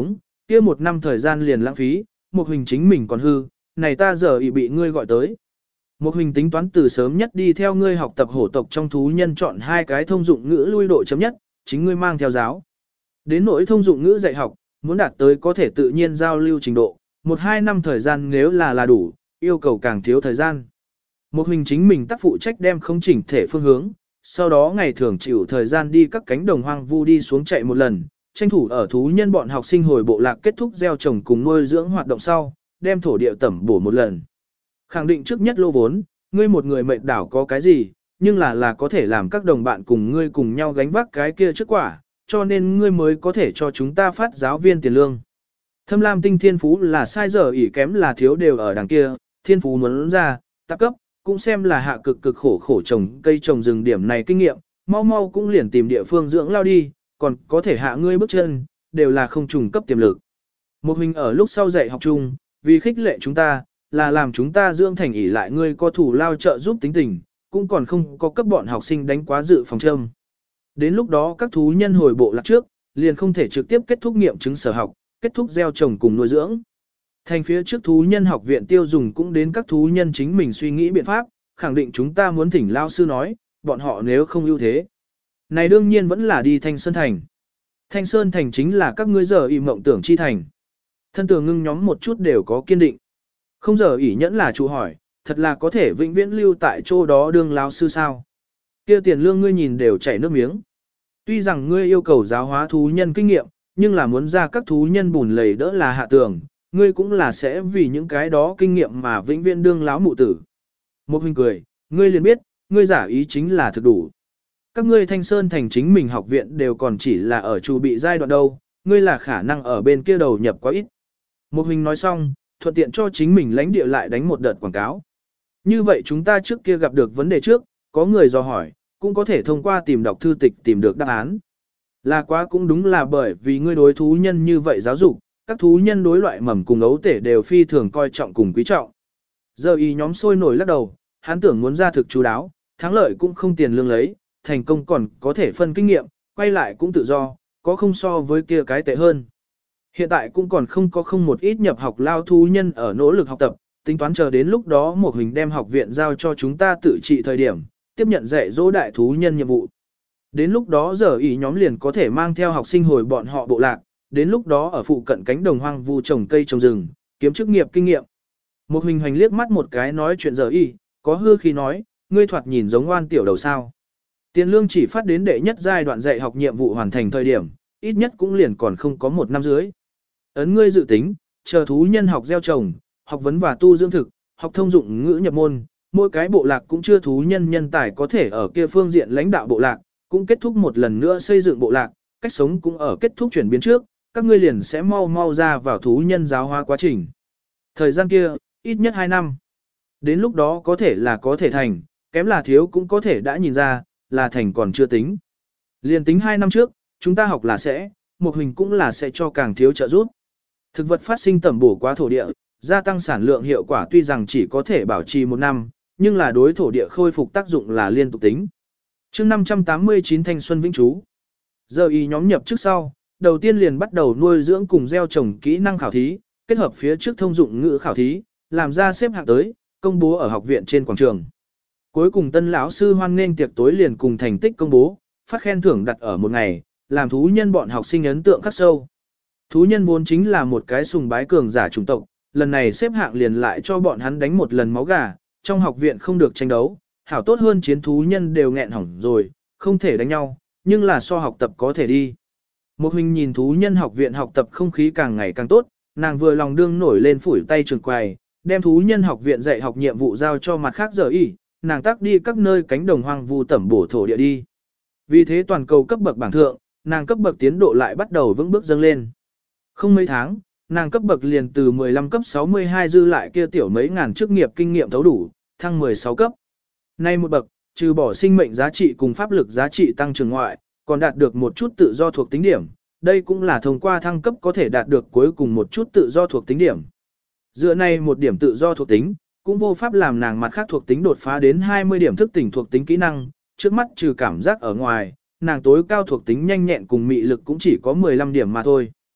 kia một năm thời gian liền lãng phí, một hình chính mình còn hư, này ta giờ ị bị ngươi gọi tới. Một hình tính toán từ sớm nhất đi theo ngươi học tập hổ tộc trong thú nhân chọn hai cái thông dụng ngữ lui độ chấm nhất, chính ngươi mang theo giáo. Đến nỗi thông dụng ngữ dạy học, muốn đạt tới có thể tự nhiên giao lưu trình độ, một hai năm thời gian nếu là là đủ, yêu cầu càng thiếu thời gian. Một hình chính mình tác phụ trách đem không chỉnh thể phương hướng, sau đó ngày thường chịu thời gian đi các cánh đồng hoang vu đi xuống chạy một lần, tranh thủ ở thú nhân bọn học sinh hồi bộ lạc kết thúc gieo trồng cùng nuôi dưỡng hoạt động sau, đem thổ địa tẩm bổ một lần. Khẳng định trước nhất lô vốn, ngươi một người mệnh đảo có cái gì, nhưng là là có thể làm các đồng bạn cùng ngươi cùng nhau gánh vác cái kia trước quả, cho nên ngươi mới có thể cho chúng ta phát giáo viên tiền lương. Thâm lam tinh thiên phú là sai giờ ỉ kém là thiếu đều ở đằng kia, thiên phú muốn ra, tạp cấp, cũng xem là hạ cực cực khổ khổ trồng cây trồng rừng điểm này kinh nghiệm, mau mau cũng liền tìm địa phương dưỡng lao đi, còn có thể hạ ngươi bước chân, đều là không trùng cấp tiềm lực. Một hình ở lúc sau dạy học chung, vì khích lệ chúng ta, là làm chúng ta dưỡng thành ỉ lại ngươi có thủ lao trợ giúp tính tình, cũng còn không có cấp bọn học sinh đánh quá dự phòng châm. Đến lúc đó các thú nhân hồi bộ lạc trước, liền không thể trực tiếp kết thúc nghiệm chứng sở học, kết thúc gieo trồng cùng nuôi dưỡng. Thành phía trước thú nhân học viện tiêu dùng cũng đến các thú nhân chính mình suy nghĩ biện pháp, khẳng định chúng ta muốn thỉnh lao sư nói, bọn họ nếu không ưu thế. Này đương nhiên vẫn là đi Thanh Sơn Thành. Thanh Sơn Thành chính là các ngươi giờ ỉ mộng tưởng chi thành. Thân tường ngưng nhóm một chút đều có kiên định. Không giờ ỉ nhẫn là chủ hỏi, thật là có thể vĩnh viễn lưu tại chỗ đó đương lao sư sao. Kia tiền lương ngươi nhìn đều chảy nước miếng. Tuy rằng ngươi yêu cầu giáo hóa thú nhân kinh nghiệm, nhưng là muốn ra các thú nhân bùn lầy đỡ là hạ tường, ngươi cũng là sẽ vì những cái đó kinh nghiệm mà vĩnh viễn đương láo mụ tử. Một hình cười, ngươi liền biết, ngươi giả ý chính là thực đủ. Các ngươi Thanh Sơn Thành chính mình học viện đều còn chỉ là ở chu bị giai đoạn đâu, ngươi là khả năng ở bên kia đầu nhập quá ít. Một hình nói xong, thuận tiện cho chính mình lãnh địa lại đánh một đợt quảng cáo. Như vậy chúng ta trước kia gặp được vấn đề trước, có người dò hỏi, cũng có thể thông qua tìm đọc thư tịch tìm được đáp án. Là quá cũng đúng là bởi vì ngươi đối thú nhân như vậy giáo dục, các thú nhân đối loại mầm cùng ấu tể đều phi thường coi trọng cùng quý trọng. Giờ y nhóm sôi nổi lắc đầu, hắn tưởng muốn ra thực chú đáo, thắng lợi cũng không tiền lương lấy, thành công còn có thể phân kinh nghiệm, quay lại cũng tự do, có không so với kia cái tệ hơn. Hiện tại cũng còn không có không một ít nhập học lao thú nhân ở nỗ lực học tập, tính toán chờ đến lúc đó một hình đem học viện giao cho chúng ta tự trị thời điểm, tiếp nhận dạy dỗ đại thú nhân nhiệm vụ. Đến lúc đó giờ ý nhóm liền có thể mang theo học sinh hồi bọn họ bộ lạc, đến lúc đó ở phụ cận cánh đồng hoang vu trồng cây trồng rừng, kiếm chức nghiệp kinh nghiệm. Một hình hoành liếc mắt một cái nói chuyện giờ y, có hư khi nói, ngươi thoạt nhìn giống oan tiểu đầu sao. Tiền lương chỉ phát đến đệ nhất giai đoạn dạy học nhiệm vụ hoàn thành thời điểm, ít nhất cũng liền còn không có một năm dưới. Ấn ngươi dự tính, chờ thú nhân học gieo trồng, học vấn và tu dưỡng thực, học thông dụng ngữ nhập môn, mỗi cái bộ lạc cũng chưa thú nhân nhân tài có thể ở kia phương diện lãnh đạo bộ lạc, cũng kết thúc một lần nữa xây dựng bộ lạc, cách sống cũng ở kết thúc chuyển biến trước, các ngươi liền sẽ mau mau ra vào thú nhân giáo hóa quá trình. Thời gian kia, ít nhất hai năm. Đến lúc đó có thể là có thể thành, kém là thiếu cũng có thể đã nhìn ra, là thành còn chưa tính. Liền tính hai năm trước, chúng ta học là sẽ, một hình cũng là sẽ cho càng thiếu trợ giúp. Thực vật phát sinh tẩm bổ quá thổ địa, gia tăng sản lượng hiệu quả tuy rằng chỉ có thể bảo trì một năm, nhưng là đối thổ địa khôi phục tác dụng là liên tục tính. Chương năm trăm tám mươi chín Thanh Xuân Vĩnh Trú. Giờ y nhóm nhập trước sau, đầu tiên liền bắt đầu nuôi dưỡng cùng gieo trồng kỹ năng khảo thí, kết hợp phía trước thông dụng ngữ khảo thí, làm ra xếp hạng tới, công bố ở học viện trên quảng trường. Cuối cùng tân lão sư hoan nghênh tiệc tối liền cùng thành tích công bố, phát khen thưởng đặt ở một ngày, làm thú nhân bọn học sinh ấn tượng khắc sâu. Thú nhân vốn chính là một cái sùng bái cường giả chủng tộc, lần này xếp hạng liền lại cho bọn hắn đánh một lần máu gà, trong học viện không được tranh đấu, hảo tốt hơn chiến thú nhân đều nghẹn hỏng rồi, không thể đánh nhau, nhưng là so học tập có thể đi. Một hình nhìn thú nhân học viện học tập không khí càng ngày càng tốt, nàng vừa lòng đương nổi lên phủi tay trường quầy, đem thú nhân học viện dạy học nhiệm vụ giao cho mặt khác giờ y, nàng tác đi các nơi cánh đồng hoang vu tẩm bổ thổ địa đi. Vì thế toàn cầu cấp bậc bảng thượng, nàng cấp bậc tiến độ lại bắt đầu vững bước dâng lên. Không mấy tháng, nàng cấp bậc liền từ mười lăm cấp sáu mươi hai dư lại kia tiểu mấy ngàn chức nghiệp kinh nghiệm thấu đủ, thăng mười sáu cấp. Nay một bậc, trừ bỏ sinh mệnh giá trị cùng pháp lực giá trị tăng trưởng ngoại, còn đạt được một chút tự do thuộc tính điểm, đây cũng là thông qua thăng cấp có thể đạt được cuối cùng một chút tự do thuộc tính điểm. Dựa này một điểm tự do thuộc tính, cũng vô pháp làm nàng mặt khác thuộc tính đột phá đến hai mươi điểm thức tỉnh thuộc tính kỹ năng, trước mắt trừ cảm giác ở ngoài, nàng tối cao thuộc tính nhanh nhẹn cùng mị lực cũng chỉ có mười lăm điểm mà thôi.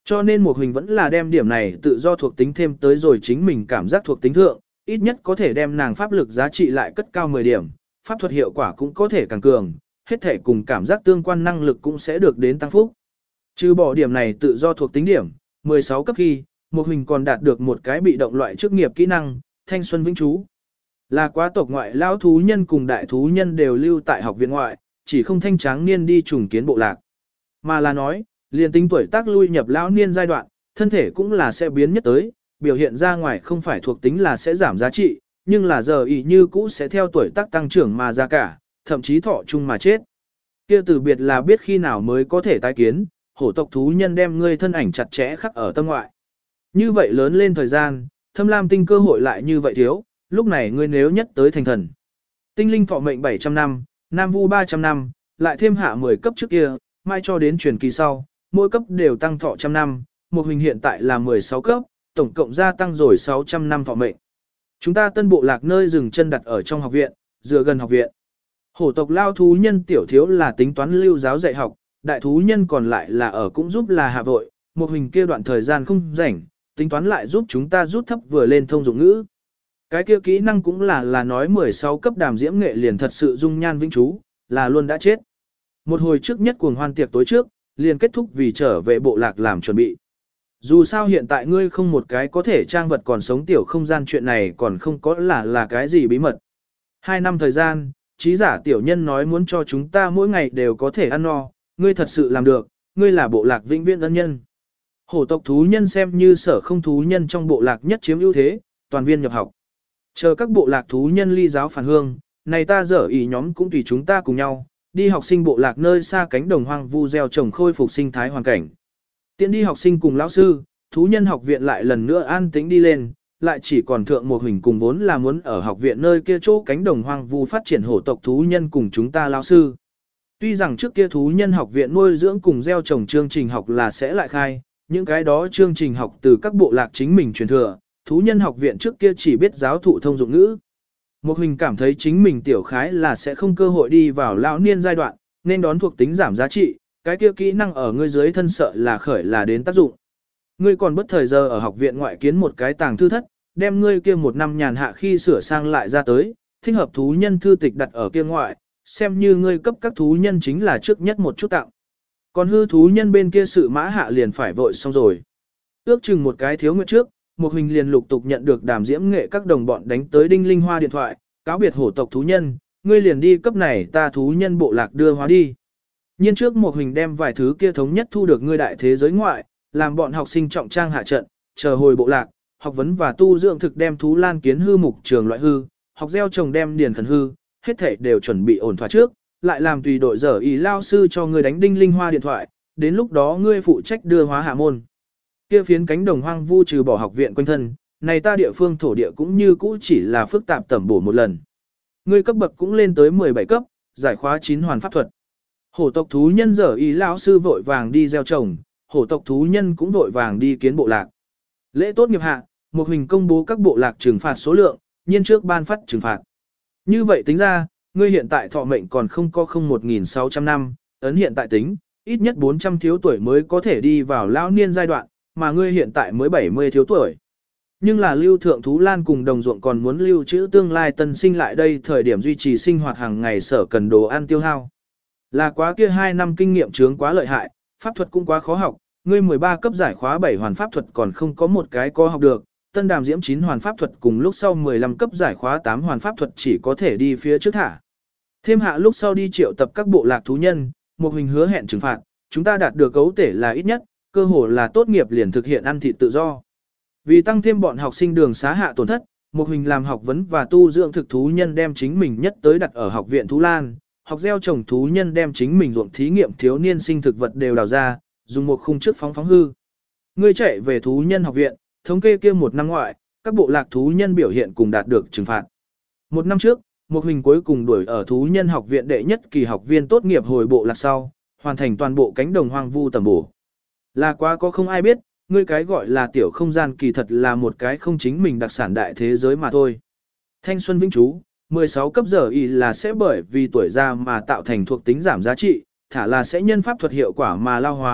Cho nên một hình vẫn là đem điểm này tự do thuộc tính thêm tới rồi chính mình cảm giác thuộc tính thượng, ít nhất có thể đem nàng pháp lực giá trị lại cất cao mười điểm, pháp thuật hiệu quả cũng có thể càng cường, hết thể cùng cảm giác tương quan năng lực cũng sẽ được đến tăng phúc. Trừ bỏ điểm này tự do thuộc tính điểm, mười sáu cấp khi, một hình còn đạt được một cái bị động loại chức nghiệp kỹ năng, thanh xuân vĩnh trú. Là quá tộc ngoại lão thú nhân cùng đại thú nhân đều lưu tại học viện ngoại, chỉ không thanh tráng niên đi trùng kiến bộ lạc. Mà là nói, liền tính tuổi tác lui nhập lão niên giai đoạn, thân thể cũng là sẽ biến nhất tới, biểu hiện ra ngoài không phải thuộc tính là sẽ giảm giá trị, nhưng là giờ ý như cũ sẽ theo tuổi tác tăng trưởng mà ra cả, thậm chí thọ chung mà chết. Kia từ biệt là biết khi nào mới có thể tái kiến, hổ tộc thú nhân đem ngươi thân ảnh chặt chẽ khắc ở tâm ngoại. Như vậy lớn lên thời gian, thâm lam tinh cơ hội lại như vậy thiếu, lúc này ngươi nếu nhất tới thành thần. Tinh linh thọ mệnh bảy trăm năm, nam vu ba trăm năm, lại thêm hạ mười cấp trước kia, mai cho đến truyền kỳ sau, mỗi cấp đều tăng thọ trăm năm, một hình hiện tại là mười sáu cấp, tổng cộng gia tăng rồi sáu trăm năm thọ mệnh. Chúng ta tân bộ lạc nơi dừng chân đặt ở trong học viện, dựa gần học viện. Hổ tộc lao thú nhân tiểu thiếu là tính toán lưu giáo dạy học, đại thú nhân còn lại là ở cũng giúp là hạ vội, một hình kia đoạn thời gian không rảnh, tính toán lại giúp chúng ta rút thấp vừa lên thông dụng ngữ. Cái kia kỹ năng cũng là là nói mười sáu cấp đàm diễm nghệ liền thật sự dung nhan vĩnh chú, là luôn đã chết. Một hồi trước nhất cuồng hoan tiệc tối trước, liền kết thúc vì trở về bộ lạc làm chuẩn bị. Dù sao hiện tại ngươi không một cái có thể trang vật còn sống tiểu không gian chuyện này còn không có là là cái gì bí mật. Hai năm thời gian, trí giả tiểu nhân nói muốn cho chúng ta mỗi ngày đều có thể ăn no, ngươi thật sự làm được, ngươi là bộ lạc vĩnh viễn ân nhân. Hổ tộc thú nhân xem như sở không thú nhân trong bộ lạc nhất chiếm ưu thế, toàn viên nhập học. Chờ các bộ lạc thú nhân ly giáo phản hương, này ta dở ý nhóm cũng tùy chúng ta cùng nhau, đi học sinh bộ lạc nơi xa cánh đồng hoang vu gieo trồng khôi phục sinh thái hoàn cảnh. Tiện đi học sinh cùng lão sư, thú nhân học viện lại lần nữa an tĩnh đi lên, lại chỉ còn thượng một hình cùng vốn là muốn ở học viện nơi kia chỗ cánh đồng hoang vu phát triển hổ tộc thú nhân cùng chúng ta lão sư. Tuy rằng trước kia thú nhân học viện nuôi dưỡng cùng gieo trồng chương trình học là sẽ lại khai, những cái đó chương trình học từ các bộ lạc chính mình truyền thừa, thú nhân học viện trước kia chỉ biết giáo thụ thông dụng ngữ. Một hình cảm thấy chính mình tiểu khái là sẽ không cơ hội đi vào lão niên giai đoạn, nên đón thuộc tính giảm giá trị, cái kia kỹ năng ở ngươi dưới thân sợ là khởi là đến tác dụng. Ngươi còn bất thời giờ ở học viện ngoại kiến một cái tàng thư thất, đem ngươi kia một năm nhàn hạ khi sửa sang lại ra tới, thích hợp thú nhân thư tịch đặt ở kia ngoại, xem như ngươi cấp các thú nhân chính là trước nhất một chút tặng. Còn hư thú nhân bên kia sự mã hạ liền phải vội xong rồi. Ước chừng một cái thiếu nguyện trước, một hình liền lục tục nhận được đàm diễm nghệ các đồng bọn đánh tới đinh linh hoa điện thoại, cáo biệt hổ tộc thú nhân, ngươi liền đi cấp này ta thú nhân bộ lạc đưa hóa đi. Nhiên trước một hình đem vài thứ kia thống nhất thu được ngươi đại thế giới ngoại, làm bọn học sinh trọng trang hạ trận, chờ hồi bộ lạc, học vấn và tu dưỡng thực đem thú lan kiến hư mục trường loại hư, học gieo trồng đem điền khẩn hư, hết thảy đều chuẩn bị ổn thỏa trước, lại làm tùy đội dở ý lao sư cho ngươi đánh đinh linh hoa điện thoại, đến lúc đó ngươi phụ trách đưa hóa hạ môn. Kia phiến cánh đồng hoang vu trừ bỏ học viện quanh thân, này ta địa phương thổ địa cũng như cũ chỉ là phức tạp tẩm bổ một lần. Ngươi cấp bậc cũng lên tới mười bảy cấp, giải khóa chín hoàn pháp thuật. Hổ tộc thú nhân dở ý lão sư vội vàng đi gieo trồng, hổ tộc thú nhân cũng vội vàng đi kiến bộ lạc. Lễ tốt nghiệp hạ, một hình công bố các bộ lạc trừng phạt số lượng, nhiên trước ban phát trừng phạt. Như vậy tính ra, ngươi hiện tại thọ mệnh còn không có không một nghìn sáu trăm năm, ấn hiện tại tính, ít nhất bốn trăm thiếu tuổi mới có thể đi vào lão niên giai đoạn, mà ngươi hiện tại mới bảy mươi thiếu tuổi. Nhưng là lưu thượng thú lan cùng đồng ruộng còn muốn lưu trữ tương lai tân sinh lại đây thời điểm duy trì sinh hoạt hàng ngày sở cần đồ ăn tiêu hao. Là quá kia hai năm kinh nghiệm chướng quá lợi hại, pháp thuật cũng quá khó học, ngươi mười ba cấp giải khóa bảy hoàn pháp thuật còn không có một cái có học được, tân đàm diễm chín hoàn pháp thuật cùng lúc sau mười lăm cấp giải khóa tám hoàn pháp thuật chỉ có thể đi phía trước thả. Thêm hạ lúc sau đi triệu tập các bộ lạc thú nhân, một hình hứa hẹn trừng phạt, chúng ta đạt được cấu thể là ít nhất, cơ hồ là tốt nghiệp liền thực hiện ăn thịt tự do. Vì tăng thêm bọn học sinh đường xá hạ tổn thất, một hình làm học vấn và tu dưỡng thực thú nhân đem chính mình nhất tới đặt ở học viện Thú Lan, học gieo trồng thú nhân đem chính mình ruộng thí nghiệm thiếu niên sinh thực vật đều đào ra, dùng một khung trước phóng phóng hư. Ngươi chạy về thú nhân học viện, thống kê kia một năm ngoại, các bộ lạc thú nhân biểu hiện cùng đạt được trừng phạt. Một năm trước, một hình cuối cùng đuổi ở thú nhân học viện đệ nhất kỳ học viên tốt nghiệp hồi bộ lạc sau, hoàn thành toàn bộ cánh đồng hoang vu tầm bổ. Là quá có không ai biết, ngươi cái gọi là tiểu không gian kỳ thật là một cái không chính mình đặc sản đại thế giới mà thôi. Thanh xuân vĩnh chú, mười sáu cấp giờ y là sẽ bởi vì tuổi già mà tạo thành thuộc tính giảm giá trị, thả là sẽ nhân pháp thuật hiệu quả mà lao hóa,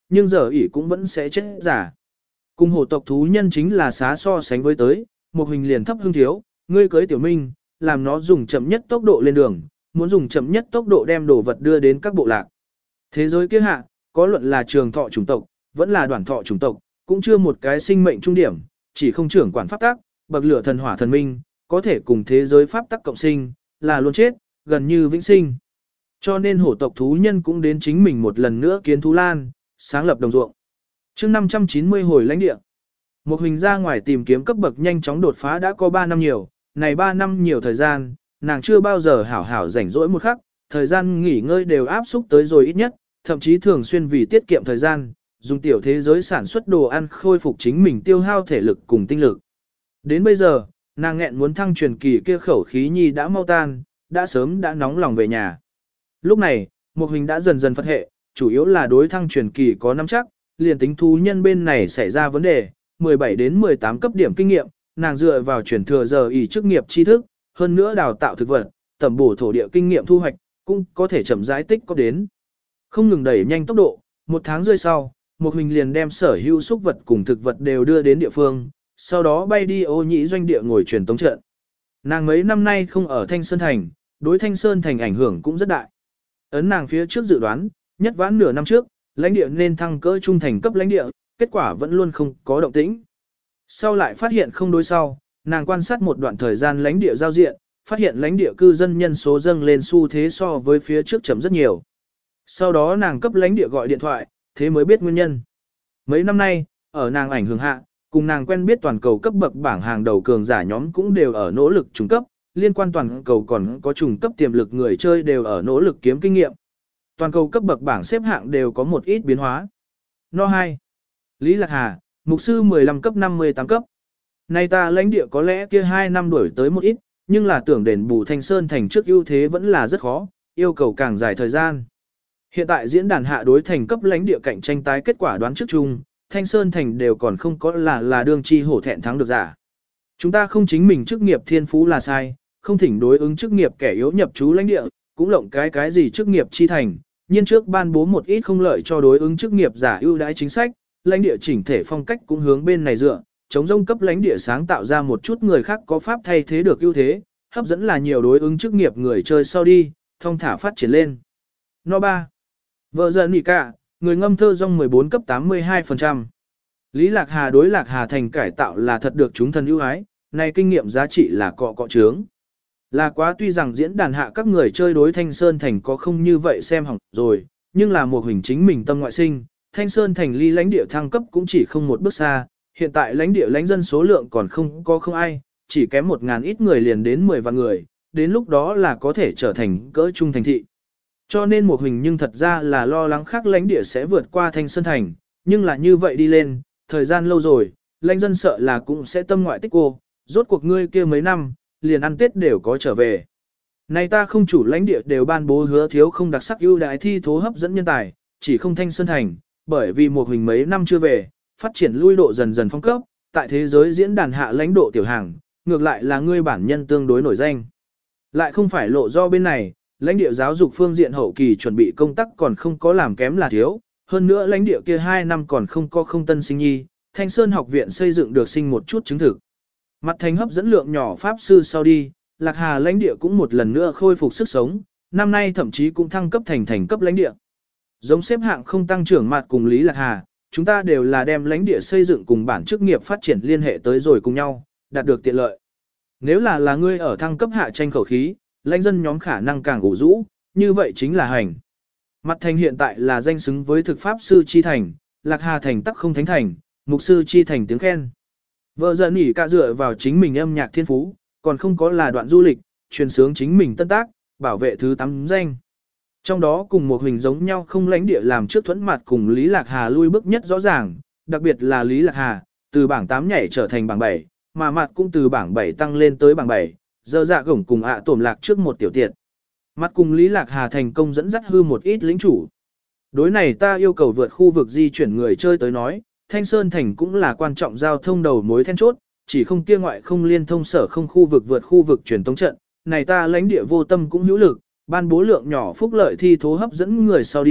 nhưng giờ ỉ cũng vẫn sẽ chết giả. Cùng hổ tộc thú nhân chính là xá so sánh với tới, một hình liền thấp hưng thiếu, ngươi cưới tiểu minh, làm nó dùng chậm nhất tốc độ lên đường, muốn dùng chậm nhất tốc độ đem đồ vật đưa đến các bộ lạc. Thế giới kia hạ, có luận là trường thọ chủng tộc, vẫn là đoàn thọ chủng tộc, cũng chưa một cái sinh mệnh trung điểm, chỉ không trưởng quản pháp tắc, bậc lửa thần hỏa thần minh, có thể cùng thế giới pháp tắc cộng sinh, là luôn chết, gần như vĩnh sinh. Cho nên hổ tộc thú nhân cũng đến chính mình một lần nữa kiến thú lan, sáng lập đồng ruộng. chương năm trăm chín mươi hồi lãnh địa. Một hình ra ngoài tìm kiếm cấp bậc nhanh chóng đột phá đã có ba năm nhiều, này ba năm nhiều thời gian, nàng chưa bao giờ hảo hảo rảnh rỗi một khắc, thời gian nghỉ ngơi đều áp xúc tới rồi ít nhất, thậm chí thường xuyên vì tiết kiệm thời gian, dùng tiểu thế giới sản xuất đồ ăn khôi phục chính mình tiêu hao thể lực cùng tinh lực. Đến bây giờ, nàng nghẹn muốn thăng truyền kỳ kia khẩu khí nhi đã mau tan, đã sớm đã nóng lòng về nhà. Lúc này, một hình đã dần dần phật hệ, chủ yếu là đối thăng truyền kỳ có nắm chắc, liền tính thú nhân bên này xảy ra vấn đề, mười bảy đến mười tám cấp điểm kinh nghiệm, nàng dựa vào chuyển thừa giờ ỷ chức nghiệp tri thức, hơn nữa đào tạo thực vật, tẩm bổ thổ địa kinh nghiệm thu hoạch, cũng có thể chậm rãi tích có đến. Không ngừng đẩy nhanh tốc độ, một tháng rưỡi sau, một hình liền đem sở hữu xúc vật cùng thực vật đều đưa đến địa phương, sau đó bay đi ô nhĩ doanh địa ngồi truyền tống trận. Nàng mấy năm nay không ở Thanh Sơn Thành, đối Thanh Sơn Thành ảnh hưởng cũng rất đại. Ấn nàng phía trước dự đoán, nhất vãn nửa năm trước, lãnh địa nên thăng cỡ trung thành cấp lãnh địa, kết quả vẫn luôn không có động tĩnh. Sau lại phát hiện không đối sau, nàng quan sát một đoạn thời gian lãnh địa giao diện, phát hiện lãnh địa cư dân nhân số dâng lên xu thế so với phía trước chậm rất nhiều. Sau đó nàng cấp lãnh địa gọi điện thoại, thế mới biết nguyên nhân. Mấy năm nay, ở nàng ảnh hưởng hạ, cùng nàng quen biết toàn cầu cấp bậc bảng hàng đầu cường giả nhóm cũng đều ở nỗ lực trùng cấp, liên quan toàn cầu còn có trùng cấp tiềm lực người chơi đều ở nỗ lực kiếm kinh nghiệm. Toàn cầu cấp bậc bảng xếp hạng đều có một ít biến hóa. No hai. Lý Lạc Hà, mục sư mười lăm cấp năm mươi tám cấp. Nay ta lãnh địa có lẽ kia hai năm đuổi tới một ít, nhưng là tưởng đền bù Thanh Sơn thành trước ưu thế vẫn là rất khó, yêu cầu càng dài thời gian. Hiện tại diễn đàn hạ đối thành cấp lãnh địa cạnh tranh tái kết quả đoán trước chung, Thanh Sơn thành đều còn không có là là đương chi hổ thẹn thắng được giả. Chúng ta không chính mình chức nghiệp thiên phú là sai, không thỉnh đối ứng chức nghiệp kẻ yếu nhập trú lãnh địa, cũng lộng cái cái gì chức nghiệp chi thành, nhiên trước ban bố một ít không lợi cho đối ứng chức nghiệp giả ưu đãi chính sách, lãnh địa chỉnh thể phong cách cũng hướng bên này dựa, chống rông cấp lãnh địa sáng tạo ra một chút người khác có pháp thay thế được ưu thế, hấp dẫn là nhiều đối ứng chức nghiệp người chơi sau đi, thông thả phát triển lên. No ba. Vợ giờ nỉ cả, người ngâm thơ rong mười bốn cấp tám mươi hai phần trăm. Lý Lạc Hà đối Lạc Hà thành cải tạo là thật được chúng thần ưu ái, này kinh nghiệm giá trị là cọ cọ trướng. Là quá tuy rằng diễn đàn hạ các người chơi đối Thanh Sơn thành có không như vậy xem hỏng rồi, nhưng là một hình chính mình tâm ngoại sinh, Thanh Sơn thành ly lãnh địa thăng cấp cũng chỉ không một bước xa, hiện tại lãnh địa lãnh dân số lượng còn không có không ai, chỉ kém một ngàn ít người liền đến mười vạn người, đến lúc đó là có thể trở thành cỡ trung thành thị. Cho nên một hình nhưng thật ra là lo lắng khác lãnh địa sẽ vượt qua Thanh Sơn thành, nhưng là như vậy đi lên, thời gian lâu rồi, lãnh dân sợ là cũng sẽ tâm ngoại tích cô, rốt cuộc ngươi kia mấy năm, liền ăn Tết đều có trở về. Này ta không chủ lãnh địa đều ban bố hứa thiếu không đặc sắc ưu đãi thi thố hấp dẫn nhân tài, chỉ không Thanh Sơn thành, bởi vì một hình mấy năm chưa về, phát triển lui độ dần dần phong cấp, tại thế giới diễn đàn hạ lãnh độ tiểu hàng, ngược lại là ngươi bản nhân tương đối nổi danh. Lại không phải lộ do bên này, lãnh địa giáo dục phương diện hậu kỳ chuẩn bị công tác còn không có làm kém là thiếu, hơn nữa lãnh địa kia hai năm còn không có không tân sinh nhi, Thanh Sơn học viện xây dựng được sinh một chút chứng thực. Mặt thành hấp dẫn lượng nhỏ pháp sư sau đi, Lạc Hà lãnh địa cũng một lần nữa khôi phục sức sống, năm nay thậm chí cũng thăng cấp thành thành cấp lãnh địa. Giống xếp hạng không tăng trưởng mặt cùng Lý Lạc Hà, chúng ta đều là đem lãnh địa xây dựng cùng bản chức nghiệp phát triển liên hệ tới rồi cùng nhau, đạt được tiện lợi. Nếu là là ngươi ở thăng cấp hạ tranh khẩu khí, lãnh dân nhóm khả năng càng ủ rũ, như vậy chính là hành. Mặt thành hiện tại là danh xứng với thực pháp sư chi thành, Lạc Hà thành tắc không thánh thành, mục sư chi thành tiếng khen. Vợ dần nghỉ cả dựa vào chính mình âm nhạc thiên phú, còn không có là đoạn du lịch, truyền sướng chính mình tân tác, bảo vệ thứ tám danh. Trong đó cùng một hình giống nhau không lãnh địa làm trước thuẫn mặt cùng Lý Lạc Hà lui bước nhất rõ ràng, đặc biệt là Lý Lạc Hà, từ bảng tám nhảy trở thành bảng bảy, mà mặt cũng từ bảng bảy tăng lên tới bảng bảy, giờ dạ gổng cùng ạ tổm lạc trước một tiểu tiệt. Mặt cùng Lý Lạc Hà thành công dẫn dắt hư một ít lính chủ. Đối này ta yêu cầu vượt khu vực di chuyển người chơi tới nói, Thanh Sơn thành cũng là quan trọng giao thông đầu mối then chốt, chỉ không kia ngoại không liên thông sở không khu vực vượt khu vực truyền tống trận, này ta lãnh địa vô tâm cũng hữu lực, ban bố lượng nhỏ phúc lợi thi thố hấp dẫn người sau đi,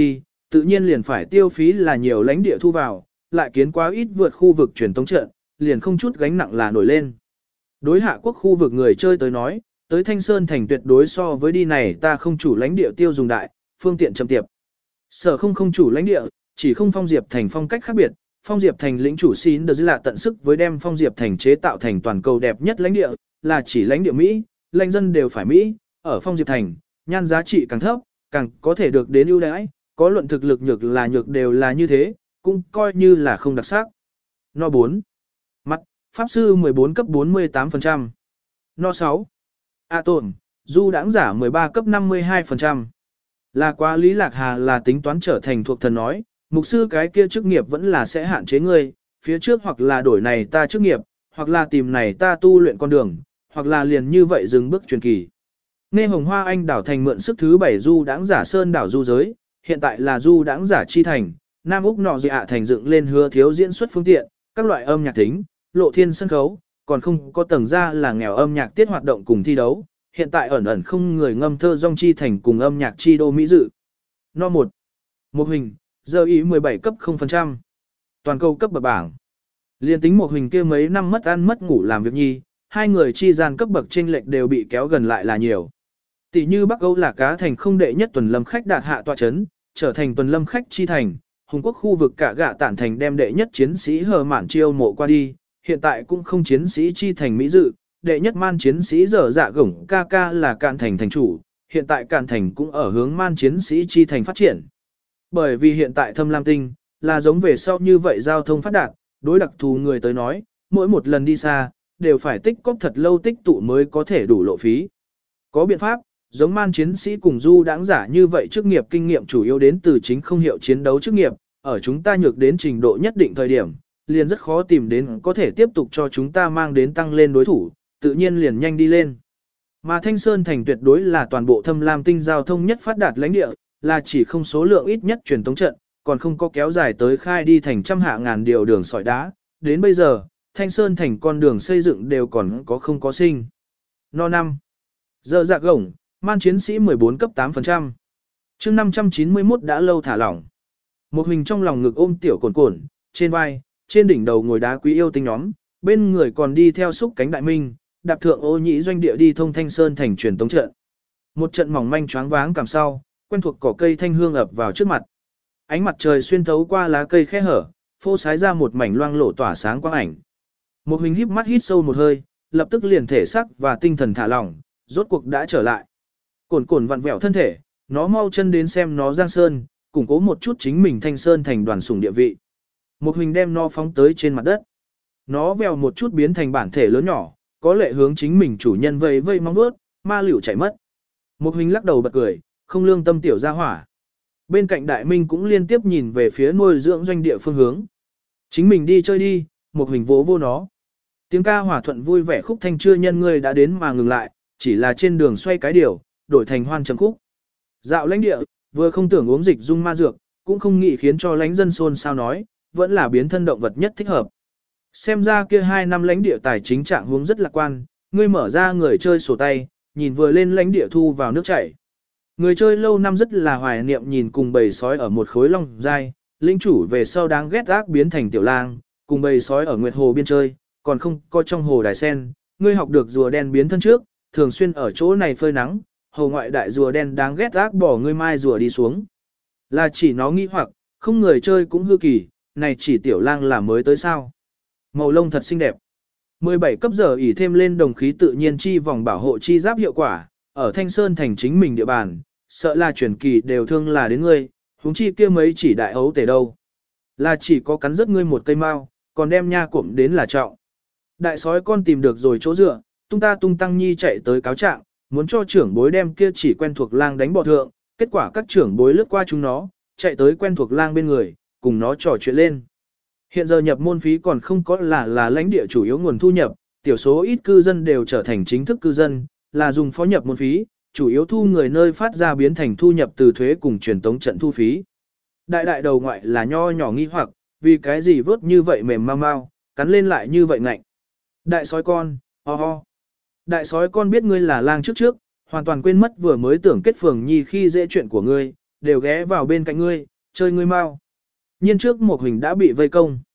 tự nhiên liền phải tiêu phí là nhiều lãnh địa thu vào, lại kiến quá ít vượt khu vực truyền tống trận, liền không chút gánh nặng là nổi lên. Đối hạ quốc khu vực người chơi tới nói, tới Thanh Sơn thành tuyệt đối so với đi này ta không chủ lãnh địa tiêu dùng đại, phương tiện chậm tiệp. Sở không không chủ lãnh địa, chỉ không phong diệp thành phong cách khác biệt, phong diệp thành lĩnh chủ xin được là tận sức với đem phong diệp thành chế tạo thành toàn cầu đẹp nhất lãnh địa, là chỉ lãnh địa Mỹ, lãnh dân đều phải Mỹ, ở phong diệp thành, nhan giá trị càng thấp, càng có thể được đến ưu đãi, có luận thực lực nhược là nhược đều là như thế, cũng coi như là không đặc sắc. No bốn. Mặt, Pháp sư mười bốn cấp bốn mươi tám phần trăm. No sáu. A tổn, du đãng giả mười ba cấp năm mươi hai phần trăm. Là quá Lý Lạc Hà là tính toán trở thành thuộc thần nói, mục sư cái kia chức nghiệp vẫn là sẽ hạn chế ngươi, phía trước hoặc là đổi này ta chức nghiệp, hoặc là tìm này ta tu luyện con đường, hoặc là liền như vậy dừng bước truyền kỳ. Nghe Hồng Hoa Anh đảo thành mượn sức thứ bảy du đãng giả sơn đảo du giới, hiện tại là du đãng giả chi thành, Nam Úc nọ dị ạ thành dựng lên hứa thiếu diễn xuất phương tiện, các loại âm nhạc thính, lộ thiên sân khấu, còn không có tầng ra là nghèo âm nhạc tiết hoạt động cùng thi đấu, hiện tại ẩn ẩn không người ngâm thơ dòng chi thành cùng âm nhạc chi đô Mỹ dự. No một. Một hình, giờ ý mười bảy cấp không phần trăm. Toàn cầu cấp bậc bảng. Liên tính một hình kia mấy năm mất ăn mất ngủ làm việc nhi, hai người chi gian cấp bậc chênh lệch đều bị kéo gần lại là nhiều. Tỷ như Bắc Âu là cá thành không đệ nhất tuần lâm khách đạt hạ tọa chấn, trở thành tuần lâm khách chi thành, Hùng Quốc khu vực cả gạ tản thành đem đệ nhất chiến sĩ hờ mạn chiêu mộ qua đi, hiện tại cũng không chiến sĩ chi thành Mỹ dự, đệ nhất man chiến sĩ dở dạ gổng ca ca là cạn thành thành chủ, hiện tại cạn thành cũng ở hướng man chiến sĩ chi thành phát triển. Bởi vì hiện tại thâm lam tinh, là giống về sau như vậy giao thông phát đạt, đối đặc thù người tới nói, mỗi một lần đi xa, đều phải tích cóp thật lâu tích tụ mới có thể đủ lộ phí. Có biện pháp, giống man chiến sĩ cùng du đãng giả như vậy chức nghiệp kinh nghiệm chủ yếu đến từ chính không hiệu chiến đấu chức nghiệp, ở chúng ta nhược đến trình độ nhất định thời điểm, liền rất khó tìm đến có thể tiếp tục cho chúng ta mang đến tăng lên đối thủ, tự nhiên liền nhanh đi lên. Mà Thanh Sơn thành tuyệt đối là toàn bộ thâm lam tinh giao thông nhất phát đạt lãnh địa, là chỉ không số lượng ít nhất truyền tống trận, còn không có kéo dài tới khai đi thành trăm hạ ngàn điều đường sỏi đá. Đến bây giờ, Thanh Sơn thành con đường xây dựng đều còn có không có sinh. No năm. Giờ dạ gổng, man chiến sĩ mười bốn cấp tám phần trăm. chương năm trăm chín mươi mốt đã lâu thả lỏng. Một hình trong lòng ngực ôm tiểu cồn cồn, trên vai, trên đỉnh đầu ngồi đá quý yêu tinh nhóm, bên người còn đi theo xúc cánh đại minh, đạp thượng ô nhĩ doanh địa đi thông Thanh Sơn thành truyền tống trận. Một trận mỏng manh choáng váng cảm sau, quen thuộc cỏ cây thanh hương ập vào trước mặt. Ánh mặt trời xuyên thấu qua lá cây khe hở, phô sái ra một mảnh loang lổ tỏa sáng quang ảnh. Một hình híp mắt hít sâu một hơi, lập tức liền thể sắc và tinh thần thả lỏng, rốt cuộc đã trở lại. Cồn cồn vặn vẹo thân thể, nó mau chân đến xem nó Giang Sơn, củng cố một chút chính mình Thanh Sơn thành đoàn sủng địa vị. Một hình đem nó phóng tới trên mặt đất. Nó vèo một chút biến thành bản thể lớn nhỏ, có lệ hướng chính mình chủ nhân vây vây mong bước, ma liễu chạy mất. Một hình lắc đầu bật cười, không lương tâm tiểu gia hỏa. Bên cạnh đại minh cũng liên tiếp nhìn về phía nuôi dưỡng doanh địa phương hướng. Chính mình đi chơi đi, một hình vỗ vô nó. Tiếng ca hòa thuận vui vẻ khúc thanh chưa nhân ngươi đã đến mà ngừng lại, chỉ là trên đường xoay cái điều, đổi thành hoan trầm khúc. Dạo lãnh địa, vừa không tưởng uống dịch dung ma dược, cũng không nghĩ khiến cho lãnh dân xôn xao nói, vẫn là biến thân động vật nhất thích hợp. Xem ra kia hai năm lãnh địa tài chính trạng hướng rất lạc quan, ngươi mở ra người chơi sổ tay, nhìn vừa lên lãnh địa thu vào nước chảy. Người chơi lâu năm rất là hoài niệm nhìn cùng bầy sói ở một khối long dai, lĩnh chủ về sau đáng ghét ác biến thành tiểu lang, cùng bầy sói ở Nguyệt Hồ biên chơi, còn không có trong hồ đài sen, ngươi học được rùa đen biến thân trước, thường xuyên ở chỗ này phơi nắng, hồ ngoại đại rùa đen đáng ghét ác bỏ ngươi mai rùa đi xuống. Là chỉ nó nghĩ hoặc, không người chơi cũng hư kỳ, này chỉ tiểu lang là mới tới sao. Màu lông thật xinh đẹp. mười bảy cấp giờ ỉ thêm lên đồng khí tự nhiên chi vòng bảo hộ chi giáp hiệu quả, ở Thanh Sơn thành chính mình địa bàn, sợ là chuyển kỳ đều thương là đến ngươi, huống chi kia mấy chỉ đại ấu tể đâu. Là chỉ có cắn rớt ngươi một cây mao, còn đem nha cụm đến là trọng. Đại sói con tìm được rồi chỗ dựa, tung ta tung tăng nhi chạy tới cáo trạng, muốn cho trưởng bối đem kia chỉ quen thuộc lang đánh bỏ thượng, kết quả các trưởng bối lướt qua chúng nó, chạy tới quen thuộc lang bên người, cùng nó trò chuyện lên. Hiện giờ nhập môn phí còn không có là là lãnh địa chủ yếu nguồn thu nhập, tiểu số ít cư dân đều trở thành chính thức cư dân, là dùng phó nhập môn phí, chủ yếu thu người nơi phát ra biến thành thu nhập từ thuế cùng truyền tống trận thu phí. Đại đại đầu ngoại là nho nhỏ nghi hoặc, vì cái gì vớt như vậy mềm mau mau, cắn lên lại như vậy ngạnh. Đại sói con, ho ho. Đại sói con biết ngươi là lang trước trước, hoàn toàn quên mất vừa mới tưởng kết phường nhi khi dễ chuyện của ngươi, đều ghé vào bên cạnh ngươi, chơi ngươi mau. Nhiên trước một hình đã bị vây công.